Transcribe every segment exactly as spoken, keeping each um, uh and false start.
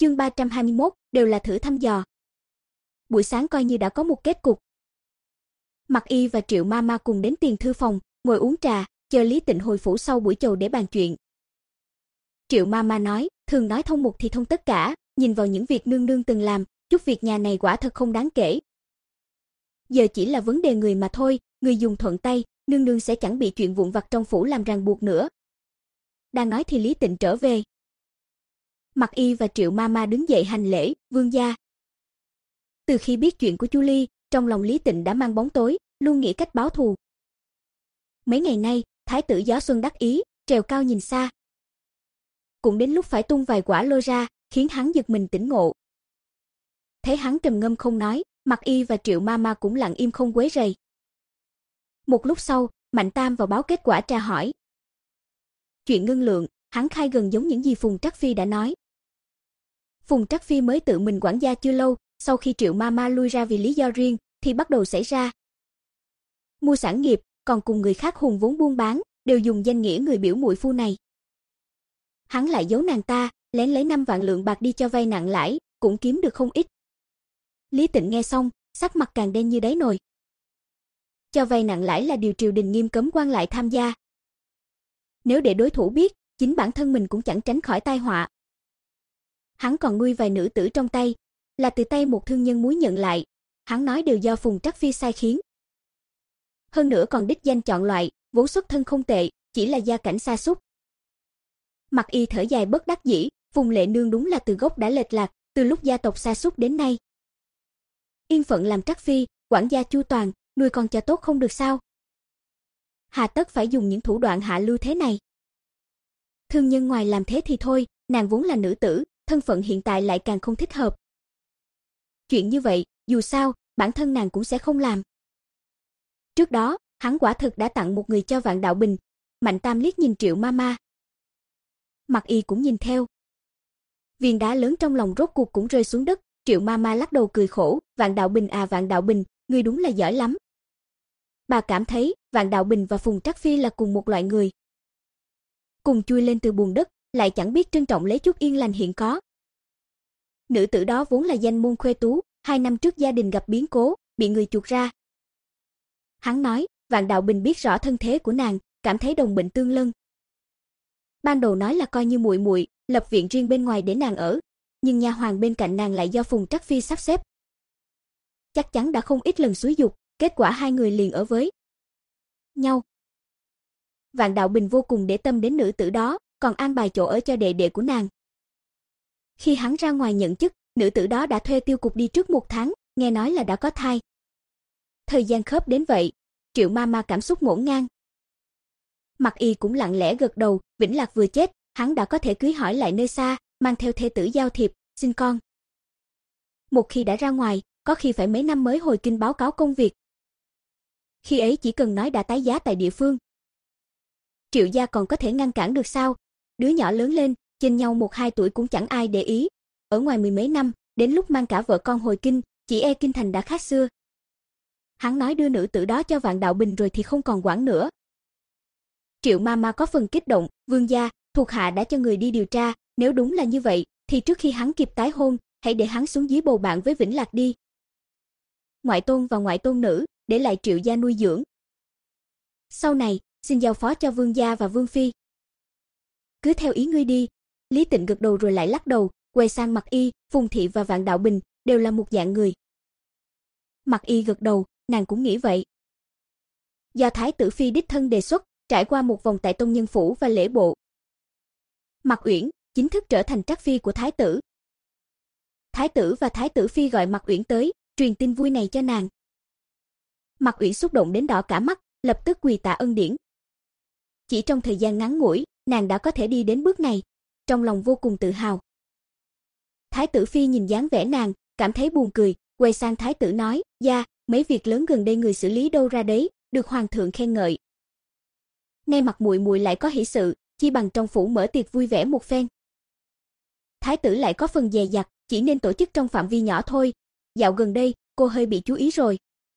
Chương ba trăm hai mươi mốt, đều là thử thăm dò. Buổi sáng coi như đã có một kết cục. Mặc Y và Triệu Mama cùng đến tiền thư phòng, ngồi uống trà, chờ Lý Tịnh hồi phủ sau buổi chầu để bàn chuyện. Triệu Mama nói, thường nói thông một thì thông tất cả, nhìn vào những việc nương nương từng làm, chút việc nhà này quả thật không đáng kể. Giờ chỉ là vấn đề người mà thôi, người dùng thuận tay, nương nương sẽ chẳng bị chuyện vụn vặt trong phủ làm ràng buộc nữa. Đang nói thì Lý Tịnh trở về. Mặc Y và Triệu Mama đứng dậy hành lễ, vương gia. Từ khi biết chuyện của Chu Ly, trong lòng Lý Tịnh đã mang bóng tối, luôn nghĩ cách báo thù. Mấy ngày nay, thái tử gió xuân đắc ý, trèo cao nhìn xa. Cũng đến lúc phải tung vài quả lôi ra, khiến hắn giật mình tỉnh ngộ. Thấy hắn trầm ngâm không nói, Mặc Y và Triệu Mama cũng lặng im không quấy rầy. Một lúc sau, Mạnh Tam vào báo kết quả tra hỏi. Chuyện ngân lượng, hắn khai gần giống những gì Phùng Trắc Phi đã nói. Phùng Trắc Phi mới tự mình quản gia chưa lâu, sau khi Triệu Mama lui ra vì lý do riêng, thì bắt đầu xảy ra. Mua sản nghiệp, còn cùng người khác hùng vốn buôn bán, đều dùng danh nghĩa người biểu muội phu này. Hắn lại giấu nàng ta, lén lấy năm vạn lượng bạc đi cho vay nặng lãi, cũng kiếm được không ít. Lý Tịnh nghe xong, sắc mặt càng đen như đáy nồi. Cho vay nặng lãi là điều triều đình nghiêm cấm quan lại tham gia. Nếu để đối thủ biết, chính bản thân mình cũng chẳng tránh khỏi tai họa. Hắn còn nuôi vài nữ tử trong tay, là từ tay một thương nhân muối nhận lại, hắn nói đều do Phùng Trắc Phi sai khiến. Hơn nữa còn đích danh chọn loại, vốn xuất thân không tệ, chỉ là gia cảnh sa sút. Mặc Y thở dài bất đắc dĩ, Phùng Lệ Nương đúng là từ gốc đã lệch lạc, từ lúc gia tộc sa sút đến nay. Yên phận làm Trắc Phi, quản gia chu toàn, nuôi con cho tốt không được sao? Hà tất phải dùng những thủ đoạn hạ lưu thế này. Thương nhân ngoài làm thế thì thôi, nàng vốn là nữ tử, thân phận hiện tại lại càng không thích hợp. Chuyện như vậy, dù sao, bản thân nàng cũng sẽ không làm. Trước đó, hắn quả thực đã tặng một người cho Vạn Đạo Bình. Mạnh Tam liếc nhìn Triệu Mama. Mặc Y cũng nhìn theo. Viên đá lớn trong lòng rốt cuộc cũng rơi xuống đất, Triệu Mama lắc đầu cười khổ, Vạn Đạo Bình à Vạn Đạo Bình, ngươi đúng là giỏi lắm. Bà cảm thấy, Vạn Đạo Bình và Phùng Trắc Phi là cùng một loại người. Cùng chui lên từ bùn đất, lại chẳng biết trân trọng lấy chút yên lành hiện có. Nữ tử đó vốn là danh môn khuê tú, hai năm trước gia đình gặp biến cố, bị người chuột ra. Hắn nói, Vạn Đạo Bình biết rõ thân thế của nàng, cảm thấy đồng bệnh tương lân. Ban đầu nói là coi như muội muội, lập viện riêng bên ngoài để nàng ở, nhưng nha hoàn bên cạnh nàng lại do Phùng Trắc Phi sắp xếp. Chắc chắn đã không ít lần xúi giục, kết quả hai người liền ở với nhau. Vạn Đạo Bình vô cùng để tâm đến nữ tử đó, còn an bài chỗ ở cho đệ đệ của nàng. Khi hắn ra ngoài nhận chức, nữ tử đó đã thuê tiêu cục đi trước một tháng, nghe nói là đã có thai. Thời gian khớp đến vậy, Triệu Mama cảm xúc ngổn ngang. Mặc Y cũng lặng lẽ gật đầu, Vĩnh Lạc vừa chết, hắn đã có thể cưới hỏi lại nơi xa, mang theo thê tử giao thiệp, sinh con. Một khi đã ra ngoài, có khi phải mấy năm mới hồi kinh báo cáo công việc. Khi ấy chỉ cần nói đã tái giá tại địa phương. Triệu gia còn có thể ngăn cản được sao? Đứa nhỏ lớn lên, chênh nhau một hai tuổi cũng chẳng ai để ý. Ở ngoài mười mấy năm, đến lúc mang cả vợ con hồi kinh, chỉ e kinh thành đã khác xưa. Hắn nói đưa nữ tử đó cho Vạn Đạo Bình rồi thì không còn quản nữa. Triệu Mama có phần kích động, vương gia, thuộc hạ đã cho người đi điều tra, nếu đúng là như vậy, thì trước khi hắn kịp tái hôn, hãy để hắn xuống dưới bầu bạn với Vĩnh Lạc đi. Ngoại tôn và ngoại tôn nữ, để lại Triệu gia nuôi dưỡng. Sau này, xin giao phó cho vương gia và vương phi. Cứ theo ý ngươi đi. Lý Tịnh gật đầu rồi lại lắc đầu, quay sang Mặc Y, Phùng thị và Vạn Đạo Bình, đều là một dạng người. Mặc Y gật đầu, nàng cũng nghĩ vậy. Do thái tử phi đích thân đề xuất, trải qua một vòng tại tông nhân phủ và lễ bộ, Mặc Uyển chính thức trở thành trắc phi của thái tử. Thái tử và thái tử phi gọi Mặc Uyển tới, truyền tin vui này cho nàng. Mặc Uyển xúc động đến đỏ cả mắt, lập tức quỳ tạ ân điển. Chỉ trong thời gian ngắn ngủi, nàng đã có thể đi đến bước này, trong lòng vô cùng tự hào. Thái tử phi nhìn dáng vẻ nàng, cảm thấy buồn cười, quay sang thái tử nói, "Gia, mấy việc lớn gần đây người xử lý đâu ra đấy, được hoàng thượng khen ngợi. Nay mặt muội muội lại có hỷ sự, chi bằng trong phủ mở tiệc vui vẻ một phen." Thái tử lại có phần dè dặt, chỉ nên tổ chức trong phạm vi nhỏ thôi, dạo gần đây cô hơi bị chú ý rồi.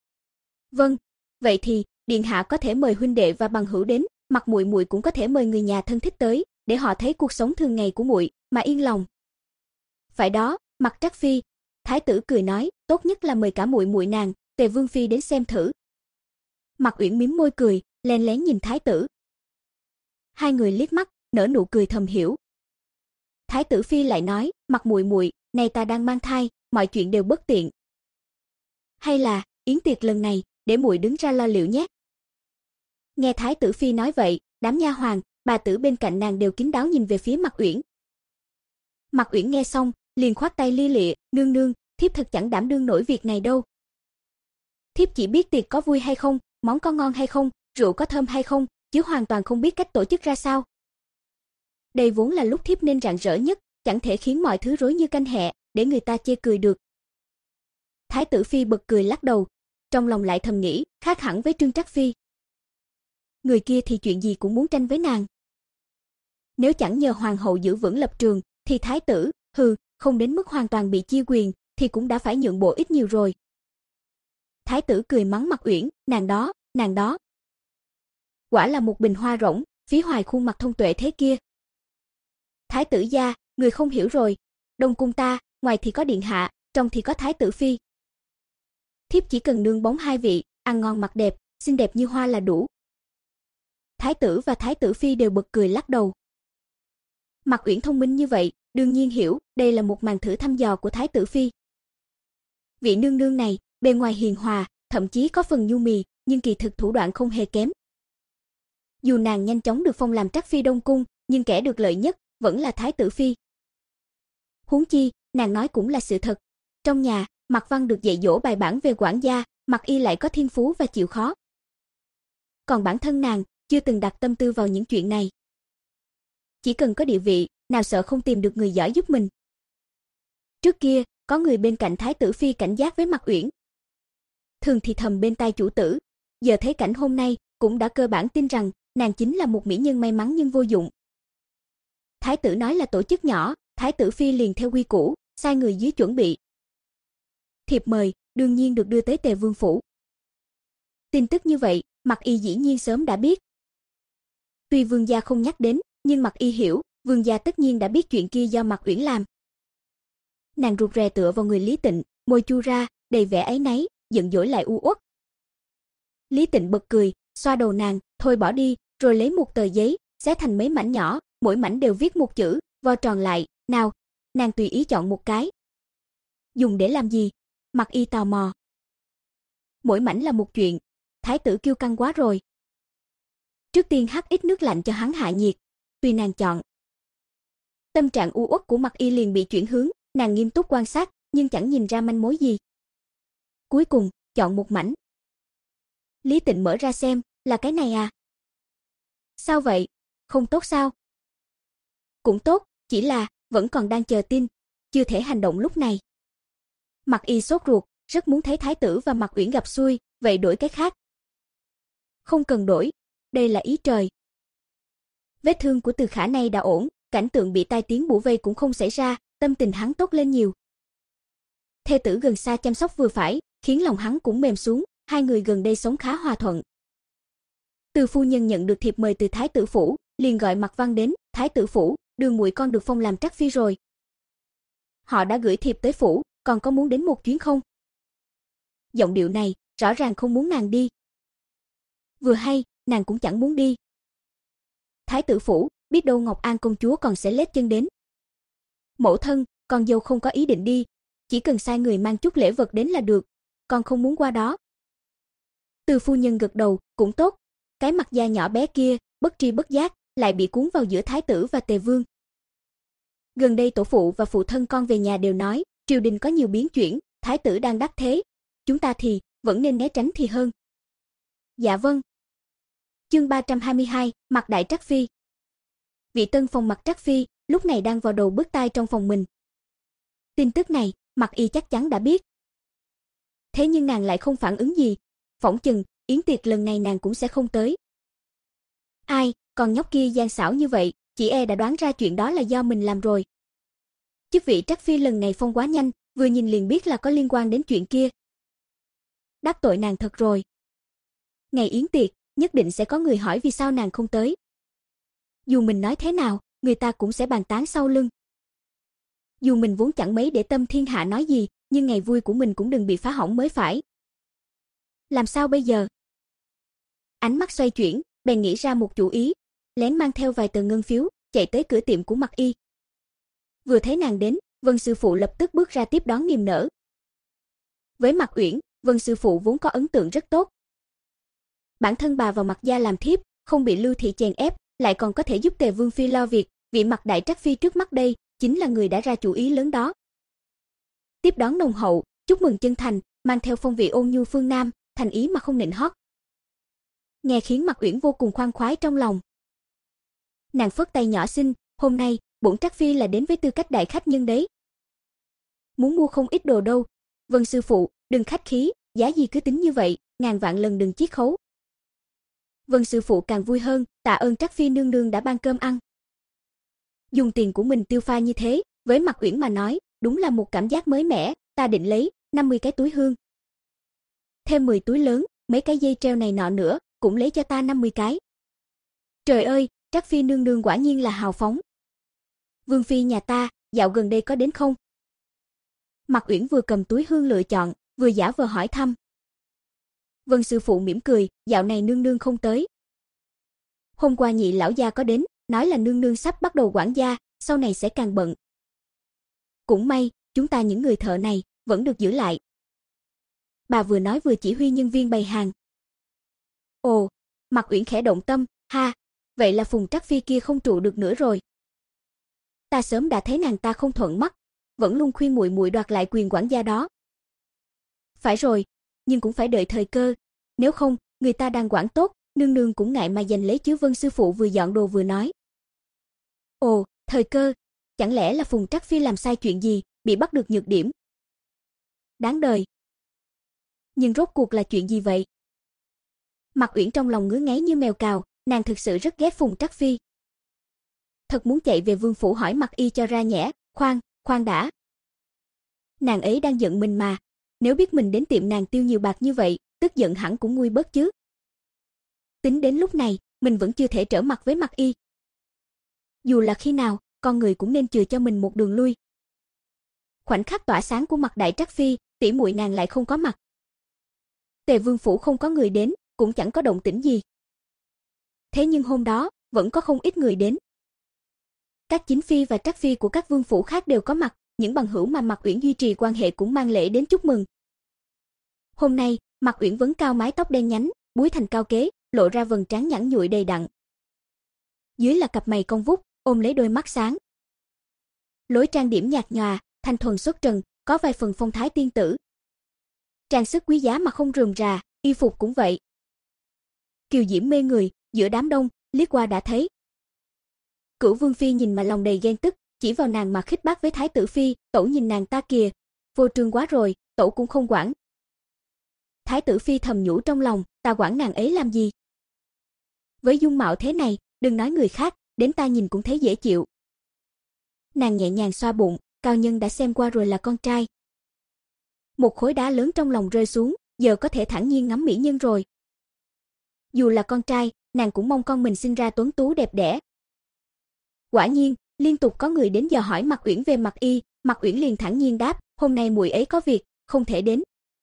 Vâng, vậy thì điện hạ có thể mời huynh đệ và bằng hữu đến, mặt muội muội cũng có thể mời người nhà thân thích tới, để họ thấy cuộc sống thường ngày của muội mà yên lòng. Phải đó, Mặc Trắc Phi. Thái tử cười nói, tốt nhất là mời cả muội muội nàng, Tề Vương phi đến xem thử. Mặc Uyển mím môi cười, lén lén nhìn thái tử. Hai người liếc mắt, nở nụ cười thầm hiểu. Thái tử phi lại nói, Mặc muội muội, này ta đang mang thai, mọi chuyện đều bất tiện. Hay là, yến tiệc lần này, để muội đứng ra lo liệu nhé. Nghe thái tử phi nói vậy, đám nha hoàn, bà tử bên cạnh nàng đều kín đáo nhìn về phía Mặc Uyển. Mặc Uyển nghe xong, liền khoát tay lia lịa, nương nương, thiếp thật chẳng đảm đương nổi việc này đâu. Thiếp chỉ biết tiệc có vui hay không, món có ngon hay không, rượu có thơm hay không, chứ hoàn toàn không biết cách tổ chức ra sao. Đây vốn là lúc thiếp nên rạng rỡ nhất, chẳng thể khiến mọi thứ rối như canh hẹ, để người ta chê cười được. Thái tử phi bật cười lắc đầu, trong lòng lại thầm nghĩ, khác hẳn với Trương Trắc Phi. Người kia thì chuyện gì cũng muốn tranh với nàng. Nếu chẳng nhờ hoàng hậu giữ vững lập trường, thì thái tử, hừ, không đến mức hoàn toàn bị chia quyền, thì cũng đã phải nhượng bộ ít nhiều rồi. Thái tử cười mắng Mặc Uyển, nàng đó, nàng đó. Quả là một bình hoa rỗng, phí hoài khuôn mặt thông tuệ thế kia. Thái tử gia, người không hiểu rồi, Đông cung ta, ngoài thì có điện hạ, trong thì có thái tử phi. Thiếp chỉ cần nương bóng hai vị, ăn ngon mặc đẹp, xinh đẹp như hoa là đủ. Thái tử và thái tử phi đều bật cười lắc đầu. Mặc Uyển thông minh như vậy, đương nhiên hiểu, đây là một màn thử thăm dò của thái tử phi. Vị nương nương này, bề ngoài hiền hòa, thậm chí có phần nhu mì, nhưng kỳ thực thủ đoạn không hề kém. Dù nàng nhanh chóng được phong làm Trắc Phi Đông cung, nhưng kẻ được lợi nhất vẫn là thái tử phi. Huống chi, nàng nói cũng là sự thật. Trong nhà, Mặc Văn được dạy dỗ bài bản về quản gia, Mặc Y lại có thiên phú và chịu khó. Còn bản thân nàng, chưa từng đặt tâm tư vào những chuyện này. Chỉ cần có địa vị, nào sợ không tìm được người giỏi giúp mình. Trước kia, có người bên cạnh thái tử phi cảnh giác với Mặc Uyển. Thường thì thầm bên tai chủ tử, giờ thấy cảnh hôm nay, cũng đã cơ bản tin rằng nàng chính là một mỹ nhân may mắn nhưng vô dụng. Thái tử nói là tổ chức nhỏ, thái tử phi liền theo quy củ, sai người dưới chuẩn bị. Thiệp mời đương nhiên được đưa tới Tề Vương phủ. Tin tức như vậy, Mặc Y dĩ nhiên sớm đã biết. Tuy vương gia không nhắc đến, nhưng Mặc Y hiểu, vương gia tất nhiên đã biết chuyện kia do Mặc Uyển làm. Nàng rụt rè tựa vào người Lý Tịnh, môi chu ra, đầy vẻ áy náy, giận dỗi lại u uất. Lý Tịnh bật cười, xoa đầu nàng, thôi bỏ đi, rồi lấy một tờ giấy, xé thành mấy mảnh nhỏ, mỗi mảnh đều viết một chữ, vo tròn lại, nào, nàng tùy ý chọn một cái. Dùng để làm gì? Mặc Y tò mò. Mỗi mảnh là một chuyện, thái tử kiêu căng quá rồi. Trước tiên hắt ít nước lạnh cho hắn hạ nhiệt, tùy nàng chọn. Tâm trạng u uất của Mặc Y liền bị chuyển hướng, nàng nghiêm túc quan sát, nhưng chẳng nhìn ra manh mối gì. Cuối cùng, chọn một mảnh. Lý Tịnh mở ra xem, là cái này à? Sao vậy? Không tốt sao? Cũng tốt, chỉ là vẫn còn đang chờ tin, chưa thể hành động lúc này. Mặc Y sốt ruột, rất muốn thấy thái tử và Mặc Uyển gặp xui, vậy đổi cái khác. Không cần đổi, đây là ý trời. Vết thương của Từ Khả này đã ổn, cảnh tượng bị tai tiếng bủa vây cũng không xảy ra, tâm tình hắn tốt lên nhiều. Thê tử gần xa chăm sóc vừa phải, khiến lòng hắn cũng mềm xuống, hai người gần đây sống khá hòa thuận. Từ phu nhân nhận được thiệp mời từ thái tử phủ, liền gọi Mặc Văn đến, thái tử phủ, Đường muội con được phong làm Trắc Phi rồi. Họ đã gửi thiệp tới phủ, còn có muốn đến một chuyến không? Giọng điệu này, rõ ràng không muốn nàng đi. Vừa hay, nàng cũng chẳng muốn đi. Thái tử phủ, biết đâu Ngọc An công chúa còn sẽ lết chân đến. Mẫu thân, con dâu không có ý định đi, chỉ cần sai người mang chút lễ vật đến là được, con không muốn qua đó. Từ phu nhân gật đầu, cũng tốt, cái mặt da nhỏ bé kia, bất tri bất giác, lại bị cuốn vào giữa thái tử và Tề Vương. Gần đây tổ phụ và phụ thân con về nhà đều nói, triều đình có nhiều biến chuyển, thái tử đang đắc thế, chúng ta thì vẫn nên né tránh thì hơn. Dạ vâng. Chương ba trăm hai mươi hai, Mặc Đại Trắc Phi. Vị tân phòng Mặc Trắc Phi lúc này đang vào đầu bứt tai trong phòng mình. Tin tức này, Mặc Y chắc chắn đã biết. Thế nhưng nàng lại không phản ứng gì, phỏng chừng yến tiệc lần này nàng cũng sẽ không tới. Ai, còn nhóc kia gian xảo như vậy, chị e đã đoán ra chuyện đó là do mình làm rồi. Chức vị Trắc Phi lần này phong quá nhanh, vừa nhìn liền biết là có liên quan đến chuyện kia. Đắc tội nàng thật rồi. Ngày yến tiệc, nhất định sẽ có người hỏi vì sao nàng không tới. Dù mình nói thế nào, người ta cũng sẽ bàn tán sau lưng. Dù mình vốn chẳng mấy để tâm thiên hạ nói gì, nhưng ngày vui của mình cũng đừng bị phá hỏng mới phải. Làm sao bây giờ? Ánh mắt xoay chuyển, bèn nghĩ ra một chủ ý, lén mang theo vài tờ ngân phiếu, chạy tới cửa tiệm của Mặc Y. Vừa thấy nàng đến, Vân sư phụ lập tức bước ra tiếp đón niềm nở. Với Mặc Uyển, Vân sư phụ vốn có ấn tượng rất tốt. Bản thân bà vào Mặc gia làm thiếp, không bị Lưu thị chèn ép, lại còn có thể giúp Tề Vương phi lo việc, vị Mặc đại trắc phi trước mắt đây chính là người đã ra chủ ý lớn đó. Tiếp đón nồng hậu, chúc mừng chân thành, mang theo phong vị ôn nhu phương Nam, thành ý mà không nịnh hót. Nghe khiến Mặc Uyển vô cùng khoan khoái trong lòng. Nàng phất tay nhỏ xinh, hôm nay, bổn trắc phi là đến với tư cách đại khách nhân đấy. Muốn mua không ít đồ đâu. Vân sư phụ, đừng khách khí, giá gì cứ tính như vậy, ngàn vạn lần đừng chiết khấu. Vân sư phụ càng vui hơn, tạ ơn trắc phi nương nương đã ban cơm ăn. Dùng tiền của mình tiêu pha như thế, với Mặc Uyển mà nói, đúng là một cảm giác mới mẻ, ta định lấy năm mươi cái túi hương. Thêm mười túi lớn, mấy cái dây treo này nọ nữa, cũng lấy cho ta năm mươi cái. Trời ơi, trắc phi nương nương quả nhiên là hào phóng. Vương phi nhà ta, dạo gần đây có đến không? Mặc Uyển vừa cầm túi hương lựa chọn, vừa giả vờ hỏi thăm. Vân sư phụ mỉm cười, dạo này nương nương không tới. Hôm qua nhị lão gia có đến, nói là nương nương sắp bắt đầu quản gia, sau này sẽ càng bận. Cũng may, chúng ta những người thợ này vẫn được giữ lại. Bà vừa nói vừa chỉ huy nhân viên bày hàng. Ồ, Mặc Uyển khẽ động tâm, ha, vậy là Phùng Trắc phi kia không trụ được nữa rồi. Ta sớm đã thấy nàng ta không thuận mắt, vẫn luôn khuyên muội muội đoạt lại quyền quản gia đó. Phải rồi, nhưng cũng phải đợi thời cơ, nếu không, người ta đang quản tốt, nương nương cũng ngại mà giành lấy chứ. Vân sư phụ vừa dọn đồ vừa nói. Ồ, thời cơ, chẳng lẽ là Phùng Trắc phi làm sai chuyện gì, bị bắt được nhược điểm? Đáng đời. Nhưng rốt cuộc là chuyện gì vậy? Mặc Uyển trong lòng ngứa ngáy như mèo cào, nàng thực sự rất ghét Phùng Trắc phi. Thật muốn chạy về vương phủ hỏi Mặc Y cho ra nhẽ, khoan, khoan đã. Nàng ấy đang giận mình mà, nếu biết mình đến tiệm nàng tiêu nhiều bạc như vậy, tức giận hẳn cũng nguôi bớt chứ. Tính đến lúc này, mình vẫn chưa thể trở mặt với Mặc Y. Dù là khi nào, con người cũng nên chừa cho mình một đường lui. Khoảnh khắc tỏa sáng của Mặc đại trắc phi, tỷ muội nàng lại không có mặt. Tề Vương phủ không có người đến, cũng chẳng có động tĩnh gì. Thế nhưng hôm đó, vẫn có không ít người đến. Các chính phi và trắc phi của các vương phủ khác đều có mặt, những bằng hữu mà Mặc Uyển duy trì quan hệ cũng mang lễ đến chúc mừng. Hôm nay, Mặc Uyển vấn cao mái tóc đen nhánh, búi thành cao kế, lộ ra vầng trán nhẵn nhụi đầy đặn. Dưới là cặp mày cong vút, ôm lấy đôi mắt sáng. Lối trang điểm nhạt nhòa, thanh thuần xuất trần, có vài phần phong thái tiên tử. Trang sức quý giá mà không rườm rà, y phục cũng vậy. Kiều diễm mê người, giữa đám đông, liếc qua đã thấy. Cửu Vương phi nhìn mà lòng đầy ghen tức, chỉ vào nàng mà khích bác với Thái tử phi, "Tẩu nhìn nàng ta kìa, vô trương quá rồi, tẩu cũng không quản." Thái tử phi thầm nhủ trong lòng, ta quản nàng ấy làm gì? Với dung mạo thế này, đừng nói người khác, đến ta nhìn cũng thấy dễ chịu. Nàng nhẹ nhàng xoa bụng, cao nhân đã xem qua rồi là con trai. Một khối đá lớn trong lòng rơi xuống, giờ có thể thản nhiên ngắm mỹ nhân rồi. Dù là con trai, nàng cũng mong con mình sinh ra tuấn tú đẹp đẽ. Quả nhiên, liên tục có người đến dò hỏi Mặc Uyển về Mặc Y, Mặc Uyển liền thản nhiên đáp, hôm nay muội ấy có việc, không thể đến.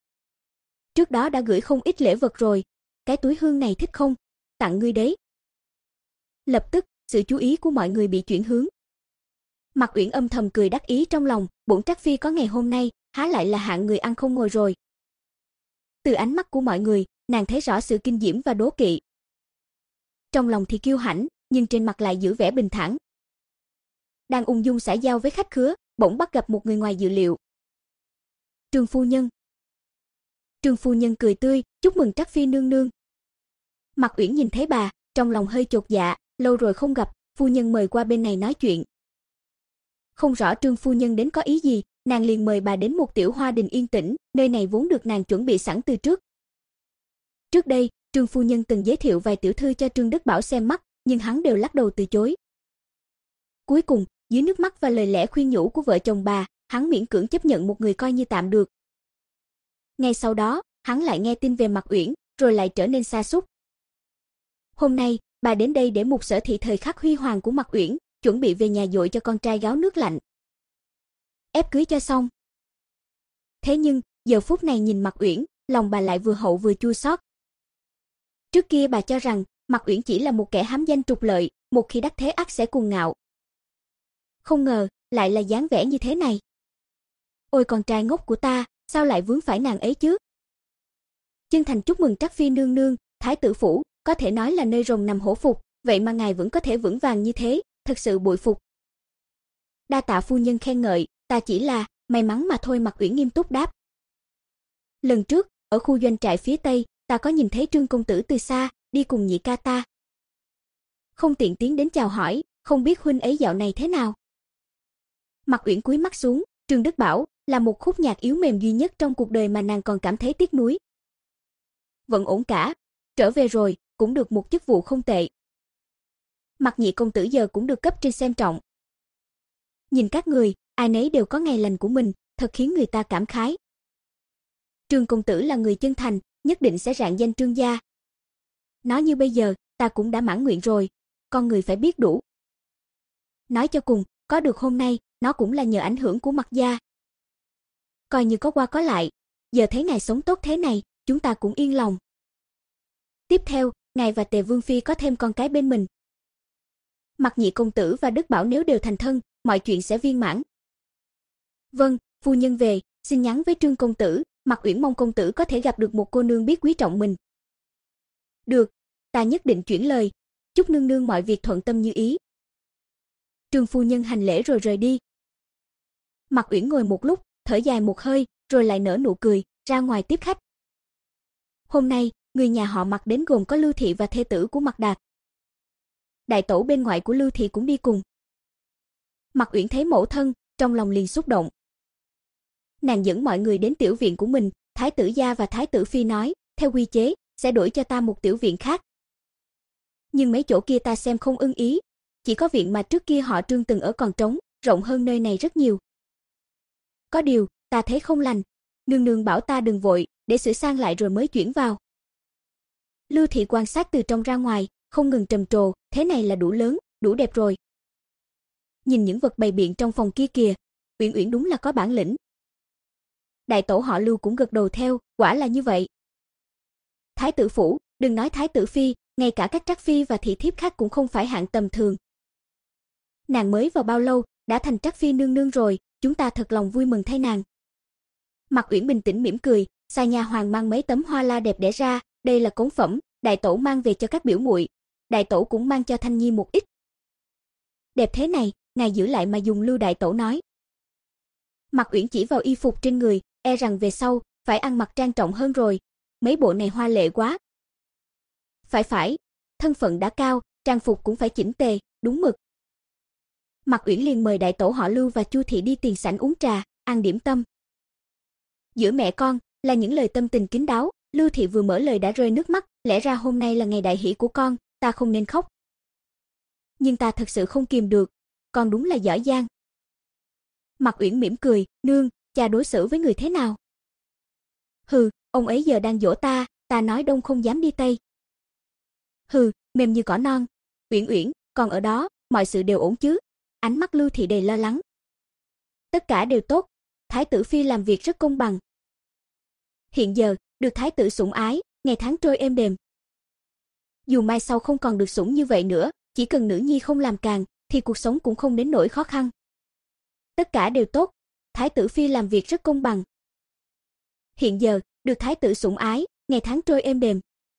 Trước đó đã gửi không ít lễ vật rồi, cái túi hương này thích không? Tặng ngươi đấy. Lập tức, sự chú ý của mọi người bị chuyển hướng. Mặc Uyển âm thầm cười đắc ý trong lòng, bổn trắc phi có ngày hôm nay, há lại là hạng người ăn không ngồi rồi. Từ ánh mắt của mọi người, nàng thấy rõ sự kinh diễm và đố kỵ. Trong lòng thì kiêu hãnh, nhưng trên mặt lại giữ vẻ bình thản. Đang ung dung xã giao với khách khứa, bỗng bắt gặp một người ngoài dự liệu. Trương phu nhân. Trương phu nhân cười tươi, chúc mừng trắc phi nương nương. Mặc Uyển nhìn thấy bà, trong lòng hơi chột dạ, lâu rồi không gặp, phu nhân mời qua bên này nói chuyện. Không rõ Trương phu nhân đến có ý gì, nàng liền mời bà đến một tiểu hoa đình yên tĩnh, nơi này vốn được nàng chuẩn bị sẵn từ trước. Trước đây, Trương phu nhân từng giới thiệu vài tiểu thư cho Trương Đức Bảo xem mắt, nhưng hắn đều lắc đầu từ chối. Cuối cùng, dưới nước mắt và lời lẽ khuyên nhủ của vợ chồng bà, hắn miễn cưỡng chấp nhận một người coi như tạm được. Ngay sau đó, hắn lại nghe tin về Mặc Uyển, rồi lại trở nên sa sút. Hôm nay, bà đến đây để mục sở thị thời khắc huy hoàng của Mặc Uyển, chuẩn bị về nhà dội cho con trai gáo nước lạnh. ép cưới cho xong. Thế nhưng, giờ phút này nhìn Mạc Uyển, lòng bà lại vừa hậu vừa chua xót. Trước kia bà cho rằng Mạc Uyển chỉ là một kẻ hám danh trục lợi, một khi đắc thế ắt sẽ cuồng ngạo. Không ngờ, lại là dáng vẻ như thế này. Ôi con trai ngốc của ta, sao lại vướng phải nàng ấy chứ? Chân thành chúc mừng Trác phi nương nương, thái tử phủ, có thể nói là nơi rồng nằm hổ phục, vậy mà ngài vẫn có thể vững vàng như thế, thật sự bội phục. Đa tạ phu nhân khen ngợi, ta chỉ là may mắn mà thôi. Mạc Uyển nghiêm túc đáp. Lần trước, ở khu doanh trại phía tây, ta có nhìn thấy Trương công tử từ xa, đi cùng nhị ca ta. Không tiện tiến đến chào hỏi, không biết huynh ấy dạo này thế nào. Mạc Uyển cúi mắt xuống, Trương Đức Bảo là một khúc nhạc yếu mềm duy nhất trong cuộc đời mà nàng còn cảm thấy tiếc nuối. Vẫn ổn cả, trở về rồi, cũng được một chức vụ không tệ. Mạc nhị công tử giờ cũng được cấp trên xem trọng. Nhìn các người, ai nấy đều có ngày lành của mình, thật khiến người ta cảm khái. Trương công tử là người chân thành, nhất định sẽ rạng danh Trương gia. Nói như bây giờ, ta cũng đã mãn nguyện rồi, con người phải biết đủ. Nói cho cùng, có được hôm nay, nó cũng là nhờ ảnh hưởng của Mạc gia. Coi như có qua có lại, giờ thấy ngài sống tốt thế này, chúng ta cũng yên lòng. Tiếp theo, ngài và Tề Vương phi có thêm con cái bên mình. Mạc nhị công tử và Đức Bảo nếu đều thành thân, mọi chuyện sẽ viên mãn. Vâng, phu nhân về, xin nhắn với Trương công tử, Mạc Uyển mong công tử có thể gặp được một cô nương biết quý trọng mình. Được, ta nhất định chuyển lời, chúc nương nương mọi việc thuận tâm như ý. Trương phu nhân hành lễ rồi rời đi. Mạc Uyển ngồi một lúc, thở dài một hơi, rồi lại nở nụ cười, ra ngoài tiếp khách. Hôm nay, người nhà họ Mạc đến gồm có Lưu thị và thê tử của Mạc Đạt. Đại tẩu bên ngoại của Lưu thị cũng đi cùng. Mạc Uyển thấy mẫu thân, trong lòng liền xúc động. Nàng dẫn mọi người đến tiểu viện của mình, thái tử gia và thái tử phi nói, theo quy chế, sẽ đổi cho ta một tiểu viện khác. Nhưng mấy chỗ kia ta xem không ưng ý, chỉ có viện mà trước kia họ Trương từng ở còn trống, rộng hơn nơi này rất nhiều. Có điều, ta thấy không lành, nương nương bảo ta đừng vội, để sửa sang lại rồi mới chuyển vào. Lưu thị quan sát từ trong ra ngoài, không ngừng trầm trồ, thế này là đủ lớn, đủ đẹp rồi. Nhìn những vật bày biện trong phòng kia kìa, Uyển Uyển đúng là có bản lĩnh. Đại tổ họ Lưu cũng gật đầu theo, quả là như vậy. Thái tử phủ, đừng nói thái tử phi, ngay cả các trác phi và thị thiếp khác cũng không phải hạng tầm thường. Nàng mới vào bao lâu, đã thành trác phi nương nương rồi, chúng ta thật lòng vui mừng thay nàng. Mạc Uyển bình tĩnh mỉm cười, sai nha hoàng mang mấy tấm hoa la đẹp đẽ ra, đây là cống phẩm, đại tổ mang về cho các biểu muội, đại tổ cũng mang cho Thanh Nhi một ít. Đẹp thế này, ngài giữ lại mà dùng. Lưu đại tổ nói. Mạc Uyển chỉ vào y phục trên người, e rằng về sau phải ăn mặc trang trọng hơn rồi, mấy bộ này hoa lệ quá. Phải phải, thân phận đã cao, trang phục cũng phải chỉnh tề, đúng mực. Mạc Uyển liền mời đại tổ họ Lưu và Chu thị đi tiền sảnh uống trà, ăn điểm tâm. Giữa mẹ con là những lời tâm tình kín đáo, Lưu thị vừa mở lời đã rơi nước mắt, lẽ ra hôm nay là ngày đại hỷ của con, ta không nên khóc. Nhưng ta thật sự không kìm được, con đúng là giỏi giang. Mạc Uyển mỉm cười, nương, cha đối xử với người thế nào? Hừ, ông ấy giờ đang dỗ ta, ta nói đông không dám đi tây. Hừ, mềm như cỏ non. Uyển Uyển, còn ở đó, mọi sự đều ổn chứ? Ánh mắt Lưu thị đầy lo lắng. Tất cả đều tốt, thái tử phi làm việc rất công bằng. Hiện giờ, được thái tử sủng ái, ngày tháng trôi êm đềm. Dù mai sau không còn được sủng như vậy nữa, chỉ cần nữ nhi không làm càng, thì cuộc sống cũng không đến nỗi khó khăn. Tất cả đều tốt, thái tử phi làm việc rất công bằng. Hiện giờ, được thái tử sủng ái, ngày tháng trôi êm đềm.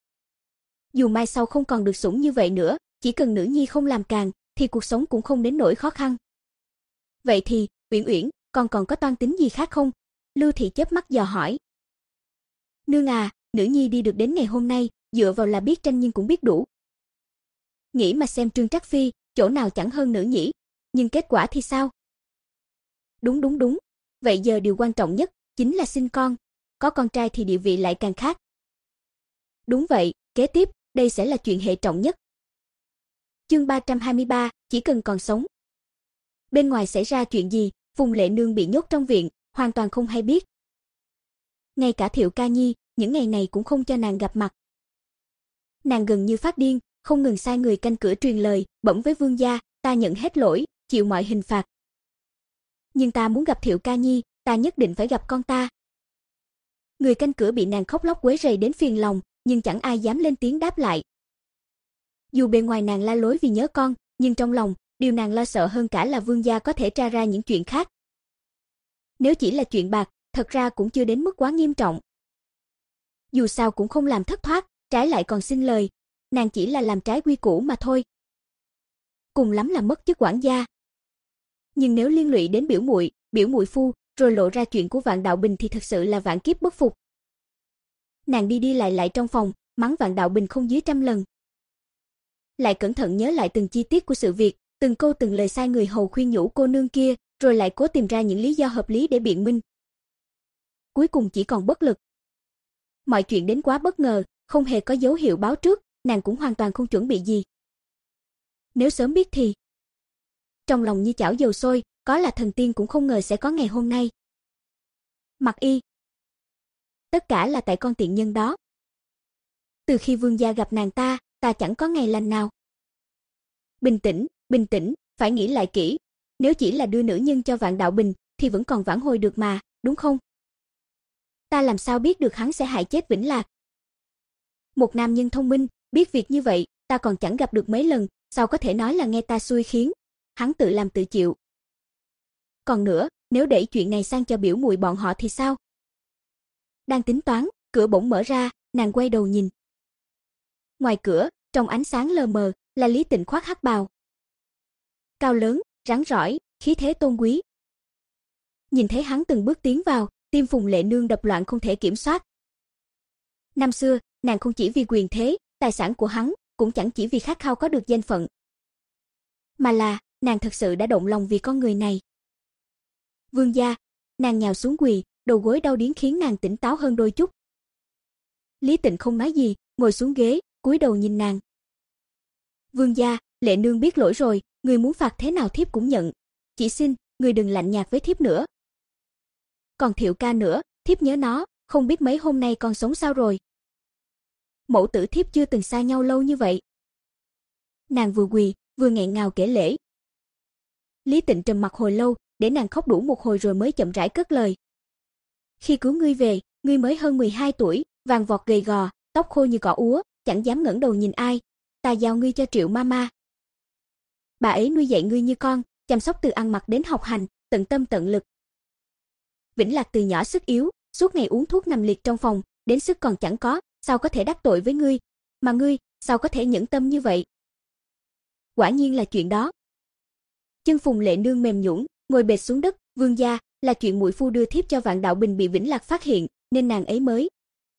Dù mai sau không còn được sủng như vậy nữa, chỉ cần nữ nhi không làm càng, thì cuộc sống cũng không đến nỗi khó khăn. Vậy thì, Uyển Uyển, con còn có toan tính gì khác không? Lưu thị chớp mắt dò hỏi. Nương à, nữ nhi đi được đến ngày hôm nay, dựa vào là biết tranh nhưng cũng biết đủ. Nghĩ mà xem Trương Trác phi, chỗ nào chẳng hơn nữ nhỉ, nhưng kết quả thì sao? Đúng đúng đúng, vậy giờ điều quan trọng nhất chính là sinh con, có con trai thì địa vị lại càng khác. Đúng vậy, kế tiếp, đây sẽ là chuyện hệ trọng nhất. Chương ba trăm hai mươi ba, chỉ cần còn sống. Bên ngoài xảy ra chuyện gì, Phùng Lệ Nương bị nhốt trong viện, hoàn toàn không hay biết. Ngay cả Thiệu Ca Nhi, những ngày này cũng không cho nàng gặp mặt. Nàng gần như phát điên, không ngừng sai người canh cửa truyền lời, bẩm với vương gia, ta nhận hết lỗi, chịu mọi hình phạt. Nhưng ta muốn gặp Thiệu ca nhi, ta nhất định phải gặp con ta. Người canh cửa bị nàng khóc lóc quấy rầy đến phiền lòng, nhưng chẳng ai dám lên tiếng đáp lại. Dù bề ngoài nàng la lối vì nhớ con, nhưng trong lòng, điều nàng lo sợ hơn cả là Vương gia có thể tra ra những chuyện khác. Nếu chỉ là chuyện bạc, thật ra cũng chưa đến mức quá nghiêm trọng. Dù sao cũng không làm thất thoát, trái lại còn xin lời, nàng chỉ là làm trái quy củ mà thôi. Cùng lắm là mất chức quản gia. Nhưng nếu liên lụy đến biểu muội, biểu muội phu, rồi lộ ra chuyện của Vạn Đạo Bình thì thực sự là vạn kiếp bất phục. Nàng đi đi lại lại trong phòng, mắng Vạn Đạo Bình không dưới trăm lần. Lại cẩn thận nhớ lại từng chi tiết của sự việc, từng câu từng lời sai người hầu khuyên nhủ cô nương kia, rồi lại cố tìm ra những lý do hợp lý để biện minh. Cuối cùng chỉ còn bất lực. Mọi chuyện đến quá bất ngờ, không hề có dấu hiệu báo trước, nàng cũng hoàn toàn không chuẩn bị gì. Nếu sớm biết thì... Trong lòng như chảo dầu sôi, có là thần tiên cũng không ngờ sẽ có ngày hôm nay. Mặc Y. Tất cả là tại con tiện nhân đó. Từ khi Vương gia gặp nàng ta, ta chẳng có ngày lành nào. Bình tĩnh, bình tĩnh, phải nghĩ lại kỹ. Nếu chỉ là đưa nữ nhân cho Vạn Đạo Bình, thì vẫn còn vãn hồi được mà, đúng không? Ta làm sao biết được hắn sẽ hại chết Vĩnh Lạc? Một nam nhân thông minh, biết việc như vậy, ta còn chẳng gặp được mấy lần, sao có thể nói là nghe ta xui khiến? Hắn tự làm tự chịu. Còn nữa, nếu đẩy chuyện này sang cho biểu muội bọn họ thì sao? Đang tính toán, cửa bỗng mở ra, nàng quay đầu nhìn. Ngoài cửa, trong ánh sáng lờ mờ, là Lý Tịnh khoác hắc bào. Cao lớn, rắn rỏi, khí thế tôn quý. Nhìn thấy hắn từng bước tiến vào, tim Phùng Lệ Nương đập loạn không thể kiểm soát. Năm xưa, nàng không chỉ vì quyền thế, tài sản của hắn, cũng chẳng chỉ vì khát khao có được danh phận, mà là nàng thật sự đã động lòng vì con người này. Vương gia, nàng nhào xuống quỳ, đầu gối đau điếng khiến nàng tỉnh táo hơn đôi chút. Lý Tịnh không nói gì, ngồi xuống ghế, cúi đầu nhìn nàng. Vương gia, Lệ Nương biết lỗi rồi, người muốn phạt thế nào thiếp cũng nhận, chỉ xin người đừng lạnh nhạt với thiếp nữa. Còn Thiệu ca nữa, thiếp nhớ nó, không biết mấy hôm nay con sống sao rồi. Mẫu tử thiếp chưa từng xa nhau lâu như vậy. Nàng vừa quỳ, vừa nghẹn ngào kể lễ. Lý Tịnh trầm mặc hồi lâu, để nàng khóc đủ một hồi rồi mới chậm rãi cất lời. Khi cứu ngươi về, ngươi mới hơn mười hai tuổi, vàng vọt gầy gò, tóc khô như cỏ úa, chẳng dám ngẩng đầu nhìn ai. Ta giao ngươi cho Triệu Mama. Bà ấy nuôi dạy ngươi như con, chăm sóc từ ăn mặc đến học hành, tận tâm tận lực. Vĩnh Lạc từ nhỏ sức yếu, suốt ngày uống thuốc nằm liệt trong phòng, đến sức còn chẳng có, sao có thể đắc tội với ngươi, mà ngươi, sao có thể nhẫn tâm như vậy? Quả nhiên là chuyện đó. Chân Phùng Lệ Nương mềm nhũn, ngồi bệt xuống đất, vương gia, là chuyện muội phu đưa thiếp cho Vạn Đạo Bình bị Vĩnh Lạc phát hiện, nên nàng ấy mới.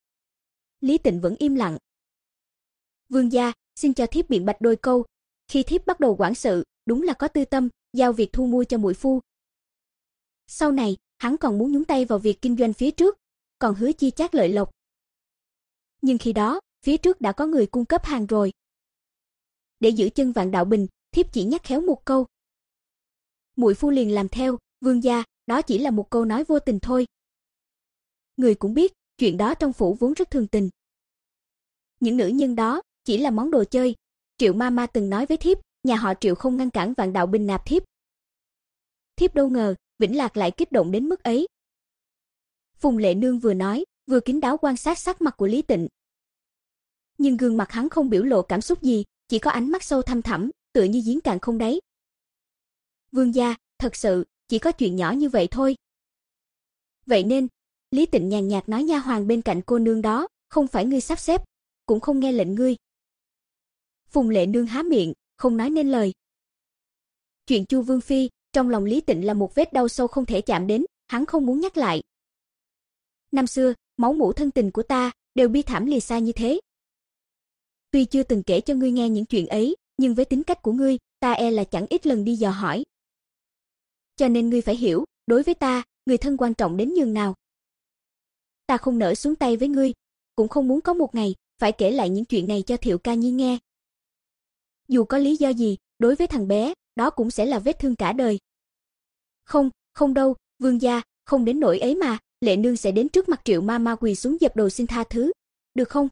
Lý Tịnh vẫn im lặng. Vương gia, xin cho thiếp biện bạch đôi câu, khi thiếp bắt đầu quản sự, đúng là có tư tâm, giao việc thu mua cho muội phu. Sau này, hắn còn muốn nhúng tay vào việc kinh doanh phía trước, còn hứa chia chác lợi lộc. Nhưng khi đó, phía trước đã có người cung cấp hàng rồi. Để giữ chân Vạn Đạo Bình, thiếp chỉ nhắc khéo một câu. Muội phu liền làm theo, vương gia, đó chỉ là một câu nói vô tình thôi. Người cũng biết, chuyện đó trong phủ vốn rất thường tình. Những nữ nhân đó chỉ là món đồ chơi. Triệu Mama từng nói với thiếp, nhà họ Triệu không ngăn cản Vạn Đạo Bình nạp thiếp. Thiếp đâu ngờ, Vĩnh Lạc lại kích động đến mức ấy. Phùng Lệ Nương vừa nói, vừa kín đáo quan sát sắc mặt của Lý Tịnh. Nhưng gương mặt hắn không biểu lộ cảm xúc gì, chỉ có ánh mắt sâu thăm thẳm, tựa như giếng cạn không đáy. Vương gia, thật sự, chỉ có chuyện nhỏ như vậy thôi. Vậy nên, Lý Tịnh nhàn nhạt nói nha hoàn bên cạnh cô nương đó, không phải ngươi sắp xếp, cũng không nghe lệnh ngươi. Phùng Lệ Nương há miệng, không nói nên lời. Chuyện Chu Vương phi, trong lòng Lý Tịnh là một vết đau sâu không thể chạm đến, hắn không muốn nhắc lại. Năm xưa, máu mủ thân tình của ta đều bi thảm lìa xa như thế. Tuy chưa từng kể cho ngươi nghe những chuyện ấy, nhưng với tính cách của ngươi, ta e là chẳng ít lần đi dò hỏi. Cho nên ngươi phải hiểu, đối với ta, người thân quan trọng đến nhường nào. Ta không nỡ xuống tay với ngươi, cũng không muốn có một ngày phải kể lại những chuyện này cho Thiệu ca nhi nghe. Dù có lý do gì, đối với thằng bé, đó cũng sẽ là vết thương cả đời. Không, không đâu, vương gia, không đến nỗi ấy mà, Lệ Nương sẽ đến trước mặt Triệu Mama quỳ xuống dập đầu xin tha thứ, được không?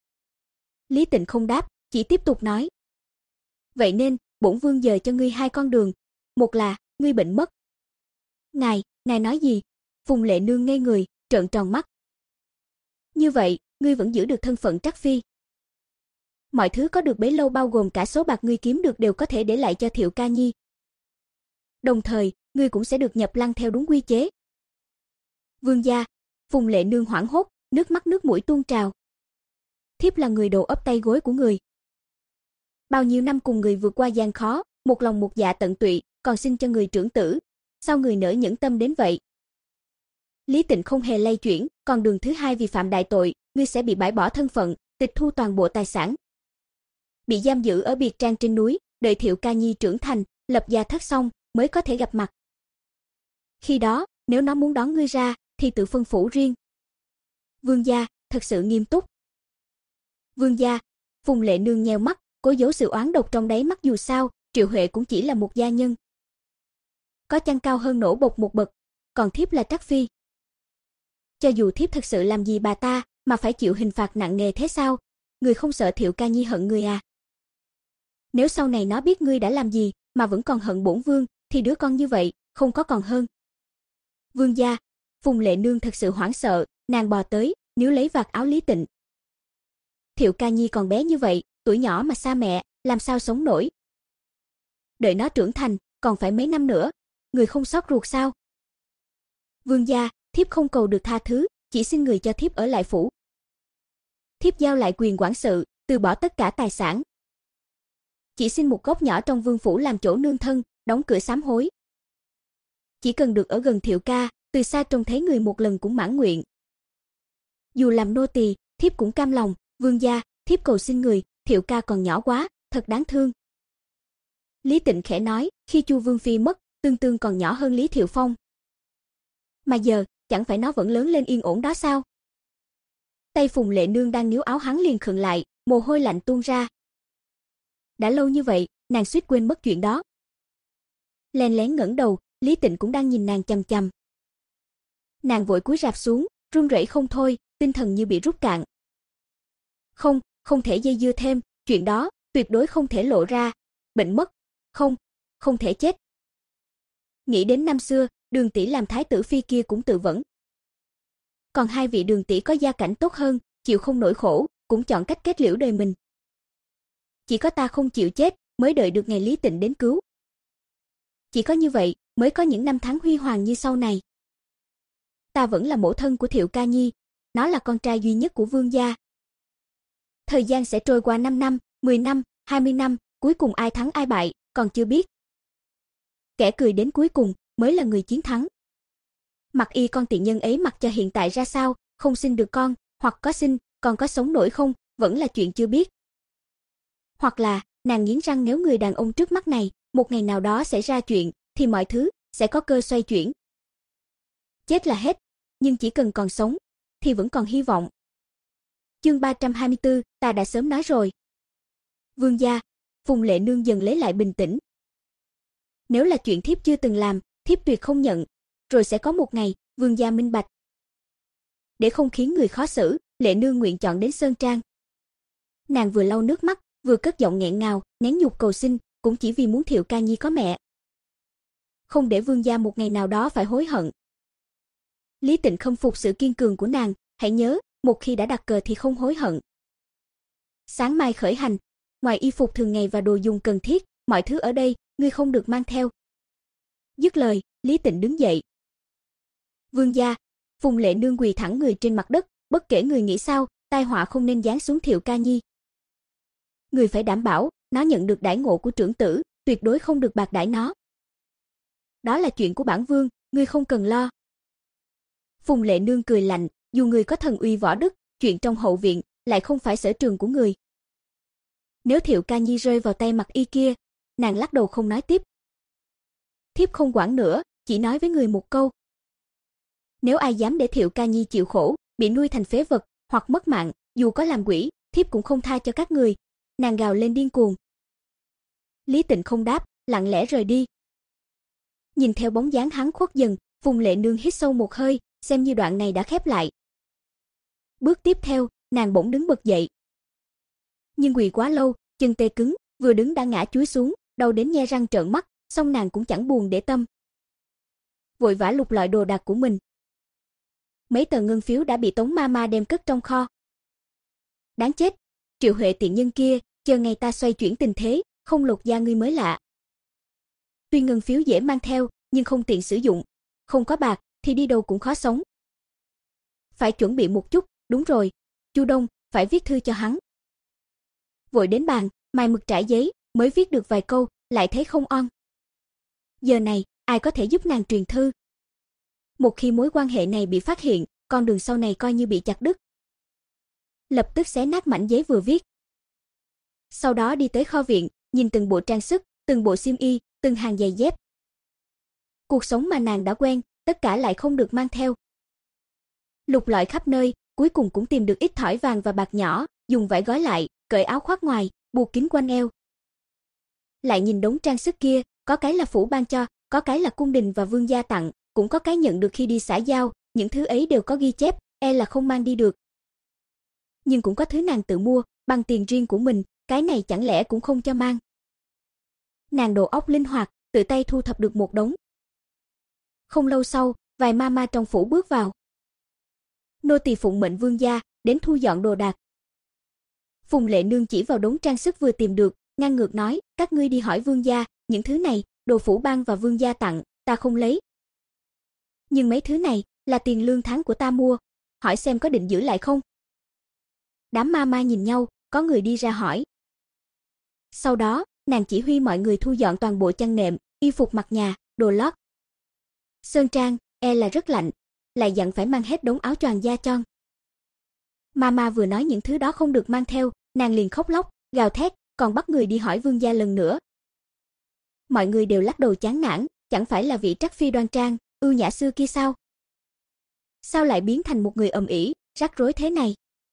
Lý Tịnh không đáp, chỉ tiếp tục nói. Vậy nên, bổn vương giờ cho ngươi hai con đường, một là ngươi bệnh mất, Ngài, ngài nói gì? Phùng Lệ Nương ngây người, trợn tròn mắt. Như vậy, ngươi vẫn giữ được thân phận Trắc Phi. Mọi thứ có được bấy lâu bao gồm cả số bạc ngươi kiếm được đều có thể để lại cho Thiệu Ca Nhi. Đồng thời, ngươi cũng sẽ được nhập lăng theo đúng quy chế. Vương gia, Phùng Lệ Nương hoảng hốt, nước mắt nước mũi tuôn trào. Thiếp là người đầu ấp tay gối của người. Bao nhiêu năm cùng người vượt qua gian khó, một lòng một dạ tận tụy, còn xin cho người trưởng tử. Sao người nỡ nhẫn tâm đến vậy? Lý Tịnh không hề lay chuyển, còn đường thứ hai vì phạm đại tội, ngươi sẽ bị bãi bỏ thân phận, tịch thu toàn bộ tài sản. Bị giam giữ ở biệt trang trên núi, đợi Thiệu Ca Nhi trưởng thành, lập gia thất xong, mới có thể gặp mặt. Khi đó, nếu nó muốn đón ngươi ra, thì tự phân phủ riêng. Vương gia, thật sự nghiêm túc. Vương gia, Phùng Lệ Nương nheo mắt, cố giấu sự oán độc trong đáy mắt dù sao, Triệu Huệ cũng chỉ là một gia nhân. Có chăng cao hơn nổ bột một bậc, còn thiếp là Trắc Phi. Cho dù thiếp thật sự làm gì bà ta, mà phải chịu hình phạt nặng nề thế sao? Người không sợ Thiệu Ca Nhi hận người à? Nếu sau này nó biết ngươi đã làm gì, mà vẫn còn hận bổn vương, thì đứa con như vậy, không có còn hơn. Vương gia, Phùng Lệ Nương thật sự hoảng sợ, nàng bò tới, níu lấy vạt áo Lý Tịnh. Thiệu Ca Nhi còn bé như vậy, tuổi nhỏ mà xa mẹ, làm sao sống nổi? Đợi nó trưởng thành, còn phải mấy năm nữa, người không xót ruột sao? Vương gia, thiếp không cầu được tha thứ, chỉ xin người cho thiếp ở lại phủ. Thiếp giao lại quyền quản sự, từ bỏ tất cả tài sản. Chỉ xin một góc nhỏ trong vương phủ làm chỗ nương thân, đóng cửa sám hối. Chỉ cần được ở gần Thiệu ca, từ xa trông thấy người một lần cũng mãn nguyện. Dù làm nô tỳ, thiếp cũng cam lòng. Vương gia, thiếp cầu xin người, Thiệu ca còn nhỏ quá, thật đáng thương. Lý Tịnh khẽ nói, khi Chu Vương phi mất, Tương Tương còn nhỏ hơn Lý Thiệu Phong. Mà giờ, chẳng phải nó vẫn lớn lên yên ổn đó sao? Tay Phùng Lệ Nương đang níu áo hắn liền khựng lại, mồ hôi lạnh tuôn ra. Đã lâu như vậy, nàng suýt quên mất chuyện đó. Lén lén ngẩng đầu, Lý Tịnh cũng đang nhìn nàng chằm chằm. Nàng vội cúi rạp xuống, run rẩy không thôi, tinh thần như bị rút cạn. Không, không thể dây dưa thêm, chuyện đó tuyệt đối không thể lộ ra. Bệnh mất, không, không thể chết. Nghĩ đến năm xưa, Đường tỷ làm thái tử phi kia cũng tự vẫn. Còn hai vị Đường tỷ có gia cảnh tốt hơn, chịu không nổi khổ, cũng chọn cách kết liễu đời mình. Chỉ có ta không chịu chết, mới đợi được ngày Lý Tịnh đến cứu. Chỉ có như vậy, mới có những năm tháng huy hoàng như sau này. Ta vẫn là mẫu thân của Thiệu Ca Nhi, nó là con trai duy nhất của vương gia. Thời gian sẽ trôi qua năm năm, mười năm, hai mươi năm, cuối cùng ai thắng ai bại, còn chưa biết. Kẻ cười đến cuối cùng, mới là người chiến thắng. Mặc y con tiện nhân ấy mặc cho hiện tại ra sao, không sinh được con, hoặc có sinh, còn có sống nổi không, vẫn là chuyện chưa biết. Hoặc là, nàng nghiến răng nếu người đàn ông trước mắt này, một ngày nào đó xảy ra chuyện, thì mọi thứ sẽ có cơ xoay chuyển. Chết là hết, nhưng chỉ cần còn sống, thì vẫn còn hy vọng. Chương ba trăm hai mươi tư, ta đã sớm nói rồi. Vương gia, Phùng Lệ Nương dần lấy lại bình tĩnh. Nếu là chuyện thiếp chưa từng làm, thiếp tuyệt không nhận, rồi sẽ có một ngày, vương gia minh bạch. Để không khiến người khó xử, Lệ Nương nguyện chọn đến Sơn Trang. Nàng vừa lau nước mắt, vừa cất giọng nghẹn ngào, nén nhục cầu xin, cũng chỉ vì muốn Thiệu Ca Nhi có mẹ. Không để vương gia một ngày nào đó phải hối hận. Lý Tịnh khâm phục sự kiên cường của nàng, hãy nhớ, một khi đã đặt cờ thì không hối hận. Sáng mai khởi hành, ngoài y phục thường ngày và đồ dùng cần thiết, mọi thứ ở đây, ngươi không được mang theo. Dứt lời, Lý Tịnh đứng dậy. Vương gia, Phùng Lệ Nương quỳ thẳng người trên mặt đất, bất kể người nghĩ sao, tai họa không nên giáng xuống Thiệu Ca Nhi. Người phải đảm bảo, nó nhận được đãi ngộ của trưởng tử, tuyệt đối không được bạc đãi nó. Đó là chuyện của bản vương, ngươi không cần lo. Phùng Lệ Nương cười lạnh, dù người có thần uy võ đức, chuyện trong hậu viện lại không phải sở trường của người. Nếu Thiệu Ca Nhi rơi vào tay Mặc Y kia, nàng lắc đầu không nói tiếp. Thiếp không quản nữa, chỉ nói với người một câu. Nếu ai dám để Thiệu Ca Nhi chịu khổ, bị nuôi thành phế vật, hoặc mất mạng, dù có làm quỷ, thiếp cũng không tha cho các người. Nàng gào lên điên cuồng. Lý Tịnh không đáp, lặng lẽ rời đi. Nhìn theo bóng dáng hắn khuất dần, Phùng Lệ Nương hít sâu một hơi, xem như đoạn này đã khép lại. Bước tiếp theo, nàng bỗng đứng bật dậy. Nhưng quỳ quá lâu, chân tê cứng, vừa đứng đã ngã chúi xuống, đau đến nhe răng trợn mắt, song nàng cũng chẳng buồn để tâm. vội vã lục lọi đồ đạc của mình. Mấy tờ ngân phiếu đã bị Tống Mama đem cất trong kho. Đáng chết, Triệu Huệ tiện nhân kia, chờ ngày ta xoay chuyển tình thế, không lột da ngươi mới lạ. Tuy ngân phiếu dễ mang theo, nhưng không tiện sử dụng, không có bạc thì đi đâu cũng khó sống. Phải chuẩn bị một chút, đúng rồi, Chu Đông, phải viết thư cho hắn. Vội đến bàn, mài mực trải giấy, mới viết được vài câu, lại thấy không on. Giờ này, ai có thể giúp nàng truyền thư? Một khi mối quan hệ này bị phát hiện, con đường sau này coi như bị chặt đứt. Lập tức xé nát mảnh giấy vừa viết. Sau đó đi tới kho viện, nhìn từng bộ trang sức, từng bộ xiêm y, từng hàng giày dép. Cuộc sống mà nàng đã quen, tất cả lại không được mang theo. Lục lọi khắp nơi, cuối cùng cũng tìm được ít thỏi vàng và bạc nhỏ, dùng vải gói lại, cởi áo khoác ngoài, buộc kín quanh eo. Lại nhìn đống trang sức kia, có cái là phủ ban cho, có cái là cung đình và vương gia tặng, cũng có cái nhận được khi đi xã giao, những thứ ấy đều có ghi chép, e là không mang đi được. Nhưng cũng có thứ nàng tự mua, bằng tiền riêng của mình, cái này chẳng lẽ cũng không cho mang. Nàng đầu óc linh hoạt, tự tay thu thập được một đống. Không lâu sau, vài mama trong phủ bước vào. Nô tỳ phụng mệnh vương gia, đến thu dọn đồ đạc. Phùng Lệ Nương chỉ vào đống trang sức vừa tìm được, ngang ngược nói, các ngươi đi hỏi vương gia, những thứ này, đồ phủ ban và vương gia tặng, ta không lấy. Nhưng mấy thứ này, là tiền lương tháng của ta mua, hỏi xem có định giữ lại không? Đám mama nhìn nhau, có người đi ra hỏi. Sau đó, nàng chỉ huy mọi người thu dọn toàn bộ chăn nệm, y phục mặc nhà, đồ lót. Sơn trang, e là rất lạnh, lại dặn phải mang hết đống áo choàng da chon. Mama vừa nói những thứ đó không được mang theo, nàng liền khóc lóc, gào thét, còn bắt người đi hỏi vương gia lần nữa. Mọi người đều lắc đầu chán nản, chẳng phải là vị trắc phi đoan trang, ưu nhã xưa kia sao? Sao lại biến thành một người ầm ĩ, rắc rối thế này?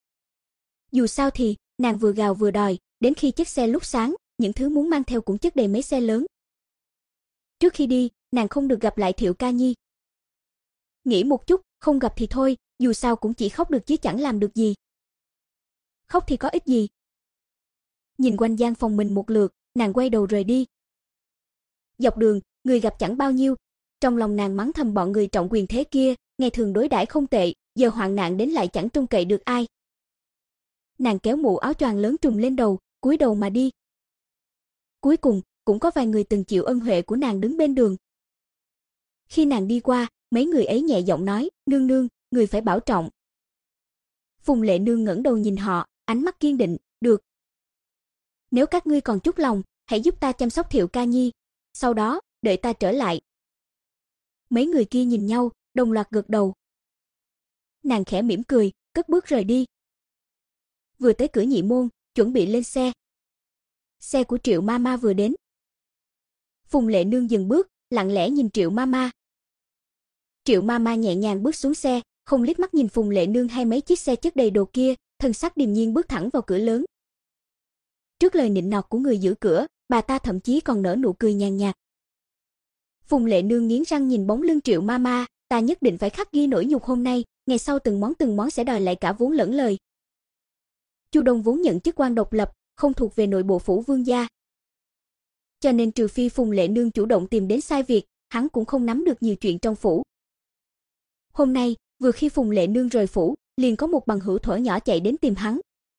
Dù sao thì, nàng vừa gào vừa đòi, đến khi chiếc xe lúc sáng, những thứ muốn mang theo cũng chất đầy mấy xe lớn. Trước khi đi, nàng không được gặp lại Thiệu Ca Nhi. Nghĩ một chút, không gặp thì thôi, dù sao cũng chỉ khóc được chứ chẳng làm được gì. Khóc thì có ích gì? Nhìn quanh gian phòng mình một lượt, nàng quay đầu rời đi. Dọc đường, người gặp chẳng bao nhiêu, trong lòng nàng mắng thầm bọn người trọng quyền thế kia, ngày thường đối đãi không tệ, giờ hoạn nạn đến lại chẳng trông cậy được ai. Nàng kéo mũ áo choàng lớn trùm lên đầu, cúi đầu mà đi. Cuối cùng, cũng có vài người từng chịu ân huệ của nàng đứng bên đường. Khi nàng đi qua, mấy người ấy nhẹ giọng nói, nương nương, người phải bảo trọng. Phùng Lệ Nương ngẩng đầu nhìn họ, ánh mắt kiên định, được. Nếu các ngươi còn chút lòng, hãy giúp ta chăm sóc Thiệu Ca Nhi, sau đó, đợi ta trở lại. Mấy người kia nhìn nhau, đồng loạt gật đầu. Nàng khẽ mỉm cười, cất bước rời đi. Vừa tới cửa nhị môn, chuẩn bị lên xe. Xe của Triệu Mama vừa đến. Phùng Lệ Nương dừng bước, lặng lẽ nhìn Triệu Mama. Triệu Mama nhẹ nhàng bước xuống xe, không liếc mắt nhìn Phùng Lệ Nương hay mấy chiếc xe chất đầy đồ kia, thân sắc điềm nhiên bước thẳng vào cửa lớn. Trước lời nịnh nọt của người giữ cửa, bà ta thậm chí còn nở nụ cười nhàn nhạt. Phùng Lệ Nương nghiến răng nhìn bóng lưng Triệu Mama, ta nhất định phải khắc ghi nỗi nhục hôm nay, ngày sau từng món từng món sẽ đòi lại cả vốn lẫn lời. Chu Đông vốn nhận chức quan độc lập, không thuộc về nội bộ phủ vương gia. Cho nên trừ phi Phùng Lệ Nương chủ động tìm đến sai việc, hắn cũng không nắm được nhiều chuyện trong phủ. Hôm nay, vừa khi Phùng Lệ Nương rời phủ, liền có một bằng hữu thuở nhỏ chạy đến tìm hắn.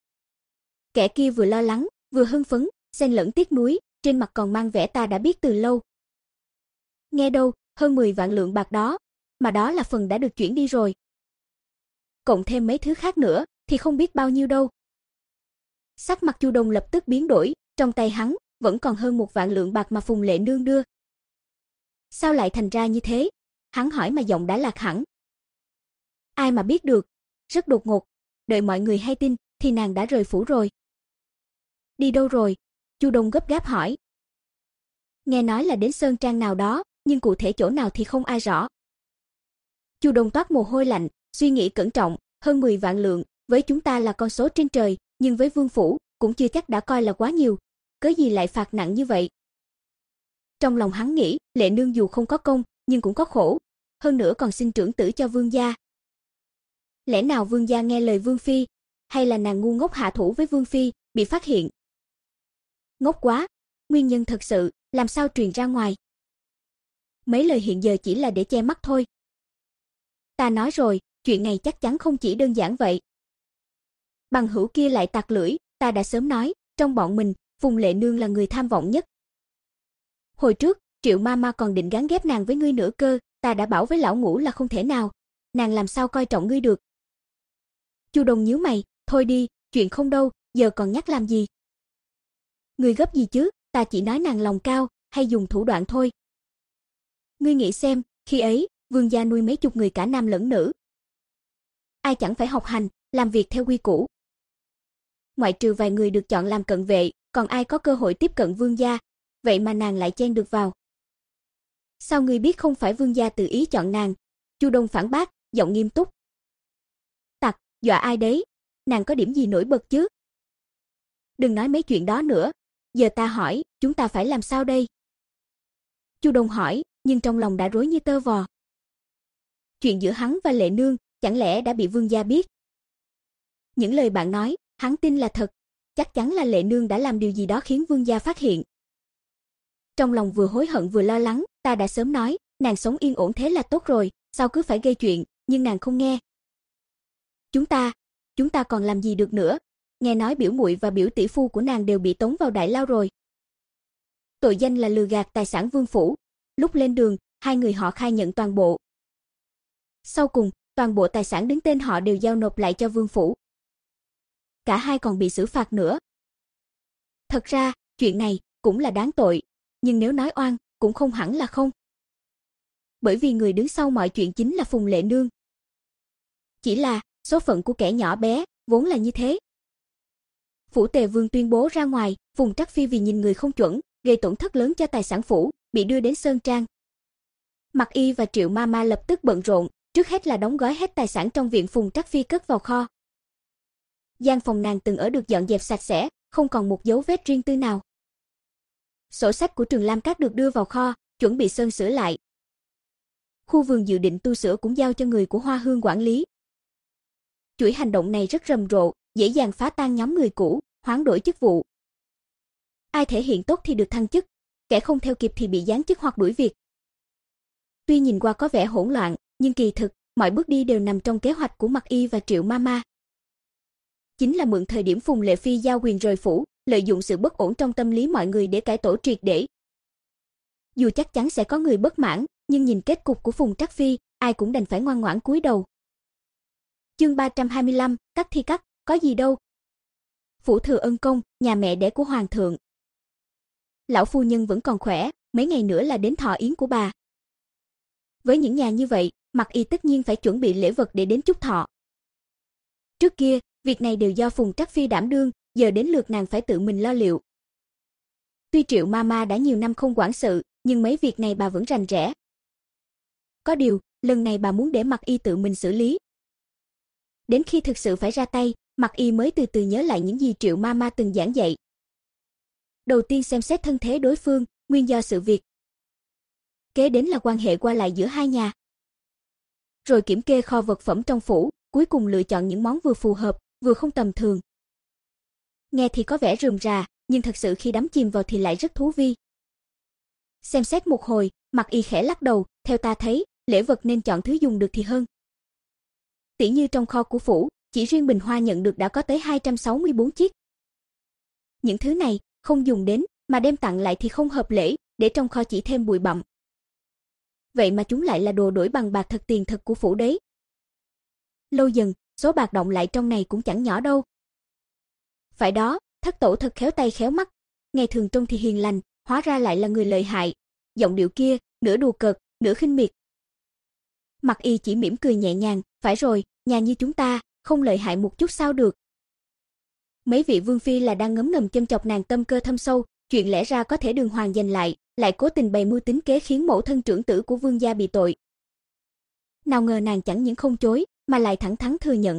Kẻ kia vừa lo lắng, vừa hưng phấn, xen lẫn tiếc nuối, trên mặt còn mang vẻ ta đã biết từ lâu. Nghe đâu, hơn mười vạn lượng bạc đó, mà đó là phần đã được chuyển đi rồi. Cộng thêm mấy thứ khác nữa, thì không biết bao nhiêu đâu. Sắc mặt Chu Đông lập tức biến đổi, trong tay hắn vẫn còn hơn một vạn lượng bạc mà Phùng Lệ Nương đưa. Sao lại thành ra như thế? Hắn hỏi mà giọng đã lạc hẳn. Ai mà biết được, rất đột ngột, đợi mọi người hay tin thì nàng đã rời phủ rồi. Đi đâu rồi? Chu Đông gấp gáp hỏi. Nghe nói là đến sơn trang nào đó, nhưng cụ thể chỗ nào thì không ai rõ. Chu Đông toát mồ hôi lạnh, suy nghĩ cẩn trọng, hơn mười vạn lượng, với chúng ta là con số trên trời, nhưng với vương phủ cũng chưa chắc đã coi là quá nhiều, cớ gì lại phạt nặng như vậy. Trong lòng hắn nghĩ, Lệ Nương dù không có công, nhưng cũng có khổ, hơn nữa còn xin trưởng tử cho vương gia. Lẽ nào vương gia nghe lời vương phi, hay là nàng ngu ngốc hạ thủ với vương phi, bị phát hiện? Ngốc quá, nguyên nhân thật sự làm sao truyền ra ngoài? Mấy lời hiện giờ chỉ là để che mắt thôi. Ta nói rồi, chuyện này chắc chắn không chỉ đơn giản vậy. Bằng hữu kia lại tặc lưỡi, ta đã sớm nói, trong bọn mình, Phùng Lệ Nương là người tham vọng nhất. Hồi trước, Triệu Mama còn định gán ghép nàng với ngươi nữa cơ, ta đã bảo với lão ngũ là không thể nào, nàng làm sao coi trọng ngươi được. Chu Đông nhíu mày, thôi đi, chuyện không đâu, giờ còn nhắc làm gì. Ngươi gấp gì chứ, ta chỉ nói nàng lòng cao, hay dùng thủ đoạn thôi. Ngươi nghĩ xem, khi ấy, Vương gia nuôi mấy chục người cả nam lẫn nữ. Ai chẳng phải học hành, làm việc theo quy củ. Ngoại trừ vài người được chọn làm cận vệ, còn ai có cơ hội tiếp cận Vương gia, vậy mà nàng lại chen được vào. Sao ngươi biết không phải Vương gia tự ý chọn nàng? Chu Đông phản bác, giọng nghiêm túc. Tặc, dọa ai đấy? Nàng có điểm gì nổi bật chứ? Đừng nói mấy chuyện đó nữa, giờ ta hỏi, chúng ta phải làm sao đây? Chu Đông hỏi, nhưng trong lòng đã rối như tơ vò. Chuyện giữa hắn và Lệ Nương, chẳng lẽ đã bị Vương gia biết? Những lời bạn nói, hắn tin là thật, chắc chắn là Lệ Nương đã làm điều gì đó khiến Vương gia phát hiện. Trong lòng vừa hối hận vừa lo lắng, ta đã sớm nói, nàng sống yên ổn thế là tốt rồi, sao cứ phải gây chuyện, nhưng nàng không nghe. Chúng ta, chúng ta còn làm gì được nữa? Nghe nói biểu muội và biểu tỷ phu của nàng đều bị tống vào đại lao rồi. Tội danh là lừa gạt tài sản vương phủ. Lúc lên đường, hai người họ khai nhận toàn bộ. Sau cùng, toàn bộ tài sản đứng tên họ đều giao nộp lại cho vương phủ. Cả hai còn bị xử phạt nữa. Thật ra, chuyện này cũng là đáng tội, nhưng nếu nói oan, cũng không hẳn là không. Bởi vì người đứng sau mọi chuyện chính là Phùng Lệ Nương. Chỉ là, số phận của kẻ nhỏ bé, vốn là như thế. Phủ Tề Vương tuyên bố ra ngoài, Phùng Trắc Phi vì nhìn người không chuẩn, gây tổn thất lớn cho tài sản phủ, bị đưa đến Sơn Trang. Mạc Y và Triệu Mama lập tức bận rộn, trước hết là đóng gói hết tài sản trong viện Phùng Trắc Phi cất vào kho. Gian phòng nàng từng ở được dọn dẹp sạch sẽ, không còn một dấu vết riêng tư nào. Sổ sách của Trường Lam Các được đưa vào kho, chuẩn bị sơn sửa lại. Khu vườn dự định tu sửa cũng giao cho người của Hoa Hương quản lý. Chuỗi hành động này rất rầm rộ, dễ dàng phá tan nhóm người cũ, hoán đổi chức vụ. Ai thể hiện tốt thì được thăng chức, kẻ không theo kịp thì bị giáng chức hoặc đuổi việc. Tuy nhìn qua có vẻ hỗn loạn, nhưng kỳ thực, mọi bước đi đều nằm trong kế hoạch của Mạc Y và Triệu Mama. Chính là mượn thời điểm Phùng Lệ Phi giao quyền rời phủ, lợi dụng sự bất ổn trong tâm lý mọi người để cải tổ triệt để. Dù chắc chắn sẽ có người bất mãn, nhưng nhìn kết cục của Phùng Trắc Phi, ai cũng đành phải ngoan ngoãn cúi đầu. Chương ba trăm hai mươi lăm, cắt thì cắt, có gì đâu. Phủ Thừa Ân Công, nhà mẹ đẻ của hoàng thượng. Lão phu nhân vẫn còn khỏe, mấy ngày nữa là đến thọ yến của bà. Với những nhà như vậy, Mạc Y tất nhiên phải chuẩn bị lễ vật để đến chúc thọ. Trước kia, việc này đều do Phùng Trắc Phi đảm đương, giờ đến lượt nàng phải tự mình lo liệu. Tuy Triệu Mama đã nhiều năm không quản sự, nhưng mấy việc này bà vẫn rành rẽ. Có điều, lần này bà muốn để Mạc Y tự mình xử lý. Đến khi thực sự phải ra tay, Mạc Y mới từ từ nhớ lại những gì Triệu Mama từng giảng dạy. Đầu tiên xem xét thân thế đối phương, nguyên do sự việc. Kế đến là quan hệ qua lại giữa hai nhà. Rồi kiểm kê kho vật phẩm trong phủ, cuối cùng lựa chọn những món vừa phù hợp, vừa không tầm thường. Nghe thì có vẻ rườm rà, nhưng thật sự khi đắm chìm vào thì lại rất thú vi. Xem xét một hồi, Mạc Y khẽ lắc đầu, theo ta thấy, lễ vật nên chọn thứ dùng được thì hơn. Tỉ như trong kho của phủ, chỉ riêng bình hoa nhận được đã có tới hai trăm sáu mươi bốn chiếc. Những thứ này, không dùng đến, mà đem tặng lại thì không hợp lễ, để trong kho chỉ thêm bụi bặm. Vậy mà chúng lại là đồ đổi bằng bạc thật tiền thật của phủ đấy. Lâu dần, số bạc động lại trong này cũng chẳng nhỏ đâu. Phải đó, thất tổ thật khéo tay khéo mắt, ngày thường trông thì hiền lành, hóa ra lại là người lợi hại. Giọng điệu kia, nửa đùa cợt, nửa khinh miệt. Mạc Y chỉ mỉm cười nhẹ nhàng, phải rồi, nhà như chúng ta, không lợi hại một chút sao được. Mấy vị vương phi là đang ngấm ngầm châm chọc nàng tâm cơ thâm sâu, chuyện lẽ ra có thể đường hoàng giành lại, lại cố tình bày mưu tính kế khiến mẫu thân trưởng tử của vương gia bị tội. Nào ngờ nàng chẳng những không chối, mà lại thẳng thắn thừa nhận.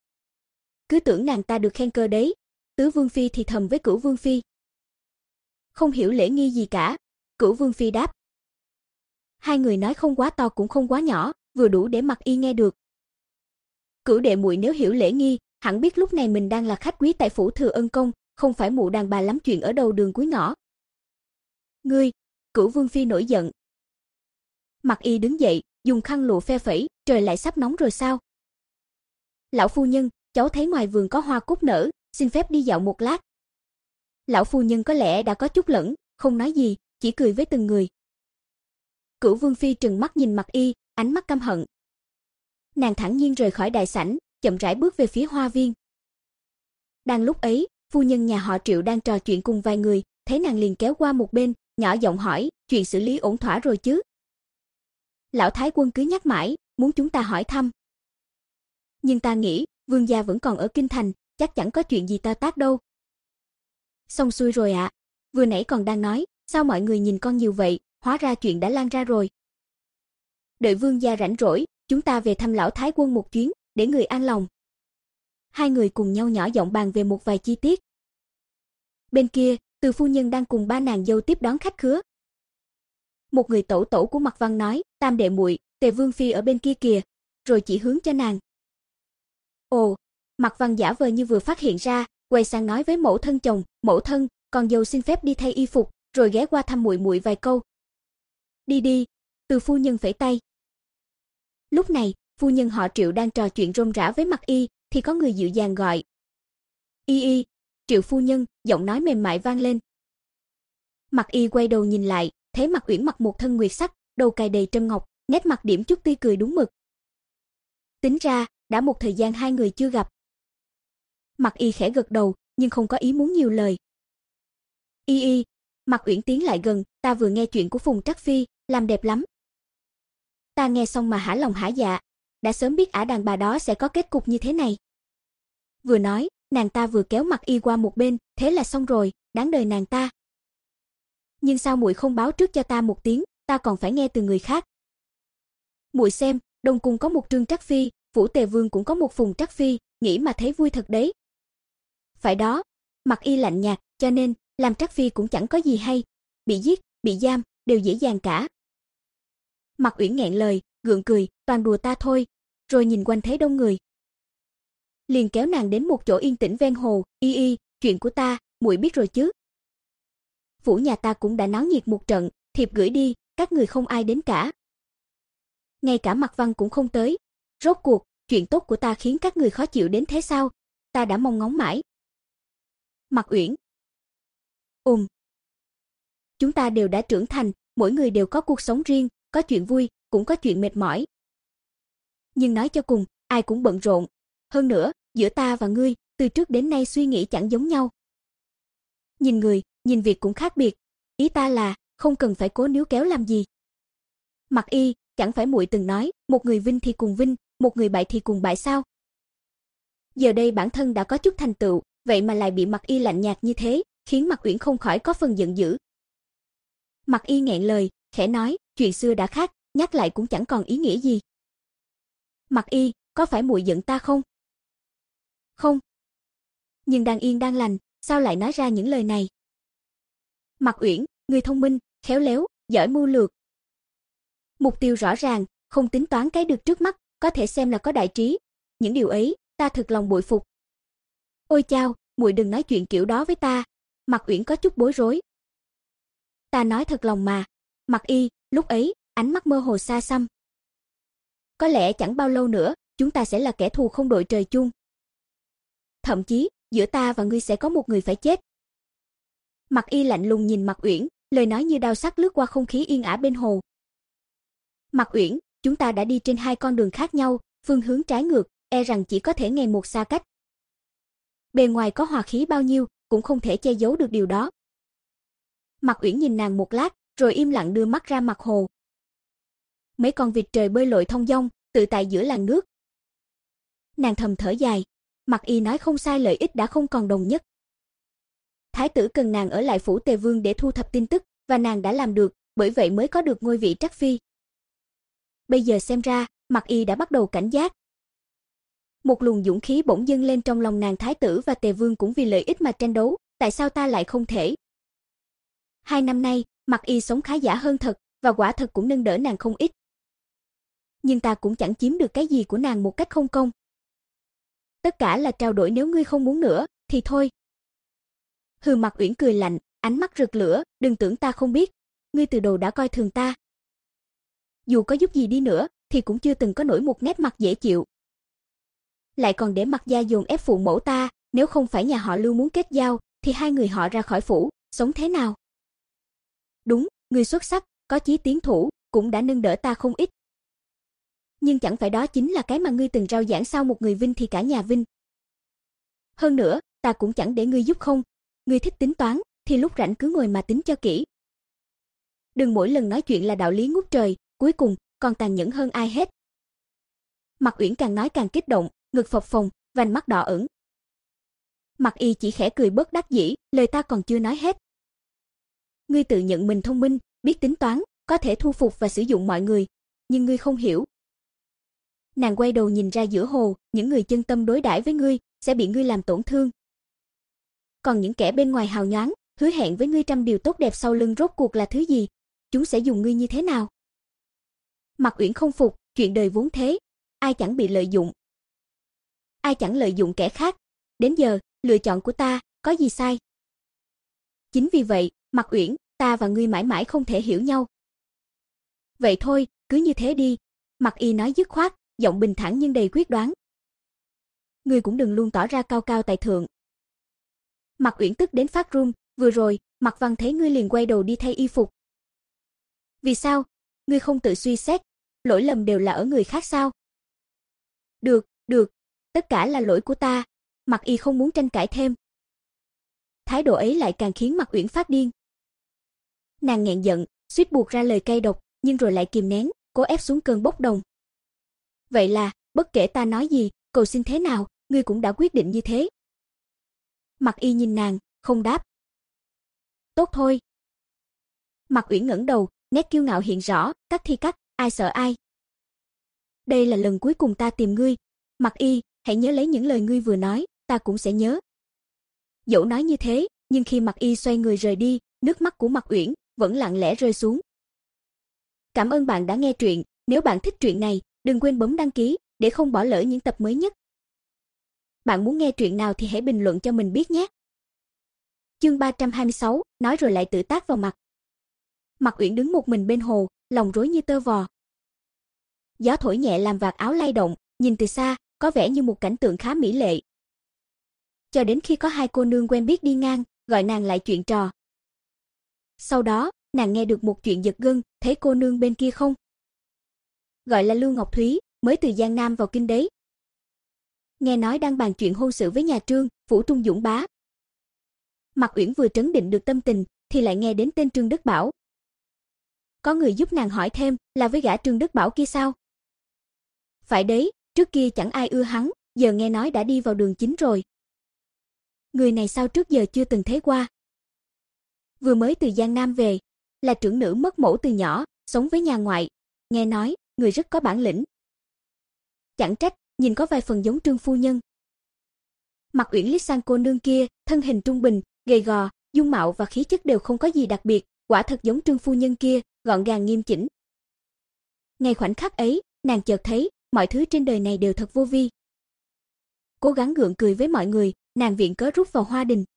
Cứ tưởng nàng ta được khen cơ đấy, tứ vương phi thì thầm với cửu vương phi. Không hiểu lễ nghi gì cả, cửu vương phi đáp. Hai người nói không quá to cũng không quá nhỏ, vừa đủ để Mạc Y nghe được. Cửu đệ muội nếu hiểu lễ nghi, hẳn biết lúc này mình đang là khách quý tại phủ Thừa Ân Công, không phải mụ đàn bà lắm chuyện ở đầu đường cuối ngõ. Ngươi, cửu vương phi nổi giận. Mặc Y đứng dậy, dùng khăn lụa phe phẩy, trời lại sắp nóng rồi sao? Lão phu nhân, cháu thấy ngoài vườn có hoa cúc nở, xin phép đi dạo một lát. Lão phu nhân có lẽ đã có chút lẫn, không nói gì, chỉ cười với từng người. Cửu Vương phi trừng mắt nhìn Mặc Y, ánh mắt căm hận. Nàng thản nhiên rời khỏi đại sảnh, chậm rãi bước về phía hoa viên. Đang lúc ấy, phu nhân nhà họ Triệu đang trò chuyện cùng vài người, thấy nàng liền kéo qua một bên, nhỏ giọng hỏi, chuyện xử lý ổn thỏa rồi chứ? Lão thái quân cứ nhắc mãi, muốn chúng ta hỏi thăm. Nhưng ta nghĩ, vương gia vẫn còn ở kinh thành, chắc chẳng có chuyện gì to tát đâu. Xong xuôi rồi ạ. À. Vừa nãy còn đang nói, sao mọi người nhìn con nhiều vậy, hóa ra chuyện đã lan ra rồi. Đợi vương gia rảnh rỗi, chúng ta về thăm lão thái quân một chuyến, để người an lòng. Hai người cùng nhau nhỏ giọng bàn về một vài chi tiết. Bên kia, Từ phu nhân đang cùng ba nàng dâu tiếp đón khách khứa. Một người tẩu tẩu của Mạc Văn nói, tam đệ muội, Tề Vương phi ở bên kia kìa, rồi chỉ hướng cho nàng. Ồ, Mạc Văn giả vờ như vừa phát hiện ra, quay sang nói với mẫu thân chồng, mẫu thân, con dâu xin phép đi thay y phục, rồi ghé qua thăm muội muội vài câu. Đi đi, Từ phu nhân phẩy tay. Lúc này, phu nhân họ Triệu đang trò chuyện rôm rả với Mặc Y, thì có người dịu dàng gọi. Y Y, Triệu phu nhân, giọng nói mềm mại vang lên. Mặc Y quay đầu nhìn lại, thấy Mặc Uyển mặc một thân nguyệt sắc, đầu cài đầy trâm ngọc, nét mặt điểm chút tươi cười đúng mực. Tính ra, đã một thời gian hai người chưa gặp. Mặc Y khẽ gật đầu, nhưng không có ý muốn nhiều lời. Y Y, Mặc Uyển tiến lại gần, ta vừa nghe chuyện của Phùng Trắc Phi, làm đẹp lắm. Ta nghe xong mà hả lòng hả dạ, đã sớm biết ả đàn bà đó sẽ có kết cục như thế này. Vừa nói, nàng ta vừa kéo Mặc Y qua một bên, thế là xong rồi, đáng đời nàng ta. Nhưng sao muội không báo trước cho ta một tiếng, ta còn phải nghe từ người khác. Muội xem, Đông cung có một Trương Trắc Phi, phủ Tề Vương cũng có một Phùng Trắc Phi, nghĩ mà thấy vui thật đấy. Phải đó, Mặc Y lạnh nhạt, cho nên, làm Trắc Phi cũng chẳng có gì hay, bị giết, bị giam, đều dễ dàng cả. Mặc Uyển nghẹn lời, gượng cười, toàn đùa ta thôi, rồi nhìn quanh thấy đông người. Liền kéo nàng đến một chỗ yên tĩnh ven hồ, Y Y, chuyện của ta, muội biết rồi chứ. Phủ nhà ta cũng đã náo nhiệt một trận, thiệp gửi đi, các người không ai đến cả. Ngay cả Mạc Văn cũng không tới. Rốt cuộc, chuyện tốt của ta khiến các người khó chịu đến thế sao? Ta đã mong ngóng mãi. Mặc Uyển. Ừm. Chúng ta đều đã trưởng thành, mỗi người đều có cuộc sống riêng, có chuyện vui, cũng có chuyện mệt mỏi. Nhưng nói cho cùng, ai cũng bận rộn. Hơn nữa, giữa ta và ngươi, từ trước đến nay suy nghĩ chẳng giống nhau. Nhìn người, nhìn việc cũng khác biệt. Ý ta là, không cần phải cố níu kéo làm gì. Mặc Y, chẳng phải muội từng nói, một người vinh thì cùng vinh, một người bại thì cùng bại sao? Giờ đây bản thân đã có chút thành tựu, vậy mà lại bị Mặc Y lạnh nhạt như thế, khiến Mặc Uyển không khỏi có phần giận dữ. Mặc Y nghẹn lời, khẽ nói, chuyện xưa đã khác, nhắc lại cũng chẳng còn ý nghĩa gì. Mặc Y, có phải muội giận ta không? Không. Nhưng đang yên đang lành, sao lại nói ra những lời này? Mặc Uyển, người thông minh, khéo léo, giỏi mưu lược. Mục tiêu rõ ràng, không tính toán cái được trước mắt, có thể xem là có đại trí. Những điều ấy, ta thực lòng bội phục. Ôi chao, muội đừng nói chuyện kiểu đó với ta. Mặc Uyển có chút bối rối. Ta nói thật lòng mà. Mặc Y, lúc ấy, ánh mắt mơ hồ xa xăm. Có lẽ chẳng bao lâu nữa, chúng ta sẽ là kẻ thù không đội trời chung. Thậm chí, giữa ta và ngươi sẽ có một người phải chết. Mặc Y lạnh lùng nhìn Mặc Uyển, lời nói như đao sắc lướt qua không khí yên ả bên hồ. Mặc Uyển, chúng ta đã đi trên hai con đường khác nhau, phương hướng trái ngược, e rằng chỉ có thể ngày một xa cách. Bề ngoài có hòa khí bao nhiêu, cũng không thể che giấu được điều đó. Mặc Uyển nhìn nàng một lát, rồi im lặng đưa mắt ra mặt hồ. Mấy con vịt trời bơi lội thong dong, tự tại giữa làn nước. Nàng thầm thở dài, Mặc Y nói không sai, lợi ích đã không còn đồng nhất. Thái tử cần nàng ở lại phủ Tề Vương để thu thập tin tức, và nàng đã làm được, bởi vậy mới có được ngôi vị Trắc Phi. Bây giờ xem ra, Mặc Y đã bắt đầu cảnh giác. Một luồng dũng khí bỗng dâng lên trong lòng nàng. Thái tử và Tề Vương cũng vì lợi ích mà tranh đấu, tại sao ta lại không thể? Hai năm nay, Mặc Y sống khá giả hơn thật, và quả thật cũng nâng đỡ nàng không ít. Nhưng ta cũng chẳng chiếm được cái gì của nàng một cách không công. Tất cả là trao đổi, nếu ngươi không muốn nữa, thì thôi. Hừ. Mặc Uyển cười lạnh, ánh mắt rực lửa, đừng tưởng ta không biết, ngươi từ đầu đã coi thường ta. dù có giúp gì đi nữa thì cũng chưa từng có nổi một nét mặt dễ chịu. Lại còn để Mặc gia dồn ép phụ mẫu ta, nếu không phải nhà họ Lưu muốn kết giao thì hai người họ ra khỏi phủ, sống thế nào? Đúng, người xuất sắc, có chí tiến thủ, cũng đã nâng đỡ ta không ít. Nhưng chẳng phải đó chính là cái mà ngươi từng rao giảng sao một người vinh thì cả nhà vinh. Hơn nữa, ta cũng chẳng để ngươi giúp không, ngươi thích tính toán thì lúc rảnh cứ ngồi mà tính cho kỹ. Đừng mỗi lần nói chuyện là đạo lý ngút trời, cuối cùng còn tàn nhẫn hơn ai hết. Mặc Uyển càng nói càng kích động, ngực phập phồng, vành mắt đỏ ửng. Mặc Y chỉ khẽ cười bất đắc dĩ, lời ta còn chưa nói hết. Ngươi tự nhận mình thông minh, biết tính toán, có thể thu phục và sử dụng mọi người, nhưng ngươi không hiểu. Nàng quay đầu nhìn ra giữa hồ, những người chân tâm đối đãi với ngươi sẽ bị ngươi làm tổn thương. Còn những kẻ bên ngoài hào nhoáng, hứa hẹn với ngươi trăm điều tốt đẹp sau lưng rốt cuộc là thứ gì? Chúng sẽ dùng ngươi như thế nào? Mặc Uyển không phục, chuyện đời vốn thế, ai chẳng bị lợi dụng. Ai chẳng lợi dụng kẻ khác, đến giờ, lựa chọn của ta có gì sai? Chính vì vậy, Mặc Uyển, ta và ngươi mãi mãi không thể hiểu nhau. Vậy thôi, cứ như thế đi, Mặc Y nói dứt khoát, giọng bình thản nhưng đầy quyết đoán. Ngươi cũng đừng luôn tỏ ra cao cao tại thượng. Mặc Uyển tức đến phát run, vừa rồi, Mặc Văn thấy ngươi liền quay đầu đi thay y phục. Vì sao? Ngươi không tự suy xét, lỗi lầm đều là ở người khác sao? Được, được, tất cả là lỗi của ta. Mặc Y không muốn tranh cãi thêm. Thái độ ấy lại càng khiến Mặc Uyển phát điên. Nàng nghẹn giận, suýt buộc ra lời cay độc, nhưng rồi lại kìm nén, cố ép xuống cơn bốc đồng. Vậy là, bất kể ta nói gì, cầu xin thế nào, ngươi cũng đã quyết định như thế. Mặc Y nhìn nàng, không đáp. Tốt thôi. Mặc Uyển ngẩng đầu, nét kiêu ngạo hiện rõ, cắt thì cắt, ai sợ ai. Đây là lần cuối cùng ta tìm ngươi, Mặc Y, hãy nhớ lấy những lời ngươi vừa nói, ta cũng sẽ nhớ. Dẫu nói như thế, nhưng khi Mặc Y xoay người rời đi, nước mắt của Mặc Uyển vẫn lặng lẽ rơi xuống. Cảm ơn bạn đã nghe truyện, nếu bạn thích truyện này, đừng quên bấm đăng ký để không bỏ lỡ những tập mới nhất. Bạn muốn nghe truyện nào thì hãy bình luận cho mình biết nhé. Chương ba trăm hai mươi sáu, nói rồi lại tự tát vào mặt. Mặc Uyển đứng một mình bên hồ, lòng rối như tơ vò. Gió thổi nhẹ làm vạt áo lay động, nhìn từ xa, có vẻ như một cảnh tượng khá mỹ lệ. Cho đến khi có hai cô nương quen biết đi ngang, gọi nàng lại chuyện trò. Sau đó, nàng nghe được một chuyện giật gân, thấy cô nương bên kia không? Gọi là Lưu Ngọc Thúy, mới từ Giang Nam vào kinh đấy. Nghe nói đang bàn chuyện hôn sự với nhà Trương, phủ Trung Dũng bá. Mặc Uyển vừa trấn định được tâm tình, thì lại nghe đến tên Trương Đức Bảo. Có người giúp nàng hỏi thêm, là với gã Trương Đức Bảo kia sao? Phải đấy, trước kia chẳng ai ưa hắn, giờ nghe nói đã đi vào đường chính rồi. Người này sao trước giờ chưa từng thấy qua? Vừa mới từ Giang Nam về, là trưởng nữ mất mẫu từ nhỏ, sống với nhà ngoại, nghe nói người rất có bản lĩnh. Chẳng trách, nhìn có vài phần giống Trương phu nhân. Mặc Uyển liếc sang cô nương kia, thân hình trung bình, gầy gò, dung mạo và khí chất đều không có gì đặc biệt, quả thật giống Trương phu nhân kia, gọn gàng nghiêm chỉnh. Ngay khoảnh khắc ấy, nàng chợt thấy, mọi thứ trên đời này đều thật vô vi. Cố gắng gượng cười với mọi người, nàng viện cớ rút vào hoa đình.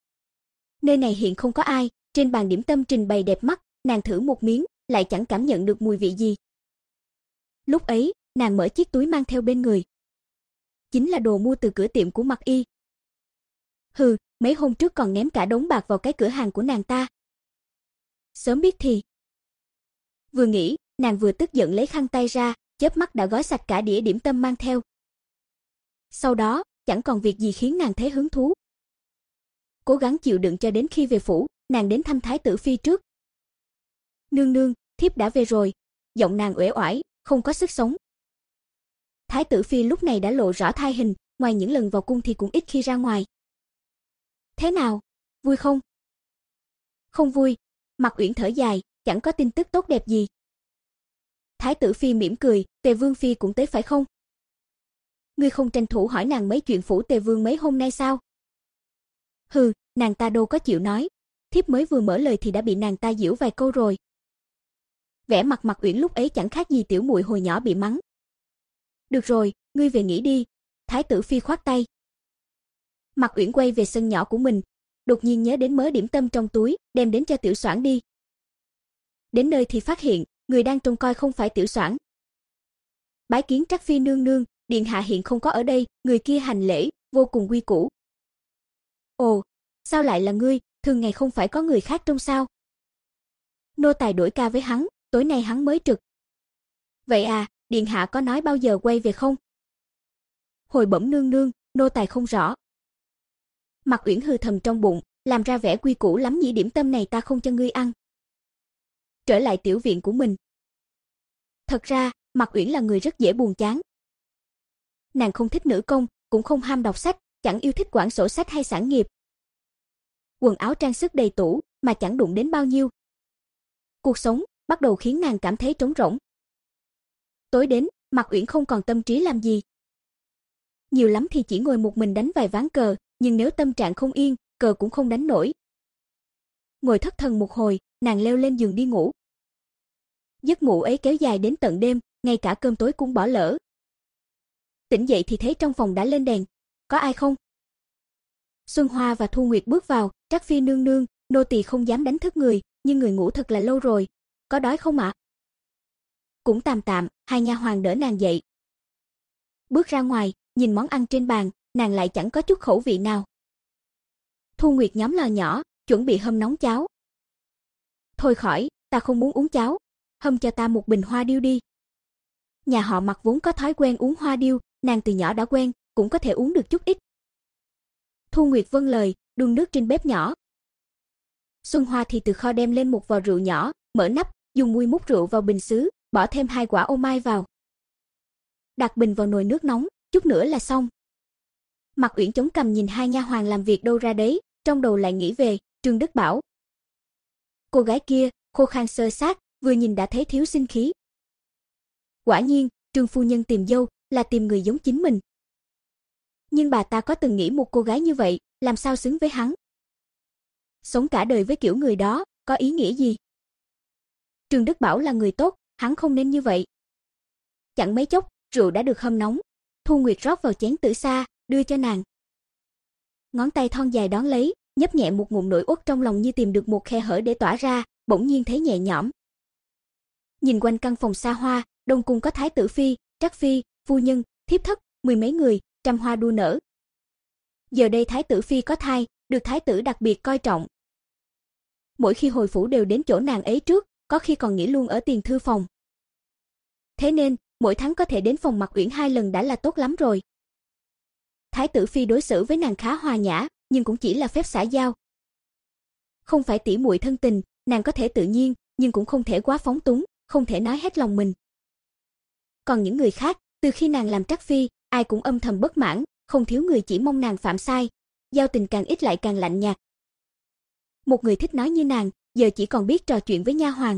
Nơi này hiện không có ai, trên bàn điểm tâm trình bày đẹp mắt, nàng thử một miếng, lại chẳng cảm nhận được mùi vị gì. Lúc ấy, nàng mở chiếc túi mang theo bên người. Chính là đồ mua từ cửa tiệm của Mặc Y. Hừ, mấy hôm trước còn ném cả đống bạc vào cái cửa hàng của nàng ta. Sớm biết thì. Vừa nghĩ, nàng vừa tức giận lấy khăn tay ra, chớp mắt đã gói sạch cả đĩa điểm tâm mang theo. Sau đó, chẳng còn việc gì khiến nàng thấy hứng thú. Cố gắng chịu đựng cho đến khi về phủ, nàng đến thăm Thái tử phi trước. Nương nương, thiếp đã về rồi. Giọng nàng uể oải, không có sức sống. Thái tử phi lúc này đã lộ rõ thai hình, ngoài những lần vào cung thì cũng ít khi ra ngoài. Thế nào, vui không? Không vui. Mặc Uyển thở dài, chẳng có tin tức tốt đẹp gì. Thái tử phi mỉm cười, Tề vương phi cũng tới phải không? Ngươi không tranh thủ hỏi nàng mấy chuyện phủ Tề vương mấy hôm nay sao? Hừ, nàng ta đâu có chịu nói. Thiếp mới vừa mở lời thì đã bị nàng ta giễu vài câu rồi. Vẻ mặt Mặc Uyển lúc ấy chẳng khác gì tiểu muội hồi nhỏ bị mắng. Được rồi, ngươi về nghỉ đi. Thái tử phi khoát tay. Mặc Uyển quay về sân nhỏ của mình, đột nhiên nhớ đến mớ điểm tâm trong túi, đem đến cho Tiểu Soảng đi. Đến nơi thì phát hiện, người đang trông coi không phải Tiểu Soảng. Bái kiến Trắc phi nương nương, điện hạ hiện không có ở đây, người kia hành lễ, vô cùng quy củ. Ồ, sao lại là ngươi, thường ngày không phải có người khác trông sao? Nô tài đổi ca với hắn, tối nay hắn mới trực. Vậy à, điện hạ có nói bao giờ quay về không? Hồi bẩm nương nương, nô tài không rõ. Mạc Uyển hừ thầm trong bụng, làm ra vẻ quy củ lắm nhỉ, điểm tâm này ta không cho ngươi ăn. Trở lại tiểu viện của mình. Thật ra, Mạc Uyển là người rất dễ buồn chán. Nàng không thích nữ công, cũng không ham đọc sách, chẳng yêu thích quản sổ sách hay sản nghiệp. Quần áo trang sức đầy tủ, mà chẳng đụng đến bao nhiêu. Cuộc sống bắt đầu khiến nàng cảm thấy trống rỗng. Tối đến, Mạc Uyển không còn tâm trí làm gì. Nhiều lắm thì chỉ ngồi một mình đánh vài ván cờ, nhưng nếu tâm trạng không yên, cờ cũng không đánh nổi. Ngồi thất thần một hồi, nàng leo lên giường đi ngủ. Giấc ngủ ấy kéo dài đến tận đêm, ngay cả cơm tối cũng bỏ lỡ. Tỉnh dậy thì thấy trong phòng đã lên đèn. Có ai không? Xuân Hoa và Thu Nguyệt bước vào, Trắc phi nương nương, nô tỳ không dám đánh thức người, nhưng người ngủ thật là lâu rồi. Có đói không ạ? Cũng tạm tạm, hai nha hoàn đỡ nàng dậy. Bước ra ngoài, nhìn món ăn trên bàn, nàng lại chẳng có chút khẩu vị nào. Thu Nguyệt nhóm lò nhỏ, chuẩn bị hâm nóng cháo. Thôi khỏi, ta không muốn uống cháo, hâm cho ta một bình hoa điêu đi. Nhà họ Mạc vốn có thói quen uống hoa điêu, nàng từ nhỏ đã quen, cũng có thể uống được chút ít. Thu Nguyệt vâng lời, đun nước trên bếp nhỏ. Xuân Hoa thì từ kho đem lên một vò rượu nhỏ, mở nắp, dùng muôi múc rượu vào bình sứ, bỏ thêm hai quả ô mai vào. Đặt bình vào nồi nước nóng, chút nữa là xong. Mạc Uyển chống cằm nhìn hai nha hoàn làm việc đâu ra đấy, trong đầu lại nghĩ về Trương Đức Bảo. Cô gái kia, khô khan xơ xác, vừa nhìn đã thấy thiếu sinh khí. Quả nhiên, Trương phu nhân tìm dâu là tìm người giống chính mình. Nhưng bà ta có từng nghĩ một cô gái như vậy, làm sao xứng với hắn? Sống cả đời với kiểu người đó, có ý nghĩa gì? Trương Đức Bảo là người tốt, hắn không nên như vậy. Chẳng mấy chốc, rượu đã được hâm nóng. Thu Nguyệt rót vào chén tử sa, đưa cho nàng. Ngón tay thon dài đón lấy, nhấp nhẹ một ngụm nổi uất trong lòng như tìm được một khe hở để tỏa ra, bỗng nhiên thấy nhẹ nhõm. Nhìn quanh căn phòng xa hoa, đông cung có thái tử phi, trắc phi, phu nhân, thiếp thất, mười mấy người, trăm hoa đua nở. Giờ đây thái tử phi có thai, được thái tử đặc biệt coi trọng. Mỗi khi hồi phủ đều đến chỗ nàng ấy trước, có khi còn nghỉ luôn ở tiền thư phòng. Thế nên, mỗi tháng có thể đến phòng Mạc Uyển hai lần đã là tốt lắm rồi. Thái tử phi đối xử với nàng khá hòa nhã, nhưng cũng chỉ là phép xã giao. Không phải tỉ muội thân tình, nàng có thể tự nhiên, nhưng cũng không thể quá phóng túng, không thể nói hết lòng mình. Còn những người khác, từ khi nàng làm trắc phi, ai cũng âm thầm bất mãn, không thiếu người chỉ mong nàng phạm sai, giao tình càng ít lại càng lạnh nhạt. Một người thích nói như nàng, giờ chỉ còn biết trò chuyện với nha hoàn.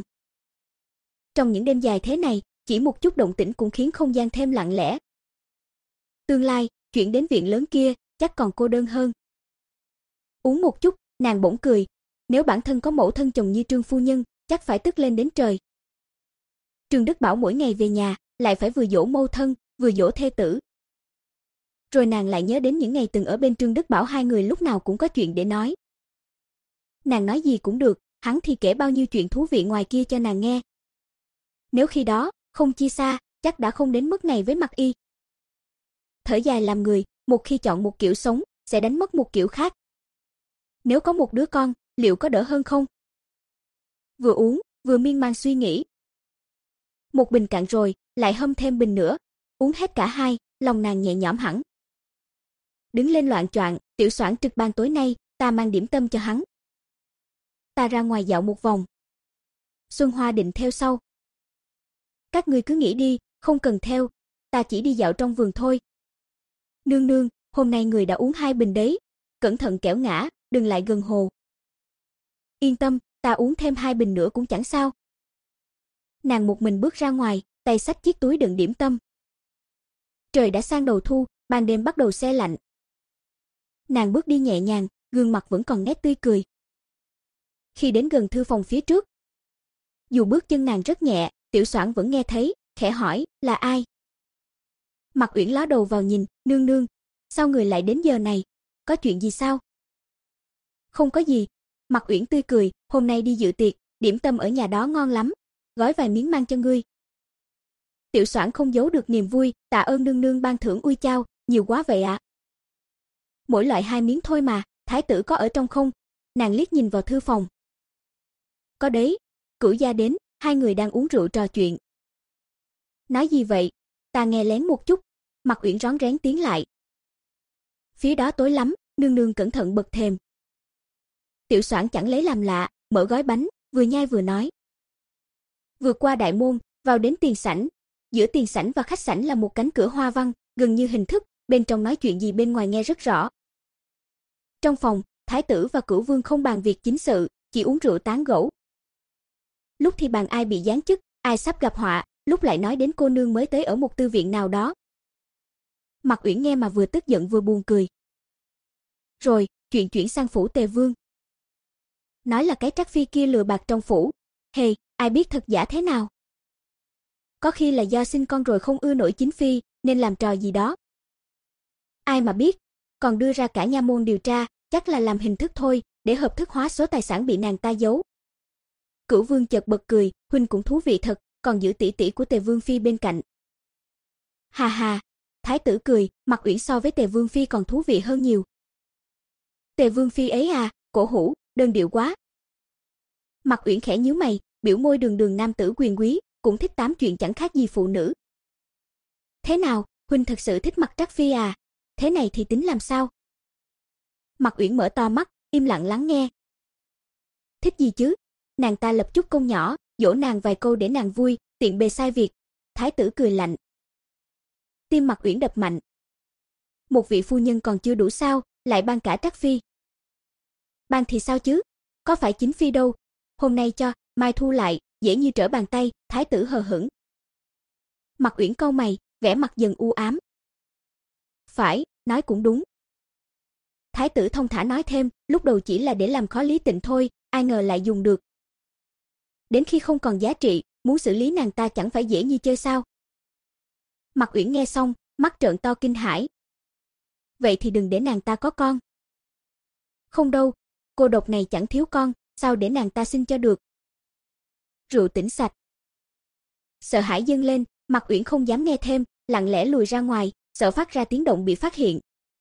Trong những đêm dài thế này, chỉ một chút động tĩnh cũng khiến không gian thêm lặng lẽ. Tương lai, chuyện đến viện lớn kia, chắc còn cô đơn hơn. Uống một chút, nàng bỗng cười, nếu bản thân có mẫu thân chồng như Trương phu nhân, chắc phải tức lên đến trời. Trương Đức Bảo mỗi ngày về nhà, lại phải vừa dỗ mâu thân, vừa dỗ thê tử. Rồi nàng lại nhớ đến những ngày từng ở bên Trương Đức Bảo, hai người lúc nào cũng có chuyện để nói. Nàng nói gì cũng được, hắn thì kể bao nhiêu chuyện thú vị ngoài kia cho nàng nghe. Nếu khi đó, không chia xa, chắc đã không đến mức này với Mạc Y. Thở dài làm người, một khi chọn một kiểu sống, sẽ đánh mất một kiểu khác. Nếu có một đứa con, liệu có đỡ hơn không? Vừa uống, vừa miên man suy nghĩ. Một bình cạn rồi, lại hâm thêm bình nữa, uống hết cả hai, lòng nàng nhẹ nhõm hẳn. Đứng lên loạng choạng, Tiểu Soảng trực ban tối nay, ta mang điểm tâm cho hắn. Ta ra ngoài dạo một vòng. Xuân Hoa định theo sau. Các ngươi cứ nghỉ đi, không cần theo, ta chỉ đi dạo trong vườn thôi. Nương nương, hôm nay người đã uống hai bình đấy, cẩn thận kẻo ngã, đừng lại gần hồ. Yên tâm, ta uống thêm hai bình nữa cũng chẳng sao. Nàng một mình bước ra ngoài, tay xách chiếc túi đựng điểm tâm. Trời đã sang đầu thu, ban đêm bắt đầu se lạnh. Nàng bước đi nhẹ nhàng, gương mặt vẫn còn nét tươi cười. Khi đến gần thư phòng phía trước, dù bước chân nàng rất nhẹ, Tiểu Soảng vẫn nghe thấy, khẽ hỏi, là ai? Mạc Uyển ló đầu vào nhìn, nương nương, sao người lại đến giờ này? Có chuyện gì sao? Không có gì. Mạc Uyển tươi cười, hôm nay đi dự tiệc, điểm tâm ở nhà đó ngon lắm. gói vài miếng mang cho ngươi. Tiểu Soảng không giấu được niềm vui, tạ ơn nương nương ban thưởng ui chao, nhiều quá vậy ạ. À. Mỗi loại hai miếng thôi mà, thái tử có ở trong không? Nàng liếc nhìn vào thư phòng. Có đấy, cửu gia đến, hai người đang uống rượu trò chuyện. Nói gì vậy? Ta nghe lén một chút. Mạc Uyển rón rén tiến lại. Phía đó tối lắm, nương nương cẩn thận bật thềm. Tiểu Soảng chẳng lấy làm lạ, mở gói bánh, vừa nhai vừa nói. Vừa qua đại môn, vào đến tiền sảnh. Giữa tiền sảnh và khách sảnh là một cánh cửa hoa văn, gần như hình thức, bên trong nói chuyện gì bên ngoài nghe rất rõ. Trong phòng, thái tử và cửu vương không bàn việc chính sự, chỉ uống rượu tán gẫu. Lúc thì bàn ai bị giáng chức, ai sắp gặp họa, lúc lại nói đến cô nương mới tới ở một tư viện nào đó. Mạc Uyển nghe mà vừa tức giận vừa buồn cười. Rồi, chuyện chuyển sang phủ Tề Vương. Nói là cái Trác Phi kia lừa bạc trong phủ. Hề, ai biết thật giả thế nào? Có khi là do sinh con rồi không ưa nổi chính phi, nên làm trò gì đó. Ai mà biết, còn đưa ra cả nha môn điều tra, chắc là làm hình thức thôi, để hợp thức hóa số tài sản bị nàng ta giấu. Cửu Vương chợt bật cười, huynh cũng thú vị thật, còn giữ tỷ tỷ của Tề Vương phi bên cạnh. Hà hà, thái tử cười, Mạc Uyển so với Tề Vương phi còn thú vị hơn nhiều. Tề Vương phi ấy à, cổ hủ, đơn điệu quá. Mạc Uyển khẽ nhíu mày, biểu môi đường đường nam tử quyền quý, cũng thích tám chuyện chẳng khác gì phụ nữ. Thế nào, huynh thật sự thích mặt Trác Phi à? Thế này thì tính làm sao? Mạc Uyển mở to mắt, im lặng lắng nghe. Thích gì chứ? Nàng ta lập chút công nhỏ, dỗ nàng vài câu để nàng vui, tiện bề sai việc. Thái tử cười lạnh. Tim Mạc Uyển đập mạnh. Một vị phu nhân còn chưa đủ sao, lại ban cả Trác Phi. Ban thì sao chứ? Có phải chính phi đâu. Hôm nay cho, mai thu lại, dễ như trở bàn tay, thái tử hờ hững. Mạc Uyển cau mày, vẻ mặt dần u ám. Phải, nói cũng đúng. Thái tử thông thả nói thêm, lúc đầu chỉ là để làm khó Lý Tịnh thôi, ai ngờ lại dùng được. Đến khi không còn giá trị, muốn xử lý nàng ta chẳng phải dễ như chơi sao? Mạc Uyển nghe xong, mắt trợn to kinh hãi. Vậy thì đừng để nàng ta có con. Không đâu, cô độc này chẳng thiếu con, sao để nàng ta sinh cho được? Rượu tỉnh sạch. Sợ hãi dâng lên, Mạc Uyển không dám nghe thêm, lặng lẽ lùi ra ngoài, sợ phát ra tiếng động bị phát hiện.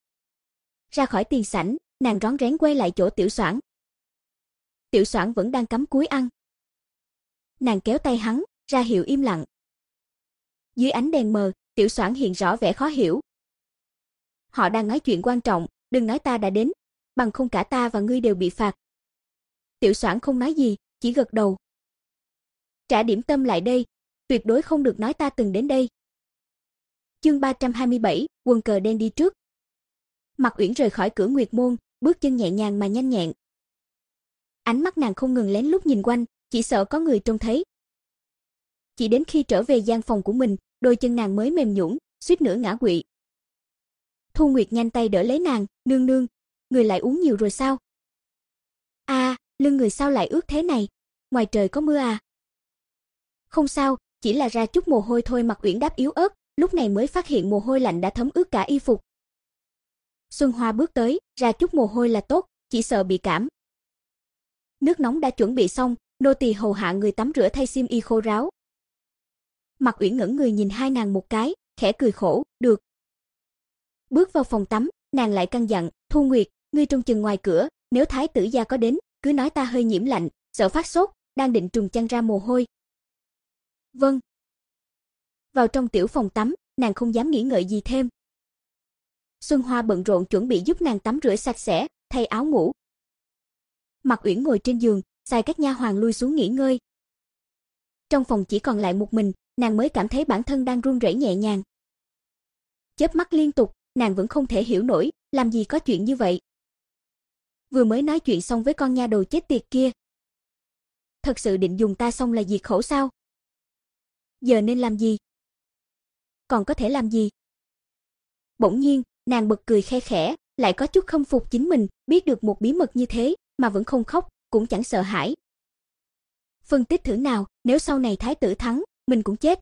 Ra khỏi tiền sảnh, nàng rón rén quay lại chỗ Tiểu Soảng. Tiểu Soảng vẫn đang cắm cúi ăn. Nàng kéo tay hắn, ra hiệu im lặng. Dưới ánh đèn mờ, Tiểu Soảng hiện rõ vẻ khó hiểu. Họ đang nói chuyện quan trọng, đừng nói ta đã đến, bằng không cả ta và ngươi đều bị phạt. Tiểu Soảng không nói gì, chỉ gật đầu. Trả điểm tâm lại đây, tuyệt đối không được nói ta từng đến đây. Chương ba trăm hai mươi bảy, quần cờ đen đi trước. Mạc Uyển rời khỏi cửa Nguyệt môn, bước chân nhẹ nhàng mà nhanh nhẹn. Ánh mắt nàng không ngừng lén lút nhìn quanh, chỉ sợ có người trông thấy. Chỉ đến khi trở về gian phòng của mình, đôi chân nàng mới mềm nhũn, suýt nữa ngã quỵ. Thu Nguyệt nhanh tay đỡ lấy nàng, "Nương nương, người lại uống nhiều rồi sao?" "A, à, lưng người sao lại ướt thế này? Ngoài trời có mưa à?" "Không sao, chỉ là ra chút mồ hôi thôi." Mạc Uyển đáp yếu ớt, lúc này mới phát hiện mồ hôi lạnh đã thấm ướt cả y phục. Xuân Hoa bước tới, "Ra chút mồ hôi là tốt, chỉ sợ bị cảm." Nước nóng đã chuẩn bị xong, nô tỳ hầu hạ người tắm rửa thay xiêm y khô ráo. Mạc Uyển ngẩng người nhìn hai nàng một cái, khẽ cười khổ, "Được." Bước vào phòng tắm, nàng lại căn dặn, "Thu Nguyệt, ngươi trông chừng ngoài cửa, nếu thái tử gia có đến, cứ nói ta hơi nhiễm lạnh, sợ phát sốt, đang định trùng chăn ra mồ hôi." "Vâng." Vào trong tiểu phòng tắm, nàng không dám nghĩ ngợi gì thêm. Xuân Hoa bận rộn chuẩn bị giúp nàng tắm rửa sạch sẽ, thay áo ngủ. Mạc Uyển ngồi trên giường, sai các nha hoàn lui xuống nghỉ ngơi. Trong phòng chỉ còn lại một mình, nàng mới cảm thấy bản thân đang run rẩy nhẹ nhàng. Chớp mắt liên tục, nàng vẫn không thể hiểu nổi, làm gì có chuyện như vậy. Vừa mới nói chuyện xong với con nha đầu chết tiệt kia. Thật sự định dùng ta xong là diệt khẩu sao? Giờ nên làm gì? Còn có thể làm gì? Bỗng nhiên, nàng bật cười khe khẽ, lại có chút khâm phục chính mình, biết được một bí mật như thế mà vẫn không khóc, cũng chẳng sợ hãi. Phân tích thử nào, nếu sau này thái tử thắng, mình cũng chết.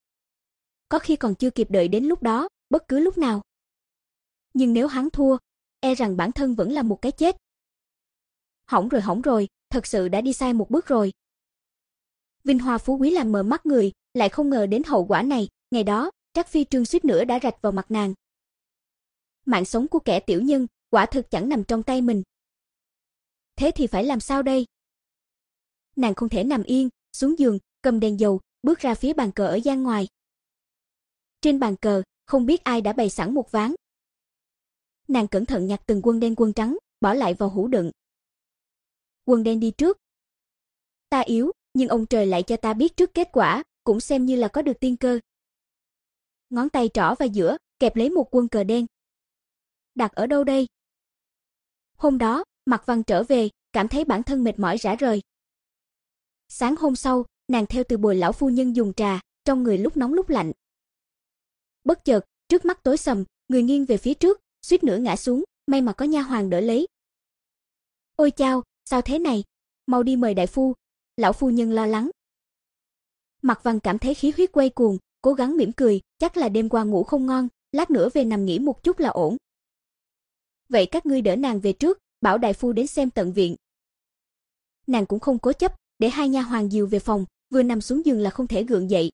Có khi còn chưa kịp đợi đến lúc đó, bất cứ lúc nào. Nhưng nếu hắn thua, e rằng bản thân vẫn là một cái chết. Hỏng rồi hỏng rồi, thật sự đã đi sai một bước rồi. Vinh hoa phú quý làm mờ mắt người, lại không ngờ đến hậu quả này, ngày đó, Trác Phi Trương suýt nữa đã rạch vào mặt nàng. Mạng sống của kẻ tiểu nhân, quả thực chẳng nằm trong tay mình. Thế thì phải làm sao đây? Nàng không thể nằm yên, xuống giường, cầm đèn dầu, bước ra phía bàn cờ ở gian ngoài. Trên bàn cờ, không biết ai đã bày sẵn một ván. Nàng cẩn thận nhặt từng quân đen quân trắng, bỏ lại vào hũ đựng. Quân đen đi trước. Ta yếu, nhưng ông trời lại cho ta biết trước kết quả, cũng xem như là có được tiên cơ. Ngón tay trỏ và giữa, kẹp lấy một quân cờ đen. Đặt ở đâu đây? Hôm đó, Mạc Văn trở về, cảm thấy bản thân mệt mỏi rã rời. Sáng hôm sau, nàng theo từ Bồi lão phu nhân dùng trà, trong người lúc nóng lúc lạnh. Bất chợt, trước mắt tối sầm, người nghiêng về phía trước, suýt nữa ngã xuống, may mà có nha hoàn đỡ lấy. Ôi chao, sao thế này? Mau đi mời đại phu. Lão phu nhân lo lắng. Mạc Văn cảm thấy khí huyết quay cuồng, cố gắng mỉm cười, chắc là đêm qua ngủ không ngon, lát nữa về nằm nghỉ một chút là ổn. Vậy các ngươi đỡ nàng về trước, bảo đại phu đến xem tận viện. Nàng cũng không cố chấp, để hai nha hoàn dìu về phòng, vừa nằm xuống giường là không thể gượng dậy.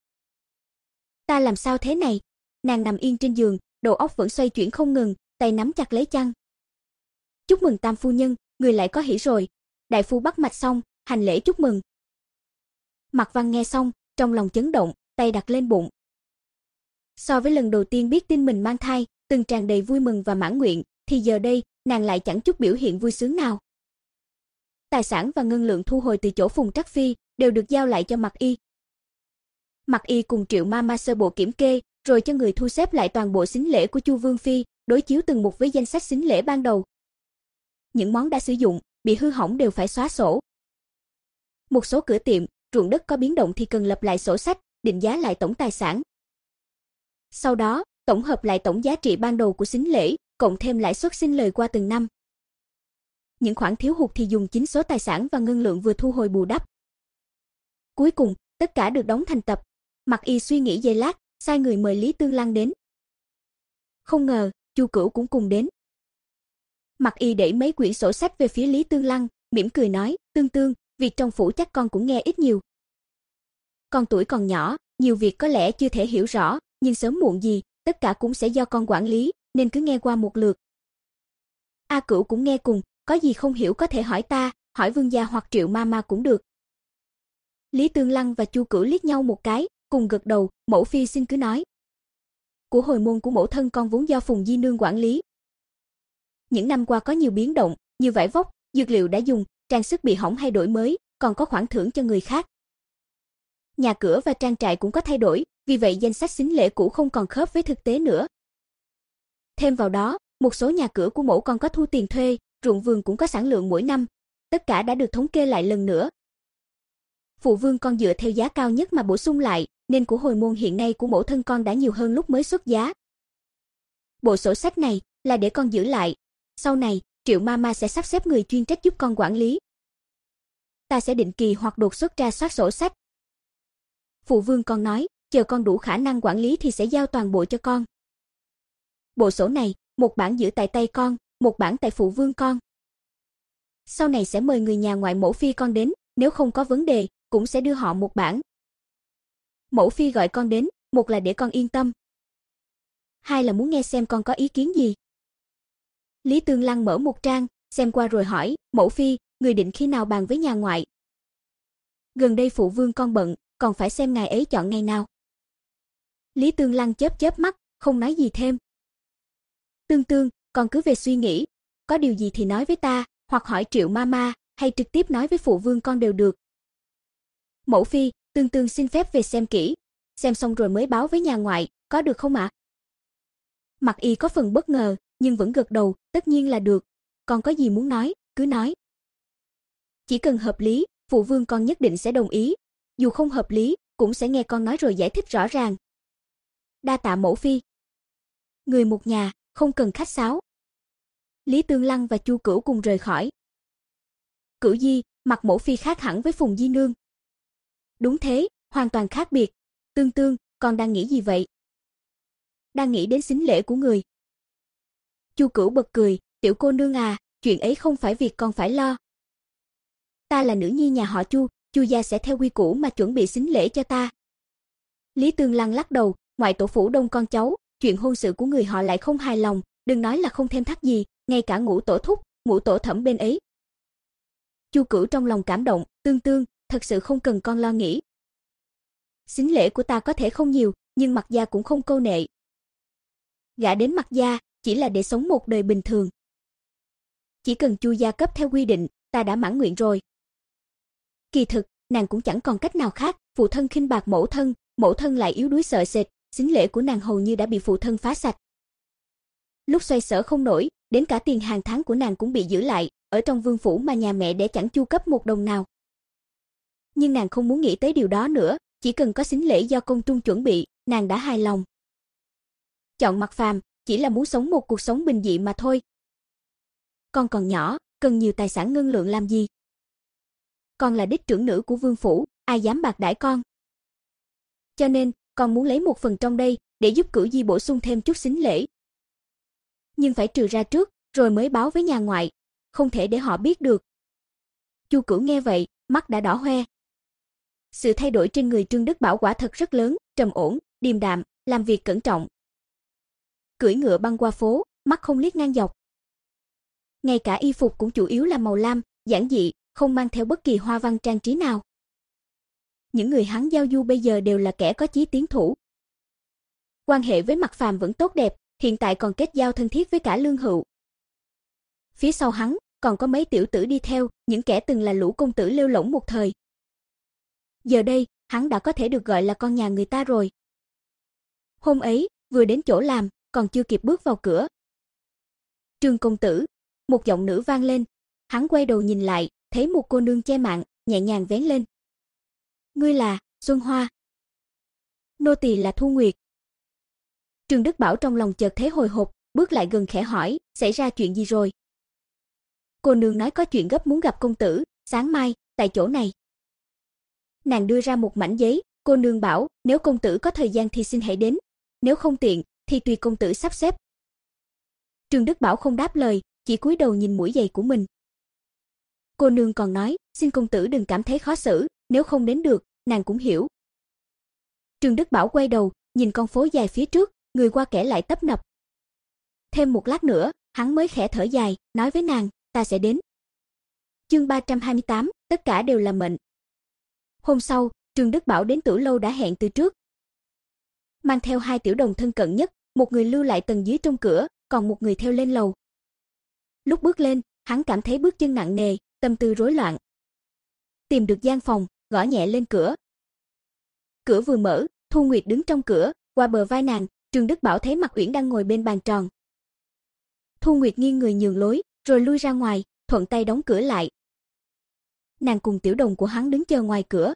Ta làm sao thế này? Nàng nằm yên trên giường, đầu óc vẫn xoay chuyển không ngừng, tay nắm chặt lấy chăn. Chúc mừng Tam phu nhân, người lại có hỉ rồi. Đại phu bắt mạch xong, hành lễ chúc mừng. Mạc Văn nghe xong, trong lòng chấn động, tay đặt lên bụng. So với lần đầu tiên biết tin mình mang thai, từng tràn đầy vui mừng và mãn nguyện, thì giờ đây, nàng lại chẳng chút biểu hiện vui sướng nào. Tài sản và ngân lượng thu hồi từ chỗ Phùng Trác Phi đều được giao lại cho Mạc Y. Mạc Y cùng Triệu ma ma sơ bộ kiểm kê, rồi cho người thu xếp lại toàn bộ sính lễ của Chu Vương phi, đối chiếu từng mục với danh sách sính lễ ban đầu. Những món đã sử dụng, bị hư hỏng đều phải xóa sổ. Một số cửa tiệm, ruộng đất có biến động thì cần lập lại sổ sách, định giá lại tổng tài sản. Sau đó, tổng hợp lại tổng giá trị ban đầu của sính lễ, cộng thêm lãi suất sinh lời qua từng năm. Những khoản thiếu hụt thì dùng chính số tài sản và ngân lượng vừa thu hồi bù đắp. Cuối cùng, tất cả được đóng thành tập. Mạc Y suy nghĩ giây lát, sai người mời Lý Tương Lăng đến. Không ngờ, Chu Cửu cũng cùng đến. Mạc Y đẩy mấy quyển sổ sách về phía Lý Tương Lăng, mỉm cười nói, Tương Tương, việc trong phủ chắc con cũng nghe ít nhiều. Con tuổi còn nhỏ, nhiều việc có lẽ chưa thể hiểu rõ, nhưng sớm muộn gì, tất cả cũng sẽ do con quản lý, nên cứ nghe qua một lượt. A Cửu cũng nghe cùng, có gì không hiểu có thể hỏi ta, hỏi Vương gia hoặc Triệu ma ma cũng được. Lý Tương Lăng và Chu Cửu liếc nhau một cái, cùng gật đầu, mẫu phi xin cứ nói. Của hồi môn của mẫu thân con vốn do Phùng Di Nương quản lý. Những năm qua có nhiều biến động, như vải vóc, dược liệu đã dùng, trang sức bị hỏng hay đổi mới, còn có khoản thưởng cho người khác. Nhà cửa và trang trại cũng có thay đổi, vì vậy danh sách sính lễ cũ không còn khớp với thực tế nữa. Thêm vào đó, một số nhà cửa của mẫu con có thu tiền thuê, ruộng vườn cũng có sản lượng mỗi năm, tất cả đã được thống kê lại lần nữa. Phụ vương con dựa theo giá cao nhất mà bổ sung lại, nên của hồi môn hiện nay của mẫu thân con đã nhiều hơn lúc mới xuất giá. Bộ sổ sách này là để con giữ lại, sau này Triệu ma ma sẽ sắp xếp người chuyên trách giúp con quản lý. Ta sẽ định kỳ hoặc đột xuất ra soát sổ sách. Phụ vương con nói, chờ con đủ khả năng quản lý thì sẽ giao toàn bộ cho con. Bộ sổ này, một bản giữ tại tay con, một bản tại phụ vương con. Sau này sẽ mời người nhà ngoại mẫu phi con đến, nếu không có vấn đề, cũng sẽ đưa họ một bản. Mẫu phi gọi con đến, một là để con yên tâm, hai là muốn nghe xem con có ý kiến gì. Lý Tương Lăng mở một trang, xem qua rồi hỏi, mẫu phi, người định khi nào bàn với nhà ngoại? Gần đây phụ vương con bận, còn phải xem ngài ấy chọn ngày nào. Lý Tương Lăng chớp chớp mắt, không nói gì thêm. Tương Tương, con cứ về suy nghĩ, có điều gì thì nói với ta, hoặc hỏi Triệu ma ma, hay trực tiếp nói với phụ vương con đều được. Mẫu phi, Tương Tương xin phép về xem kỹ, xem xong rồi mới báo với nhà ngoại, có được không ạ? Mạc Y có phần bất ngờ, nhưng vẫn gật đầu, tất nhiên là được, con có gì muốn nói, cứ nói. Chỉ cần hợp lý, phụ vương con nhất định sẽ đồng ý, dù không hợp lý, cũng sẽ nghe con nói rồi giải thích rõ ràng. Đa tạ mẫu phi. Người một nhà, không cần khách sáo. Lý Tương Lăng và Chu Cửu cùng rời khỏi. Cửu Di, mặt mẫu phi khác hẳn với Phùng Di Nương. Đúng thế, hoàn toàn khác biệt. Tương Tương, con đang nghĩ gì vậy? Đang nghĩ đến sính lễ của người. Chu Cửu bật cười, tiểu cô nương à, chuyện ấy không phải việc con phải lo. Ta là nữ nhi nhà họ Chu, Chu gia sẽ theo quy củ mà chuẩn bị sính lễ cho ta. Lý Tương Lăng lắc đầu, ngoại tổ phủ đông con cháu, chuyện hôn sự của người họ lại không hài lòng, đừng nói là không thêm thắt gì, ngay cả ngũ tổ thúc, ngũ tổ thẩm bên ấy. Chu Cửu trong lòng cảm động, Tương Tương, thật sự không cần con lo nghĩ. Sính lễ của ta có thể không nhiều, nhưng Mạc gia cũng không câu nệ. Gả đến Mạc gia chỉ là để sống một đời bình thường. Chỉ cần Chu gia cấp theo quy định, ta đã mãn nguyện rồi. Kỳ thực, nàng cũng chẳng còn cách nào khác, phụ thân khinh bạc mẫu thân, mẫu thân lại yếu đuối sợ sệt, sính lễ của nàng hầu như đã bị phụ thân phá sạch. Lúc xoay sở không nổi, đến cả tiền hàng tháng của nàng cũng bị giữ lại, ở trong vương phủ mà nhà mẹ đẻ chẳng chu cấp một đồng nào. Nhưng nàng không muốn nghĩ tới điều đó nữa, chỉ cần có sính lễ do công trung chuẩn bị, nàng đã hài lòng. Chọn Mạc Phàm chỉ là muốn sống một cuộc sống bình dị mà thôi. Con còn nhỏ, cần nhiều tài sản ngân lượng làm gì? Con là đích trưởng nữ của vương phủ, ai dám bạc đãi con? Cho nên, con muốn lấy một phần trong đây, để giúp Cửu Di bổ sung thêm chút sính lễ. Nhưng phải trừ ra trước, rồi mới báo với nhà ngoại, không thể để họ biết được. Chu Cửu nghe vậy, mắt đã đỏ hoe. Sự thay đổi trên người Trương Đức Bảo quả thật rất lớn, trầm ổn, điềm đạm, làm việc cẩn trọng. Cưỡi ngựa băng qua phố, mắt không liếc ngang dọc. Ngay cả y phục cũng chủ yếu là màu lam, giản dị, không mang theo bất kỳ hoa văn trang trí nào. Những người hắn giao du bây giờ đều là kẻ có chí tiến thủ. Quan hệ với Mạc Phàm vẫn tốt đẹp, hiện tại còn kết giao thân thiết với cả Lương Hựu. Phía sau hắn, còn có mấy tiểu tử đi theo, những kẻ từng là lũ công tử lêu lổng một thời. Giờ đây, hắn đã có thể được gọi là con nhà người ta rồi. Hôm ấy, vừa đến chỗ làm, còn chưa kịp bước vào cửa. Trương công tử, một giọng nữ vang lên, hắn quay đầu nhìn lại, thấy một cô nương che mạng, nhẹ nhàng vén lên. Ngươi là Xuân Hoa. Nô tỳ là Thu Nguyệt. Trương Đức Bảo trong lòng chợt thấy hồi hộp, bước lại gần khẽ hỏi, xảy ra chuyện gì rồi? Cô nương nói có chuyện gấp muốn gặp công tử, sáng mai, tại chỗ này. Nàng đưa ra một mảnh giấy, cô nương bảo, nếu công tử có thời gian thì xin hãy đến, nếu không tiện, thì tùy công tử sắp xếp. Trương Đức Bảo không đáp lời, chỉ cúi đầu nhìn mũi giày của mình. Cô nương còn nói, xin công tử đừng cảm thấy khó xử, nếu không đến được, nàng cũng hiểu. Trương Đức Bảo quay đầu, nhìn con phố dài phía trước, người qua kẻ lại tấp nập. Thêm một lát nữa, hắn mới khẽ thở dài, nói với nàng, ta sẽ đến. Chương ba trăm hai mươi tám, tất cả đều là mệnh. Hôm sau, Trương Đức Bảo đến Tử lâu đã hẹn từ trước. Mang theo hai tiểu đồng thân cận nhất, một người lưu lại tầng dưới trong cửa, còn một người theo lên lầu. Lúc bước lên, hắn cảm thấy bước chân nặng nề, tâm tư rối loạn. Tìm được gian phòng, gõ nhẹ lên cửa. Cửa vừa mở, Thu Nguyệt đứng trong cửa, qua bờ vai nàng, Trương Đức Bảo thấy Mạc Uyển đang ngồi bên bàn tròn. Thu Nguyệt nghiêng người nhường lối, rồi lui ra ngoài, thuận tay đóng cửa lại. Nàng cùng tiểu đồng của hắn đứng chờ ngoài cửa.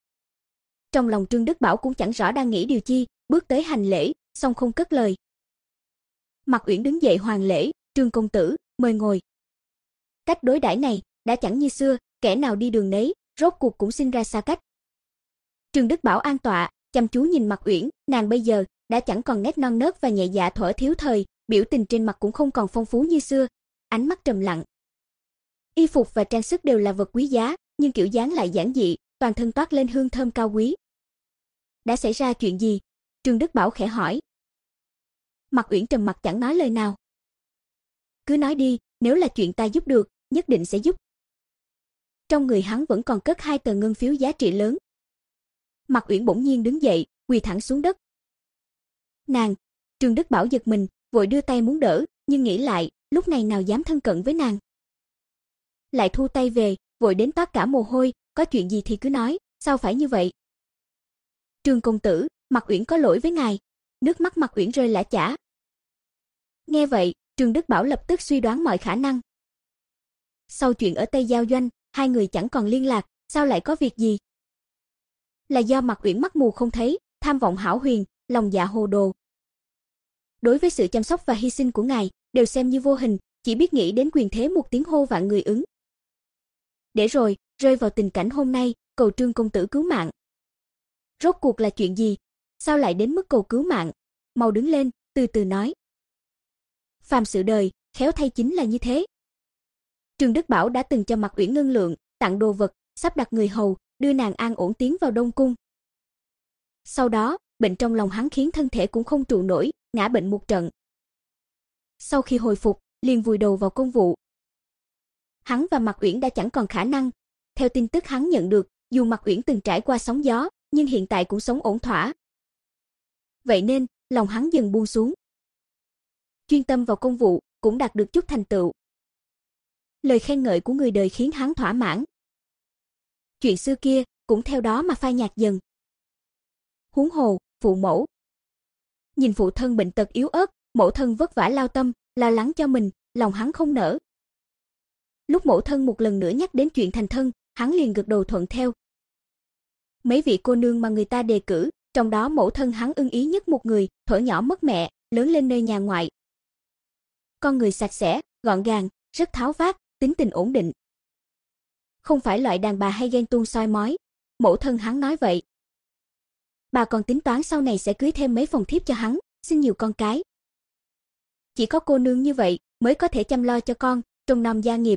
Trong lòng Trương Đức Bảo cũng chẳng rõ đang nghĩ điều chi, bước tới hành lễ, song không cất lời. Mạc Uyển đứng dậy hoàn lễ, Trương công tử, mời ngồi. Cách đối đãi này đã chẳng như xưa, kẻ nào đi đường nấy, rốt cuộc cũng sinh ra xa cách. Trương Đức Bảo an tọa, chăm chú nhìn Mạc Uyển, nàng bây giờ đã chẳng còn nét non nớt và nhẹ dạ thuở thiếu thời, biểu tình trên mặt cũng không còn phong phú như xưa, ánh mắt trầm lặng. Y phục và trang sức đều là vật quý giá, nhưng kiểu dáng lại giản dị, toàn thân toát lên hương thơm cao quý. Đã xảy ra chuyện gì? Trương Đức Bảo khẽ hỏi. Mạc Uyển trầm mặc chẳng nói lời nào. Cứ nói đi, nếu là chuyện ta giúp được, nhất định sẽ giúp. Trong người hắn vẫn còn cất hai tờ ngân phiếu giá trị lớn. Mạc Uyển bỗng nhiên đứng dậy, quỳ thẳng xuống đất. Nàng, Trương Đức Bảo giật mình, vội đưa tay muốn đỡ, nhưng nghĩ lại, lúc này nào dám thân cận với nàng. Lại thu tay về, vội đến toát cả mồ hôi, có chuyện gì thì cứ nói, sao phải như vậy? Trương công tử, Mạc Uyển có lỗi với ngài. Nước mắt Mạc Uyển rơi lã chã. Nghe vậy, Trương Đức Bảo lập tức suy đoán mọi khả năng. Sau chuyện ở Tây Giao Doanh, hai người chẳng còn liên lạc, sao lại có việc gì? Là do Mạc Uyển mắt mù không thấy, tham vọng hão huyền, lòng dạ hồ đồ. Đối với sự chăm sóc và hy sinh của ngài, đều xem như vô hình, chỉ biết nghĩ đến quyền thế một tiếng hô vạn người ứng. Để rồi, rơi vào tình cảnh hôm nay, cầu Trương công tử cứu mạng. Rốt cuộc là chuyện gì? Sao lại đến mức cầu cứu mạng? Mau đứng lên, từ từ nói. Phàm sự đời, khéo thay chính là như thế. Trương Đức Bảo đã từng cho Mạc Uyển ngân lượng, tặng đồ vật, sắp đặt người hầu, đưa nàng an ổn tiến vào Đông cung. Sau đó, bệnh trong lòng hắn khiến thân thể cũng không trụ nổi, ngã bệnh một trận. Sau khi hồi phục, liền vùi đầu vào công vụ. Hắn và Mạc Uyển đã chẳng còn khả năng. Theo tin tức hắn nhận được, dù Mạc Uyển từng trải qua sóng gió, nhưng hiện tại cũng sống ổn thỏa. Vậy nên, lòng hắn dần buông xuống. Chuyên tâm vào công vụ, cũng đạt được chút thành tựu. Lời khen ngợi của người đời khiến hắn thỏa mãn. Chuyện xưa kia, cũng theo đó mà phai nhạt dần. Huống hồ, phụ mẫu. Nhìn phụ thân bệnh tật yếu ớt, mẫu thân vất vả lao tâm, lo lắng cho mình, lòng hắn không nỡ. Lúc mẫu thân một lần nữa nhắc đến chuyện thành thân, hắn liền gật đầu thuận theo. Mấy vị cô nương mà người ta đề cử, trong đó mẫu thân hắn ưng ý nhất một người, thuở nhỏ mất mẹ, lớn lên nơi nhà ngoại. Con người sạch sẽ, gọn gàng, rất tháo vát, tính tình ổn định. Không phải loại đàn bà hay ghen tuông soi mói, mẫu thân hắn nói vậy. Bà còn tính toán sau này sẽ cưới thêm mấy phòng thiếp cho hắn, sinh nhiều con cái. Chỉ có cô nương như vậy mới có thể chăm lo cho con, trông nom gia nghiệp.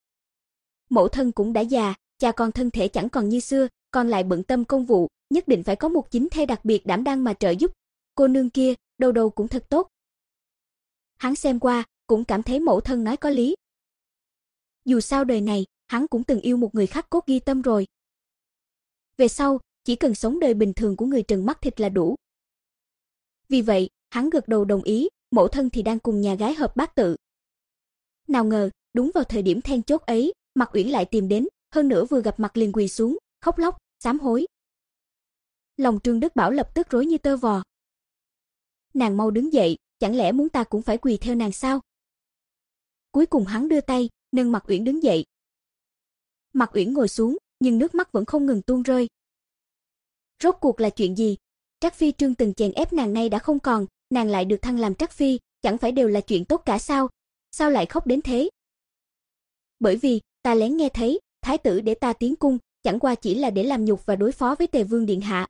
Mẫu thân cũng đã già, cha con thân thể chẳng còn như xưa, con lại bận tâm công vụ, nhất định phải có một chính thê đặc biệt đảm đang mà trợ giúp. Cô nương kia, đâu đâu cũng thật tốt. Hắn xem qua, cũng cảm thấy mẫu thân nói có lý. Dù sao đời này, hắn cũng từng yêu một người khắc cốt ghi tâm rồi. Về sau, chỉ cần sống đời bình thường của người trần mắt thịt là đủ. Vì vậy, hắn gật đầu đồng ý, mẫu thân thì đang cùng nhà gái hợp bát tự. Nào ngờ, đúng vào thời điểm then chốt ấy, Mạc Uyển lại tìm đến, hơn nữa vừa gặp mặt liền quỳ xuống, khóc lóc, sám hối. Lòng Trương Đức Bảo lập tức rối như tơ vò. Nàng mau đứng dậy, chẳng lẽ muốn ta cũng phải quỳ theo nàng sao? Cuối cùng hắn đưa tay, nâng Mạc Uyển đứng dậy. Mạc Uyển ngồi xuống, nhưng nước mắt vẫn không ngừng tuôn rơi. Rốt cuộc là chuyện gì? Trác Phi Trương từng chèn ép nàng nay đã không còn, nàng lại được thăng làm Trác Phi, chẳng phải đều là chuyện tốt cả sao? Sao lại khóc đến thế? Bởi vì, ta lén nghe thấy, thái tử để ta tiến cung, chẳng qua chỉ là để làm nhục và đối phó với Tề Vương điện hạ.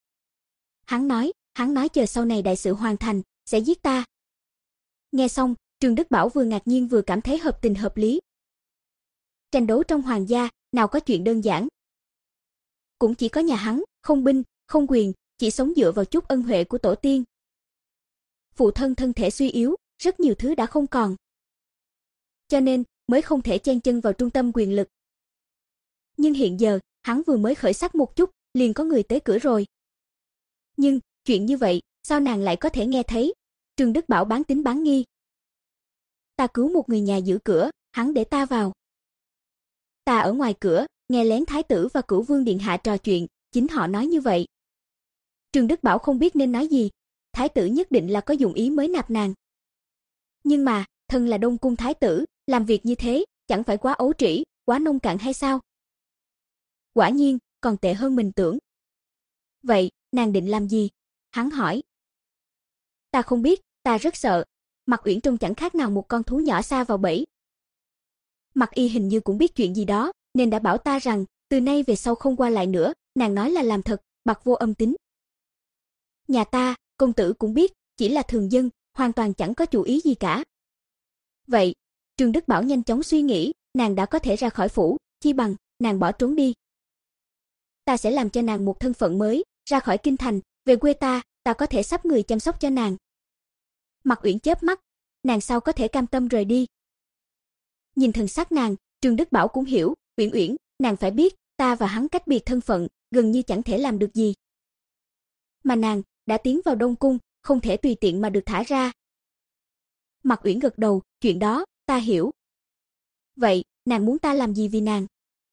Hắn nói, hắn nói chờ sau này đại sự hoàn thành, sẽ giết ta. Nghe xong, Trương Đức Bảo vừa ngạc nhiên vừa cảm thấy hợp tình hợp lý. Tranh đấu trong hoàng gia, nào có chuyện đơn giản. Cũng chỉ có nhà hắn, không binh, không quyền, chỉ sống dựa vào chút ân huệ của tổ tiên. Phụ thân thân thể suy yếu, rất nhiều thứ đã không còn. Cho nên, mới không thể chen chân vào trung tâm quyền lực. Nhưng hiện giờ, hắn vừa mới khởi sắc một chút, liền có người tới cửa rồi. Nhưng, chuyện như vậy, sao nàng lại có thể nghe thấy? Trương Đức Bảo bán tín bán nghi. Ta cứu một người nhà giữ cửa, hắn để ta vào. Ta ở ngoài cửa, nghe lén thái tử và cửu vương điện hạ trò chuyện, chính họ nói như vậy. Trương Đức Bảo không biết nên nói gì, thái tử nhất định là có dụng ý mới nạp nàng. Nhưng mà, thân là Đông cung thái tử, làm việc như thế, chẳng phải quá ấu trĩ, quá nông cạn hay sao? Quả nhiên, còn tệ hơn mình tưởng. Vậy, nàng định làm gì? Hắn hỏi. Ta không biết, ta rất sợ. Mạc Uyển trông chẳng khác nào một con thú nhỏ sa vào bẫy. Mạc Y hình như cũng biết chuyện gì đó, nên đã bảo ta rằng, từ nay về sau không qua lại nữa, nàng nói là làm thật, bạc vô âm tín. Nhà ta, công tử cũng biết, chỉ là thường dân, hoàn toàn chẳng có chủ ý gì cả. Vậy, Trương Đức Bảo nhanh chóng suy nghĩ, nàng đã có thể ra khỏi phủ, chi bằng, nàng bỏ trốn đi. Ta sẽ làm cho nàng một thân phận mới, ra khỏi kinh thành, về quê ta, ta có thể sắp người chăm sóc cho nàng. Mạc Uyển chớp mắt, nàng sao có thể cam tâm rời đi. Nhìn thần sắc nàng, Trương Đức Bảo cũng hiểu, Uyển Uyển, nàng phải biết, ta và hắn cách biệt thân phận, gần như chẳng thể làm được gì. Mà nàng, đã tiến vào Đông cung, không thể tùy tiện mà được thả ra. Mạc Uyển gật đầu, chuyện đó, ta hiểu. Vậy, nàng muốn ta làm gì vì nàng?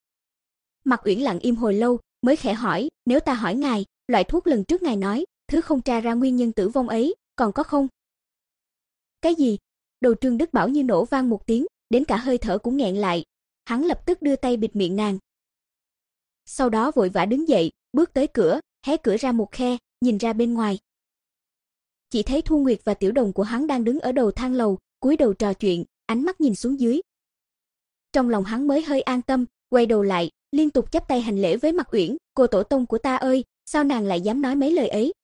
Mạc Uyển lặng im hồi lâu, mới khẽ hỏi, nếu ta hỏi ngài, loại thuốc lần trước ngài nói, thứ không tra ra nguyên nhân tử vong ấy, còn có không? Cái gì? Đầu Trương Đức Bảo như nổ vang một tiếng, đến cả hơi thở cũng nghẹn lại. Hắn lập tức đưa tay bịt miệng nàng. Sau đó vội vã đứng dậy, bước tới cửa, hé cửa ra một khe, nhìn ra bên ngoài. Chỉ thấy Thu Nguyệt và Tiểu Đồng của hắn đang đứng ở đầu thang lầu, cúi đầu trò chuyện, ánh mắt nhìn xuống dưới. Trong lòng hắn mới hơi an tâm, quay đầu lại, liên tục chắp tay hành lễ với Mạc Uyển, cô tổ tông của ta ơi, sao nàng lại dám nói mấy lời ấy?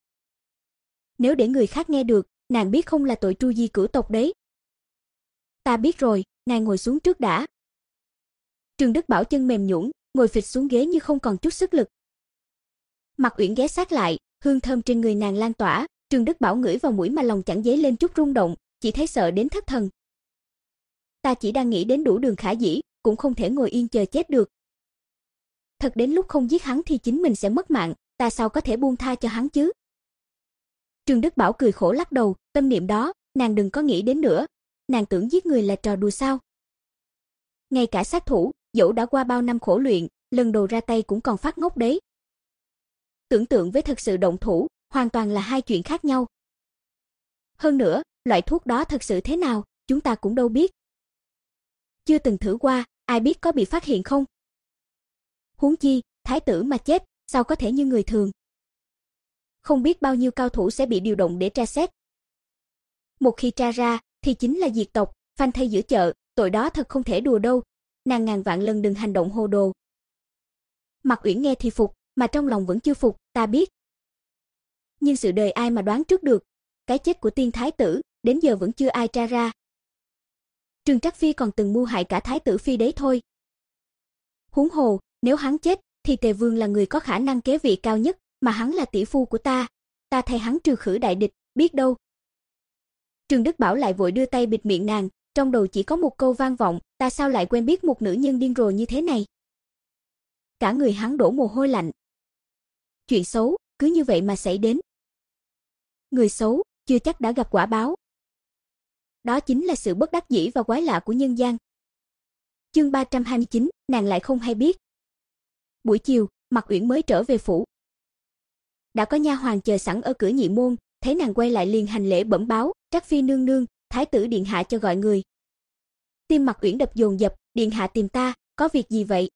Nếu để người khác nghe được, nàng biết không là tội tru di cửu tộc đấy. Ta biết rồi, ngài ngồi xuống trước đã. Trương Đức Bảo chân mềm nhũn, ngồi phịch xuống ghế như không còn chút sức lực. Mạc Uyển ghé sát lại, hương thơm trên người nàng lan tỏa, Trương Đức Bảo ngửi vào mũi mà lòng chẳng dấy lên chút rung động, chỉ thấy sợ đến thất thần. Ta chỉ đang nghĩ đến đủ đường khả dĩ, cũng không thể ngồi yên chờ chết được. Thật đến lúc không giết hắn thì chính mình sẽ mất mạng, ta sao có thể buông tha cho hắn chứ? Trương Đức Bảo cười khổ lắc đầu, tâm niệm đó, nàng đừng có nghĩ đến nữa, nàng tưởng giết người là trò đùa sao? Ngay cả sát thủ, dẫu đã qua bao năm khổ luyện, lần đầu ra tay cũng còn phát ngốc đấy. Tưởng tượng với thực sự động thủ, hoàn toàn là hai chuyện khác nhau. Hơn nữa, loại thuốc đó thật sự thế nào, chúng ta cũng đâu biết. Chưa từng thử qua, ai biết có bị phát hiện không? Huống chi, thái tử mà chết, sao có thể như người thường? Không biết bao nhiêu cao thủ sẽ bị điều động để tra xét. Một khi tra ra, thì chính là diệt tộc, phanh thây giữa chợ, tội đó thật không thể đùa đâu. Nàng ngàn vạn lần đừng hành động hồ đồ. Mạc Uyển nghe thì phục, mà trong lòng vẫn chưa phục, ta biết. Nhưng sự đời ai mà đoán trước được, cái chết của tiên thái tử, đến giờ vẫn chưa ai tra ra. Trương Trắc Phi còn từng mưu hại cả thái tử phi đấy thôi. Huống hồ, nếu hắn chết, thì Tề Vương là người có khả năng kế vị cao nhất, mà hắn là tỷ phu của ta, ta thay hắn trừ khử đại địch, biết đâu. Trương Đức Bảo lại vội đưa tay bịt miệng nàng, trong đầu chỉ có một câu vang vọng, ta sao lại quen biết một nữ nhân điên rồ như thế này. Cả người hắn đổ mồ hôi lạnh. Chuyện xấu, cứ như vậy mà xảy đến. Người xấu, chưa chắc đã gặp quả báo. Đó chính là sự bất đắc dĩ và quái lạ của nhân gian. Chương ba trăm hai mươi chín, nàng lại không hay biết. Buổi chiều, Mạc Uyển mới trở về phủ. Đã có nha hoàn chờ sẵn ở cửa nhị môn, thấy nàng quay lại liền hành lễ bẩm báo, Trắc Phi nương nương, thái tử điện hạ cho gọi người. Tim Mạc Uyển đập dồn dập, điện hạ tìm ta, có việc gì vậy?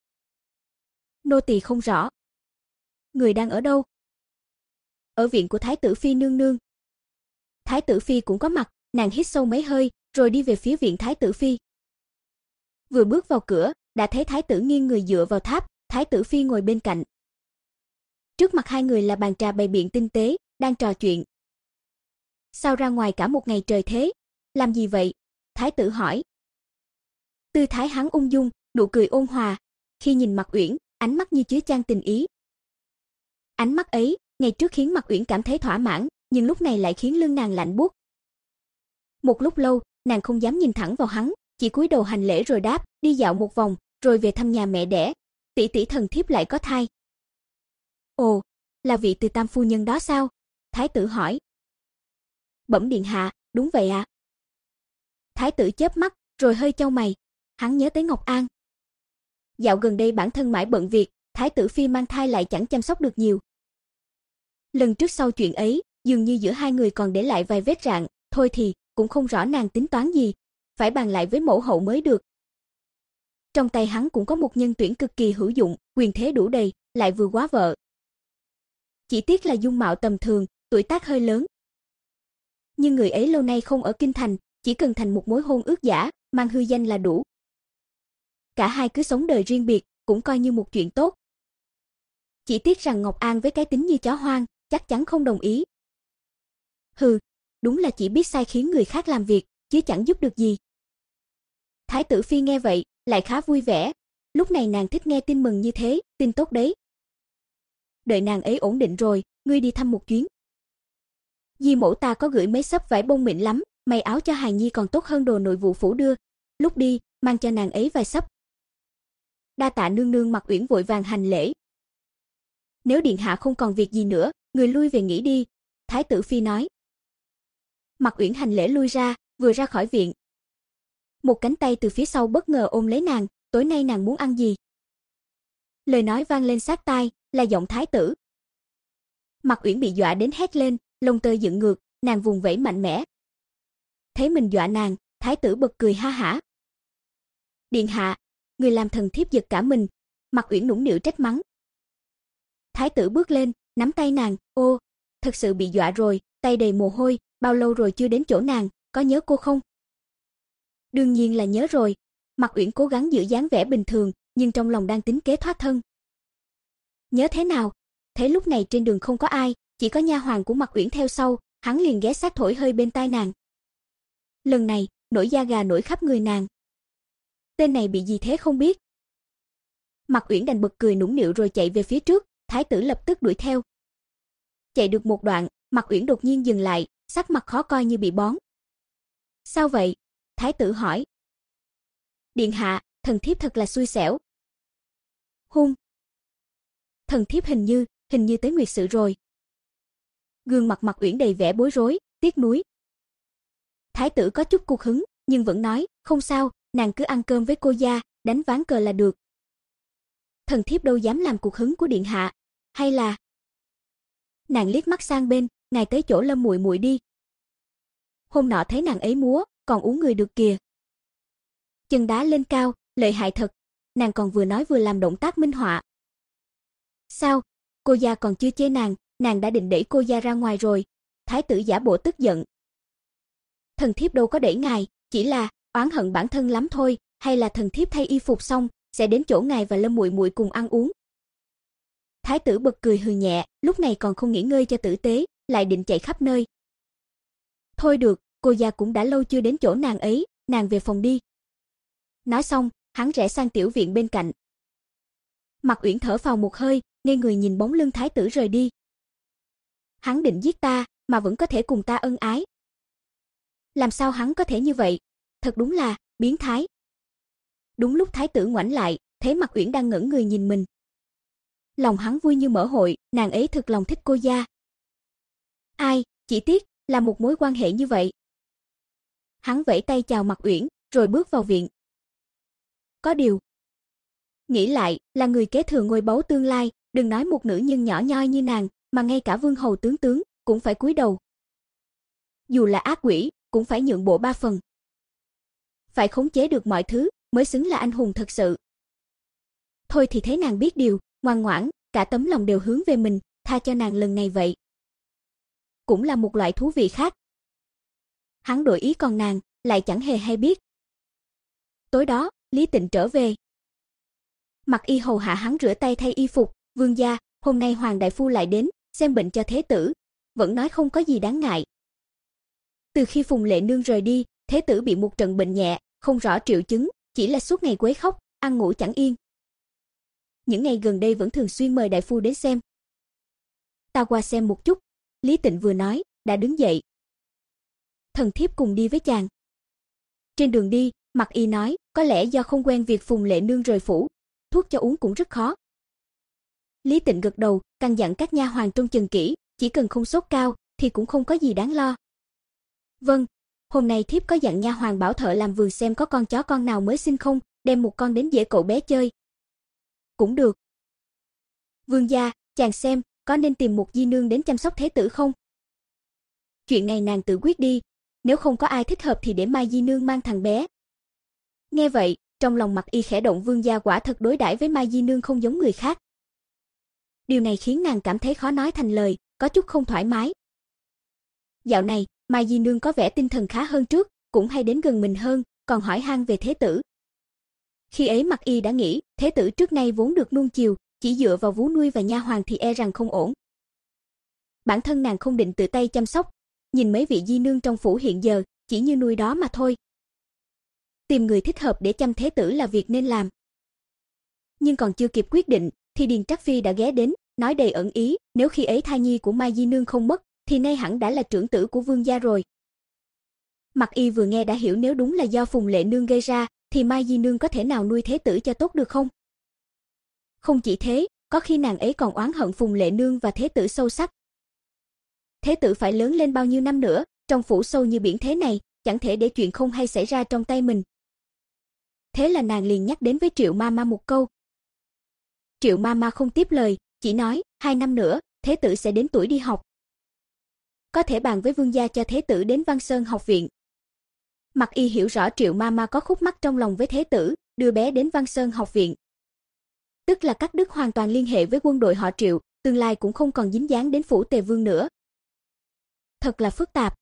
Nô tỳ không rõ. Người đang ở đâu? Ở viện của thái tử phi nương nương. Thái tử phi cũng có mặt, nàng hít sâu mấy hơi, rồi đi về phía viện thái tử phi. Vừa bước vào cửa, đã thấy thái tử nghiêng người dựa vào tháp, thái tử phi ngồi bên cạnh. Trước mặt hai người là bàn trà bày biện tinh tế, đang trò chuyện. Sao ra ngoài cả một ngày trời thế? Làm gì vậy? Thái tử hỏi. Tư thái hắn ung dung, nụ cười ôn hòa, khi nhìn Mạc Uyển, ánh mắt như chứa chan tình ý. Ánh mắt ấy, ngày trước khiến Mạc Uyển cảm thấy thỏa mãn, nhưng lúc này lại khiến lưng nàng lạnh buốt. Một lúc lâu, nàng không dám nhìn thẳng vào hắn, chỉ cúi đầu hành lễ rồi đáp, đi dạo một vòng, rồi về thăm nhà mẹ đẻ. Tỷ tỷ thần thiếp lại có thai. Ồ, là vị Từ Tam phu nhân đó sao? Thái tử hỏi. Bẩm điện hạ, đúng vậy ạ. À. Thái tử chớp mắt, rồi hơi chau mày, hắn nhớ tới Ngọc An. Dạo gần đây bản thân mãi bận việc, thái tử phi mang thai lại chẳng chăm sóc được nhiều. Lần trước sau chuyện ấy, dường như giữa hai người còn để lại vài vết rạn, thôi thì cũng không rõ nàng tính toán gì, phải bàn lại với mẫu hậu mới được. Trong tay hắn cũng có một nhân tuyển cực kỳ hữu dụng, quyền thế đủ đầy, lại vừa quá vợ. Chỉ tiếc là dung mạo tầm thường, tuổi tác hơi lớn. Nhưng người ấy lâu nay không ở kinh thành, chỉ cần thành một mối hôn ước giả, mang hư danh là đủ. Cả hai cứ sống đời riêng biệt, cũng coi như một chuyện tốt. Chỉ tiếc rằng Ngọc An với cái tính như chó hoang, chắc chắn không đồng ý. Hừ, đúng là chỉ biết sai khiến người khác làm việc, chứ chẳng giúp được gì. Thái tử phi nghe vậy, lại khá vui vẻ. Lúc này nàng thích nghe tin mừng như thế, tin tốt đấy. Đợi nàng ấy ổn định rồi, ngươi đi thăm một chuyến. Di mẫu ta có gửi mấy xấp vải bông mịn lắm, may áo cho hài nhi còn tốt hơn đồ nội vụ phủ đưa. Lúc đi, mang cho nàng ấy vài xấp. Đa tạ nương nương. Mạc Uyển vội vàng hành lễ. Nếu điện hạ không còn việc gì nữa, người lui về nghỉ đi, thái tử phi nói. Mạc Uyển hành lễ lui ra, vừa ra khỏi viện. Một cánh tay từ phía sau bất ngờ ôm lấy nàng, tối nay nàng muốn ăn gì? Lời nói vang lên sát tai, là giọng thái tử. Mạc Uyển bị dọa đến hét lên, lông tơ dựng ngược, nàng vùng vẫy mạnh mẽ. Thấy mình dọa nàng, thái tử bật cười ha hả. Điện hạ, người làm thần thiếp giật cả mình. Mạc Uyển nũng nịu trách mắng. Thái tử bước lên, nắm tay nàng, ô, thật sự bị dọa rồi, tay đầy mồ hôi, bao lâu rồi chưa đến chỗ nàng, có nhớ cô không? Đương nhiên là nhớ rồi. Mạc Uyển cố gắng giữ dáng vẻ bình thường, nhưng trong lòng đang tính kế thoát thân. Nhớ thế nào? Thấy lúc này trên đường không có ai, chỉ có nha hoàn của Mạc Uyển theo sau, hắn liền ghé sát thổi hơi bên tai nàng. Lần này, nổi da gà nổi khắp người nàng. Tên này bị gì thế không biết. Mạc Uyển đành bật cười nũng nịu rồi chạy về phía trước, thái tử lập tức đuổi theo. Chạy được một đoạn, Mạc Uyển đột nhiên dừng lại, sắc mặt khó coi như bị bón. Sao vậy? Thái tử hỏi. Điện hạ, thần thiếp thật là xui xẻo. Hung. Thần thiếp hình như, hình như tới nguyệt sự rồi. Gương mặt Mạc Uyển đầy vẻ bối rối, tiếc nuối. Thái tử có chút cục hứng, nhưng vẫn nói, không sao, nàng cứ ăn cơm với cô gia, đánh ván cờ là được. Thần thiếp đâu dám làm cục hứng của điện hạ, hay là... Nàng liếc mắt sang bên, ngài tới chỗ Lâm muội muội đi. Hôm nọ thấy nàng ấy múa, còn uống người được kìa. Chân đá lên cao, lợi hại thật, nàng còn vừa nói vừa làm động tác minh họa. Sao, cô gia còn chưa chê nàng, nàng đã định đẩy cô gia ra ngoài rồi. Thái tử giả bộ tức giận. Thần thiếp đâu có đẩy ngài, chỉ là oán hận bản thân lắm thôi, hay là thần thiếp thay y phục xong sẽ đến chỗ ngài và Lâm muội muội cùng ăn uống. Thái tử bật cười hừ nhẹ, lúc này còn không nghỉ ngơi cho tử tế, lại định chạy khắp nơi. Thôi được, cô gia cũng đã lâu chưa đến chỗ nàng ấy, nàng về phòng đi. Nói xong, hắn rẽ sang tiểu viện bên cạnh. Mạc Uyển thở phào một hơi, ngây người nhìn bóng lưng thái tử rời đi. Hắn định giết ta, mà vẫn có thể cùng ta ân ái. Làm sao hắn có thể như vậy? Thật đúng là biến thái. Đúng lúc thái tử ngoảnh lại, thấy Mạc Uyển đang ngẩn người nhìn mình. Lòng hắn vui như mở hội, nàng ấy thực lòng thích cô gia. Ai, chỉ tiếc là một mối quan hệ như vậy. Hắn vẫy tay chào Mạc Uyển, rồi bước vào viện. Có điều, nghĩ lại, là người kế thừa ngôi báu tương lai, đừng nói một nữ nhân nhỏ nhoi như nàng, mà ngay cả vương hầu tướng tướng cũng phải cúi đầu. Dù là ác quỷ, cũng phải nhượng bộ ba phần. Phải khống chế được mọi thứ, mới xứng là anh hùng thật sự. Thôi thì thấy nàng biết điều, ngoan ngoãn, cả tấm lòng đều hướng về mình, tha cho nàng lần này vậy. Cũng là một loại thú vị khác. Hắn đổi ý còn nàng, lại chẳng hề hay biết. Tối đó, Lý Tịnh trở về. Mặc y hầu hạ hắn rửa tay thay y phục, vương gia, hôm nay Hoàng đại phu lại đến, xem bệnh cho thế tử, vẫn nói không có gì đáng ngại. Từ khi Phùng Lệ Nương rời đi, thế tử bị một trận bệnh nhẹ, không rõ triệu chứng, chỉ là suốt ngày quấy khóc, ăn ngủ chẳng yên. Những ngày gần đây vẫn thường xuyên mời đại phu đến xem. Ta qua xem một chút, Lý Tịnh vừa nói, đã đứng dậy. Thần thiếp cùng đi với chàng. Trên đường đi, Mặc Y nói, có lẽ do không quen việc Phùng Lệ Nương rời phủ, thuốc cho uống cũng rất khó. Lý Tịnh gật đầu, căn dặn các nha hoàn trông chừng kỹ, chỉ cần không sốt cao thì cũng không có gì đáng lo. Vâng, hôm nay thiếp có dặn nha hoàn bảo thợ làm vườn xem có con chó con nào mới sinh không, đem một con đến dễ cậu bé chơi. Cũng được. Vương gia, chàng xem, có nên tìm một di nương đến chăm sóc thế tử không? Chuyện này nàng tự quyết đi, nếu không có ai thích hợp thì để Mai di nương mang thằng bé. Nghe vậy, trong lòng Mặc Y khẽ động, vương gia quả thật đối đãi với Mai di nương không giống người khác. Điều này khiến nàng cảm thấy khó nói thành lời, có chút không thoải mái. Dạo này, Mai di nương có vẻ tinh thần khá hơn trước, cũng hay đến gần mình hơn, còn hỏi han về thế tử. Khi ấy Mặc Y đã nghĩ, thế tử trước nay vốn được nuông chiều, chỉ dựa vào vú nuôi và nha hoàn thì e rằng không ổn. Bản thân nàng không định tự tay chăm sóc, nhìn mấy vị di nương trong phủ hiện giờ, chỉ như nuôi đó mà thôi. Tìm người thích hợp để chăm thế tử là việc nên làm. Nhưng còn chưa kịp quyết định, thì Điền Trắc Phi đã ghé đến, nói đầy ẩn ý, nếu khi ấy thai nhi của Mai di nương không mất, thì nay hẳn đã là trưởng tử của vương gia rồi. Mặc Y vừa nghe đã hiểu, nếu đúng là do Phùng Lệ Nương gây ra, thì Mai di nương có thể nào nuôi thế tử cho tốt được không? Không chỉ thế, có khi nàng ấy còn oán hận Phùng Lệ Nương và thế tử sâu sắc. Thế tử phải lớn lên bao nhiêu năm nữa, trong phủ sâu như biển thế này, chẳng thể để chuyện không hay xảy ra trong tay mình. Thế là nàng liền nhắc đến với Triệu Mama một câu. Triệu Mama không tiếp lời, chỉ nói, hai năm nữa, thế tử sẽ đến tuổi đi học. Có thể bàn với vương gia cho thế tử đến Văn Sơn học viện. Mặc Y hiểu rõ Triệu Mama có khúc mắc trong lòng với thế tử, đưa bé đến Văn Sơn học viện. Tức là cắt đứt hoàn toàn liên hệ với quân đội họ Triệu, tương lai cũng không còn dính dáng đến phủ Tề Vương nữa. Thật là phức tạp.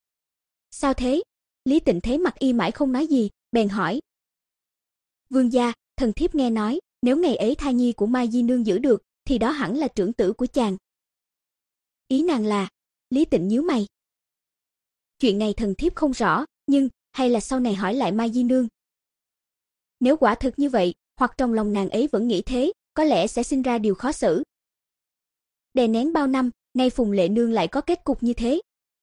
Sao thế? Lý Tịnh thấy Mặc Y mãi không nói gì, bèn hỏi. Vương gia, thần thiếp nghe nói, nếu ngày ấy thai nhi của Mai di nương giữ được, thì đó hẳn là trưởng tử của chàng. Ý nàng là? Lý Tịnh nhíu mày. Chuyện này thần thiếp không rõ, nhưng hay là sau này hỏi lại Mai di nương. Nếu quả thực như vậy, hoặc trong lòng nàng ấy vẫn nghĩ thế, có lẽ sẽ sinh ra điều khó xử. Đè nén bao năm, nay Phùng Lệ Nương lại có kết cục như thế.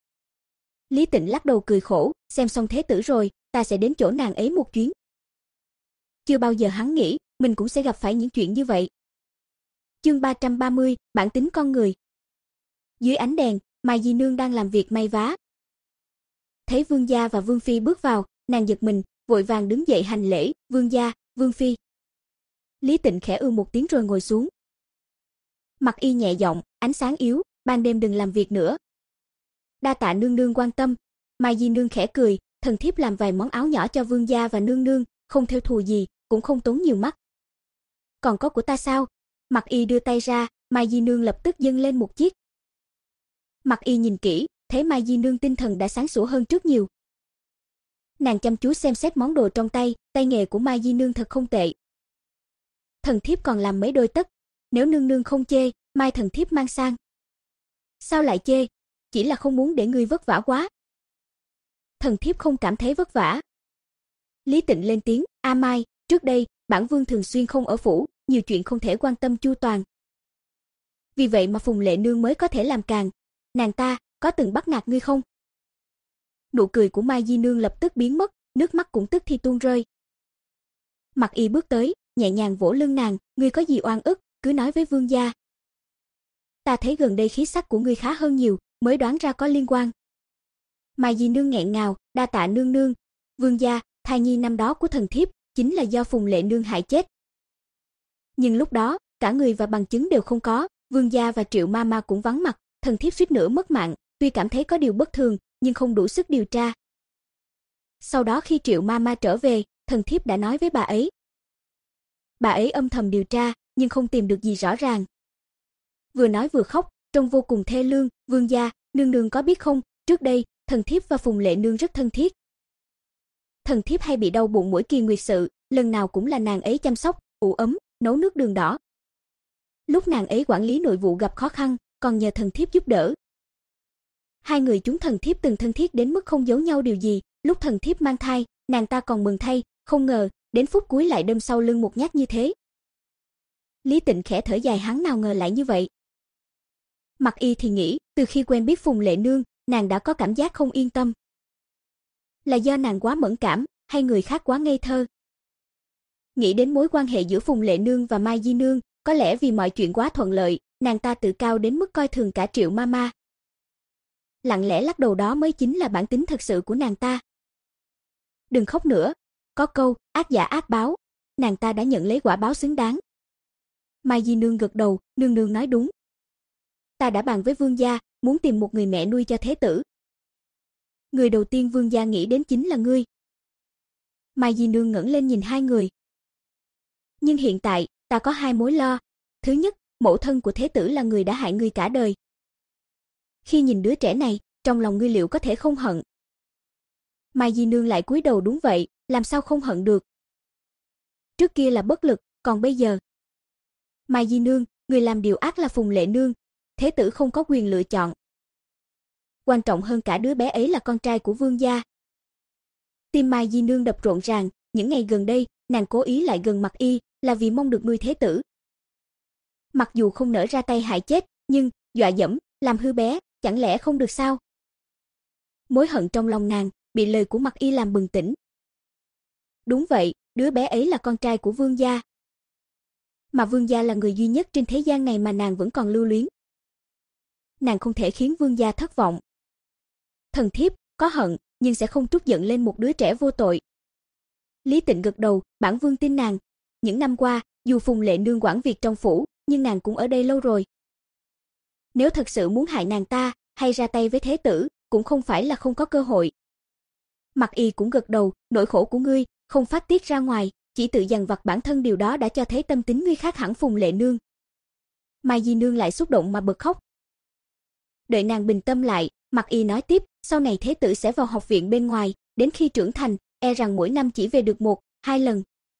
Lý Tịnh lắc đầu cười khổ, xem xong thế tử rồi, ta sẽ đến chỗ nàng ấy một chuyến. Chưa bao giờ hắn nghĩ, mình cũng sẽ gặp phải những chuyện như vậy. Chương ba trăm ba mươi, bản tính con người. Dưới ánh đèn, Mai Di Nương đang làm việc may vá. Thấy Vương gia và Vương phi bước vào, nàng giật mình, vội vàng đứng dậy hành lễ, "Vương gia, Vương phi." Lý Tịnh khẽ ư một tiếng rồi ngồi xuống. Mặc Y nhẹ giọng, "Ánh sáng yếu, ban đêm đừng làm việc nữa." "Đa tạ nương nương quan tâm." Mai Di Nương khẽ cười, "Thần thiếp làm vài món áo nhỏ cho vương gia và nương nương, không theo thùa gì, cũng không tốn nhiều mắt." "Còn có của ta sao?" Mặc Y đưa tay ra, Mai Di Nương lập tức dâng lên một chiếc. Mặc Y nhìn kỹ, thấy Mai Di Nương tinh thần đã sáng sủa hơn trước nhiều. Nàng chăm chú xem xét món đồ trong tay, tay nghề của Mai Di Nương thật không tệ. "Thần thiếp còn làm mấy đôi tất, nếu nương nương không chê, mai thần thiếp mang sang." "Sao lại chê? Chỉ là không muốn để ngươi vất vả quá." "Thần thiếp không cảm thấy vất vả." Lý Tịnh lên tiếng, "A Mai, trước đây, bản vương thường xuyên không ở phủ, nhiều chuyện không thể quan tâm chu toàn. Vì vậy mà Phùng Lệ Nương mới có thể làm càng. Nàng ta có từng bắt nạt ngươi không?" Nụ cười của Mai Di Nương lập tức biến mất, nước mắt cũng tức thì tuôn rơi. Mặc Y bước tới, nhẹ nhàng vỗ lưng nàng, "Ngươi có gì oan ức, cứ nói với vương gia. Ta thấy gần đây khí sắc của ngươi khá hơn nhiều, mới đoán ra có liên quan." Mai Di Nương nghẹn ngào, "Đa tạ nương nương. Vương gia, thai nhi năm đó của thần thiếp chính là do Phùng Lệ Nương hại chết. Nhưng lúc đó, cả người và bằng chứng đều không có, vương gia và Triệu ma ma cũng vắng mặt, thần thiếp suýt nữa mất mạng, tuy cảm thấy có điều bất thường, nhưng không đủ sức điều tra. Sau đó khi Triệu ma ma trở về, thần thiếp đã nói với bà ấy. Bà ấy âm thầm điều tra, nhưng không tìm được gì rõ ràng." Vừa nói vừa khóc, trông vô cùng thê lương, "Vương gia, nương nương có biết không, trước đây, thần thiếp và Phùng Lệ Nương rất thân thiết. Thần thiếp hay bị đau bụng mỗi kỳ nguyệt sự, lần nào cũng là nàng ấy chăm sóc, ủ ấm, nấu nước đường đỏ. Lúc nàng ấy quản lý nội vụ gặp khó khăn, còn nhờ thần thiếp giúp đỡ. Hai người chúng thần thiếp từng thân thiết đến mức không giấu nhau điều gì, lúc thần thiếp mang thai, nàng ta còn mừng thay, không ngờ, đến phút cuối lại đâm sau lưng một nhát như thế." Lý Tịnh khẽ thở dài, hắn nào ngờ lại như vậy. Mặc Y thì nghĩ, từ khi quen biết Phùng Lệ Nương, nàng đã có cảm giác không yên tâm. Là do nàng quá mẫn cảm, hay người khác quá ngây thơ? Nghĩ đến mối quan hệ giữa Phùng Lệ Nương và Mai Di Nương, có lẽ vì mọi chuyện quá thuận lợi, nàng ta tự cao đến mức coi thường cả Triệu ma ma. Lặng lẽ lắc đầu, đó mới chính là bản tính thật sự của nàng ta. "Đừng khóc nữa, có câu, ác giả ác báo, nàng ta đã nhận lấy quả báo xứng đáng." Mai Di Nương gật đầu, "Nương nương nói đúng. Ta đã bàn với vương gia, muốn tìm một người mẹ nuôi cho thế tử. Người đầu tiên vương gia nghĩ đến chính là ngươi." Mai Di Nương ngẩng lên nhìn hai người. "Nhưng hiện tại, ta có hai mối lo. Thứ nhất, mẫu thân của thế tử là người đã hại ngươi cả đời. Khi nhìn đứa trẻ này, trong lòng ngươi liệu có thể không hận?" Mai Di Nương lại cúi đầu, "Đúng vậy, làm sao không hận được. Trước kia là bất lực, còn bây giờ." "Mai Di Nương, người làm điều ác là Phùng Lệ Nương, thế tử không có quyền lựa chọn. Quan trọng hơn cả, đứa bé ấy là con trai của vương gia." Tim Mai Di Nương đập rộn ràng, những ngày gần đây, nàng cố ý lại gần Mặc Y, là vì mong được nuôi thế tử. Mặc dù không nỡ ra tay hại chết, nhưng dọa dẫm, làm hư bé, chẳng lẽ không được sao? Mối hận trong lòng nàng bị lời của Mặc Y làm bừng tỉnh. Đúng vậy, đứa bé ấy là con trai của vương gia. Mà vương gia là người duy nhất trên thế gian này mà nàng vẫn còn lưu luyến. Nàng không thể khiến vương gia thất vọng. Thần thiếp có hận, nhưng sẽ không trút giận lên một đứa trẻ vô tội." Lý Tịnh gật đầu, "Bản vương tin nàng. Những năm qua, dù Phùng Lệ Nương quản việc trong phủ, nhưng nàng cũng ở đây lâu rồi. Nếu thật sự muốn hại nàng ta, hay ra tay với thế tử, cũng không phải là không có cơ hội." Mặc Y cũng gật đầu, "Nỗi khổ của ngươi không phát tiết ra ngoài, chỉ tự dằn vặt bản thân, điều đó đã cho thấy tâm tính ngươi khác hẳn Phùng Lệ Nương." Mai Di Nương lại xúc động mà bật khóc. Đợi nàng bình tâm lại, Mặc Y nói tiếp, "Sau này thế tử sẽ vào học viện bên ngoài, đến khi trưởng thành, e rằng mỗi năm chỉ về được một, hai lần.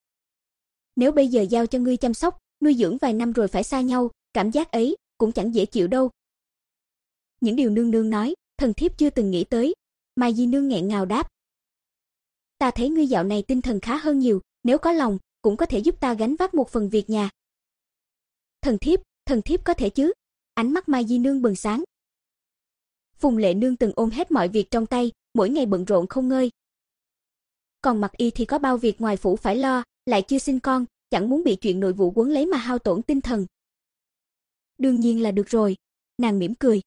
Nếu bây giờ giao cho ngươi chăm sóc, nuôi dưỡng vài năm rồi phải xa nhau, cảm giác ấy cũng chẳng dễ chịu đâu." "Những điều nương nương nói, thần thiếp chưa từng nghĩ tới." Mai Di Nương nghẹn ngào đáp. "Ta thấy ngươi dạo này tinh thần khá hơn nhiều, nếu có lòng, cũng có thể giúp ta gánh vác một phần việc nhà. Thần thiếp, thần thiếp có thể chứ? Ánh mắt Mai Di Nương bừng sáng. Phùng Lệ Nương từng ôm hết mọi việc trong tay, mỗi ngày bận rộn không ngơi. Còn Mặc Y thì có bao việc ngoài phủ phải lo, lại chưa sinh con, chẳng muốn bị chuyện nội vụ quấn lấy mà hao tổn tinh thần. Đương nhiên là được rồi, nàng mỉm cười.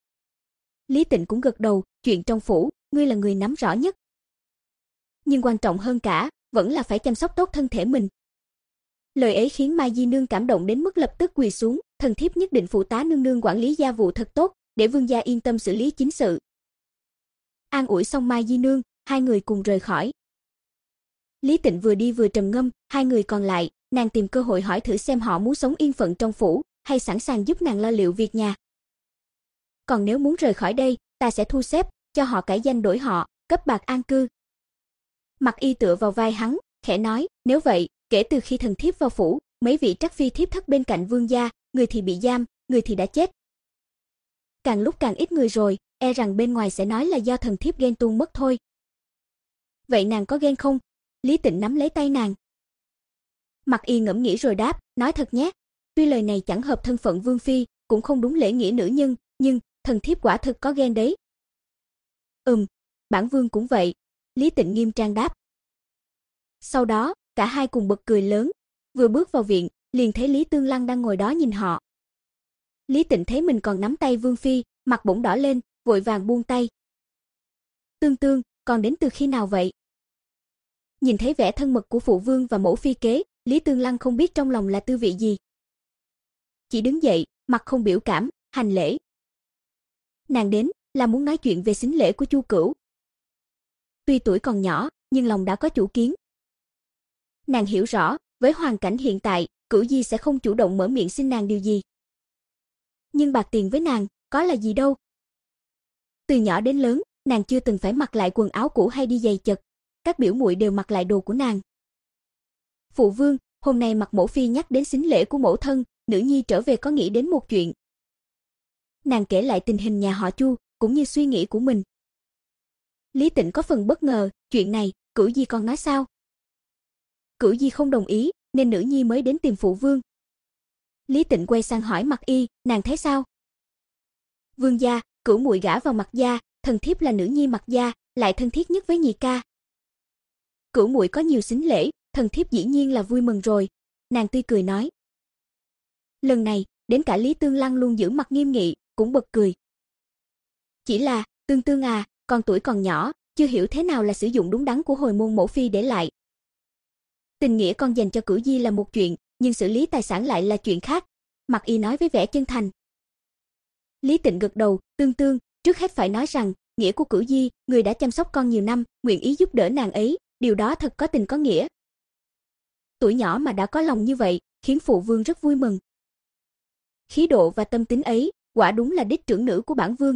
Lý Tịnh cũng gật đầu, chuyện trong phủ, ngươi là người nắm rõ nhất. Nhưng quan trọng hơn cả, vẫn là phải chăm sóc tốt thân thể mình. Lời ấy khiến Mai Di Nương cảm động đến mức lập tức quỳ xuống, thần thiếp nhất định phụ tá nương nương quản lý gia vụ thật tốt, để vương gia yên tâm xử lý chính sự. An ủi xong Mai Di Nương, hai người cùng rời khỏi. Lý Tịnh vừa đi vừa trầm ngâm, hai người còn lại, nàng tìm cơ hội hỏi thử xem họ muốn sống yên phận trong phủ, hay sẵn sàng giúp nàng lo liệu việc nhà. Còn nếu muốn rời khỏi đây, ta sẽ thu xếp, cho họ cải danh đổi họ, cấp bạc an cư. Mặc Y tựa vào vai hắn, khẽ nói, nếu vậy, kể từ khi thần thiếp vào phủ, mấy vị trắc phi thiếp thất bên cạnh vương gia, người thì bị giam, người thì đã chết. Càng lúc càng ít người rồi, e rằng bên ngoài sẽ nói là do thần thiếp ghen tuông mất thôi. Vậy nàng có ghen không? Lý Tịnh nắm lấy tay nàng. Mặc Y ngẫm nghĩ rồi đáp, nói thật nhé, tuy lời này chẳng hợp thân phận vương phi, cũng không đúng lễ nghĩa nữ nhân, nhưng thần thiếp quả thực có ghen đấy. Ừm, bản vương cũng vậy, Lý Tịnh nghiêm trang đáp. Sau đó, cả hai cùng bật cười lớn, vừa bước vào viện, liền thấy Lý Tương Lăng đang ngồi đó nhìn họ. Lý Tịnh thấy mình còn nắm tay vương phi, mặt bỗng đỏ lên, vội vàng buông tay. Tương Tương, còn đến từ khi nào vậy? Nhìn thấy vẻ thân mật của phụ vương và mẫu phi kế, Lý Tương Lăng không biết trong lòng là tư vị gì. Chỉ đứng dậy, mặt không biểu cảm, hành lễ. Nàng đến là muốn nói chuyện về sính lễ của Chu Cửu. Tuy tuổi còn nhỏ, nhưng lòng đã có chủ kiến. Nàng hiểu rõ, với hoàn cảnh hiện tại, Cửu Di sẽ không chủ động mở miệng xin nàng điều gì. Nhưng bạc tiền với nàng, có là gì đâu. Từ nhỏ đến lớn, nàng chưa từng phải mặc lại quần áo cũ hay đi giày chật, các biểu muội đều mặc lại đồ của nàng. Phụ vương, hôm nay Mặc mẫu phi nhắc đến sính lễ của mẫu thân, nữ nhi trở về có nghĩ đến một chuyện. Nàng kể lại tình hình nhà họ Chu, cũng như suy nghĩ của mình. Lý Tịnh có phần bất ngờ, chuyện này, Cửu Di con nói sao? Cửu Di không đồng ý, nên nữ nhi mới đến tìm phụ vương. Lý Tịnh quay sang hỏi Mặc Y, nàng thấy sao? Vương gia, Cửu muội gả vào Mặc gia, thần thiếp là nữ nhi Mặc gia, lại thân thiết nhất với nhị ca. Cửu muội có nhiều sính lễ, thần thiếp dĩ nhiên là vui mừng rồi, nàng tươi cười nói. Lần này, đến cả Lý Tương Lăng luôn giữ mặt nghiêm nghị, cũng bật cười. Chỉ là, Tương Tương à, con tuổi còn nhỏ, chưa hiểu thế nào là sử dụng đúng đắn của hồi môn mẫu phi để lại. Tình nghĩa con dành cho Cửu Di là một chuyện, nhưng xử lý tài sản lại là chuyện khác, Mặc Y nói với vẻ chân thành. Lý Tịnh gật đầu, Tương Tương, trước hết phải nói rằng, nghĩa của Cửu Di, người đã chăm sóc con nhiều năm, nguyện ý giúp đỡ nàng ấy, điều đó thật có tình có nghĩa. Tuổi nhỏ mà đã có lòng như vậy, khiến phụ vương rất vui mừng. Khí độ và tâm tính ấy, quả đúng là đích trưởng nữ của bản vương.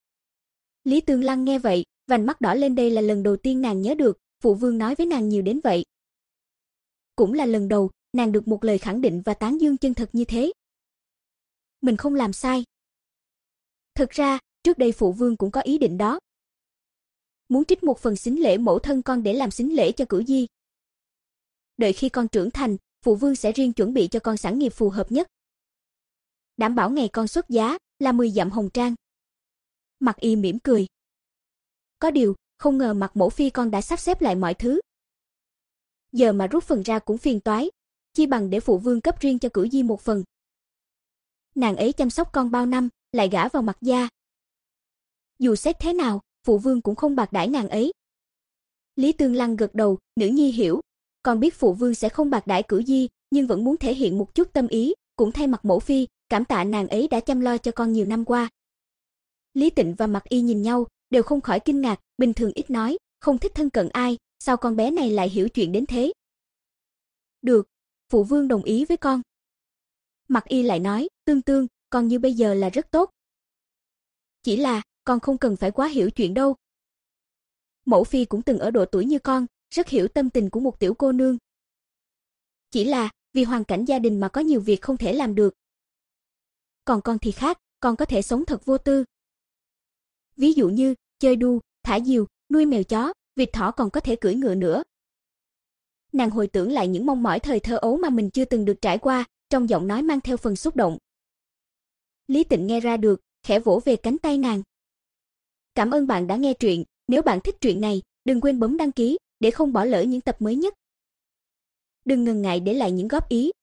Lý Tương Lăng nghe vậy, vành mắt đỏ lên, đây là lần đầu tiên nàng nhớ được, phụ vương nói với nàng nhiều đến vậy. Cũng là lần đầu, nàng được một lời khẳng định và tán dương chân thật như thế. Mình không làm sai. Thực ra, trước đây phụ vương cũng có ý định đó. Muốn trích một phần sính lễ mẫu thân con để làm sính lễ cho Cửu Di. Đợi khi con trưởng thành, phụ vương sẽ riêng chuẩn bị cho con sản nghiệp phù hợp nhất. Đảm bảo ngày con xuất giá, là mười dặm hồng trang. Mặc Y mỉm cười. Có điều, không ngờ Mặc mẫu phi con đã sắp xếp lại mọi thứ. Giờ mà rút phần ra cũng phiền toái, chi bằng để phụ vương cấp riêng cho Cửu Di một phần. Nàng ấy chăm sóc con bao năm, lại gả vào Mặc gia. Dù xét thế nào, phụ vương cũng không bạc đãi nàng ấy. Lý Tương Lăng gật đầu, nữ nhi hiểu, con biết phụ vương sẽ không bạc đãi Cửu Di, nhưng vẫn muốn thể hiện một chút tâm ý, cũng thay mặt mẫu phi, cảm tạ nàng ấy đã chăm lo cho con nhiều năm qua. Lý Tịnh và Mặc Y nhìn nhau, đều không khỏi kinh ngạc, bình thường ít nói, không thích thân cận ai, sao con bé này lại hiểu chuyện đến thế? Được, phụ vương đồng ý với con. Mặc Y lại nói, Tương Tương, con như bây giờ là rất tốt. Chỉ là, con không cần phải quá hiểu chuyện đâu. Mẫu phi cũng từng ở độ tuổi như con, rất hiểu tâm tình của một tiểu cô nương. Chỉ là, vì hoàn cảnh gia đình mà có nhiều việc không thể làm được. Còn con thì khác, con có thể sống thật vô tư. Ví dụ như, chơi đu, thả diều, nuôi mèo chó, vịt thỏ, còn có thể cưỡi ngựa nữa. Nàng hồi tưởng lại những mong mỏi thời thơ ấu mà mình chưa từng được trải qua, trong giọng nói mang theo phần xúc động. Lý Tịnh nghe ra được, khẽ vỗ về cánh tay nàng. Cảm ơn bạn đã nghe truyện, nếu bạn thích truyện này, đừng quên bấm đăng ký để không bỏ lỡ những tập mới nhất. Đừng ngần ngại để lại những góp ý,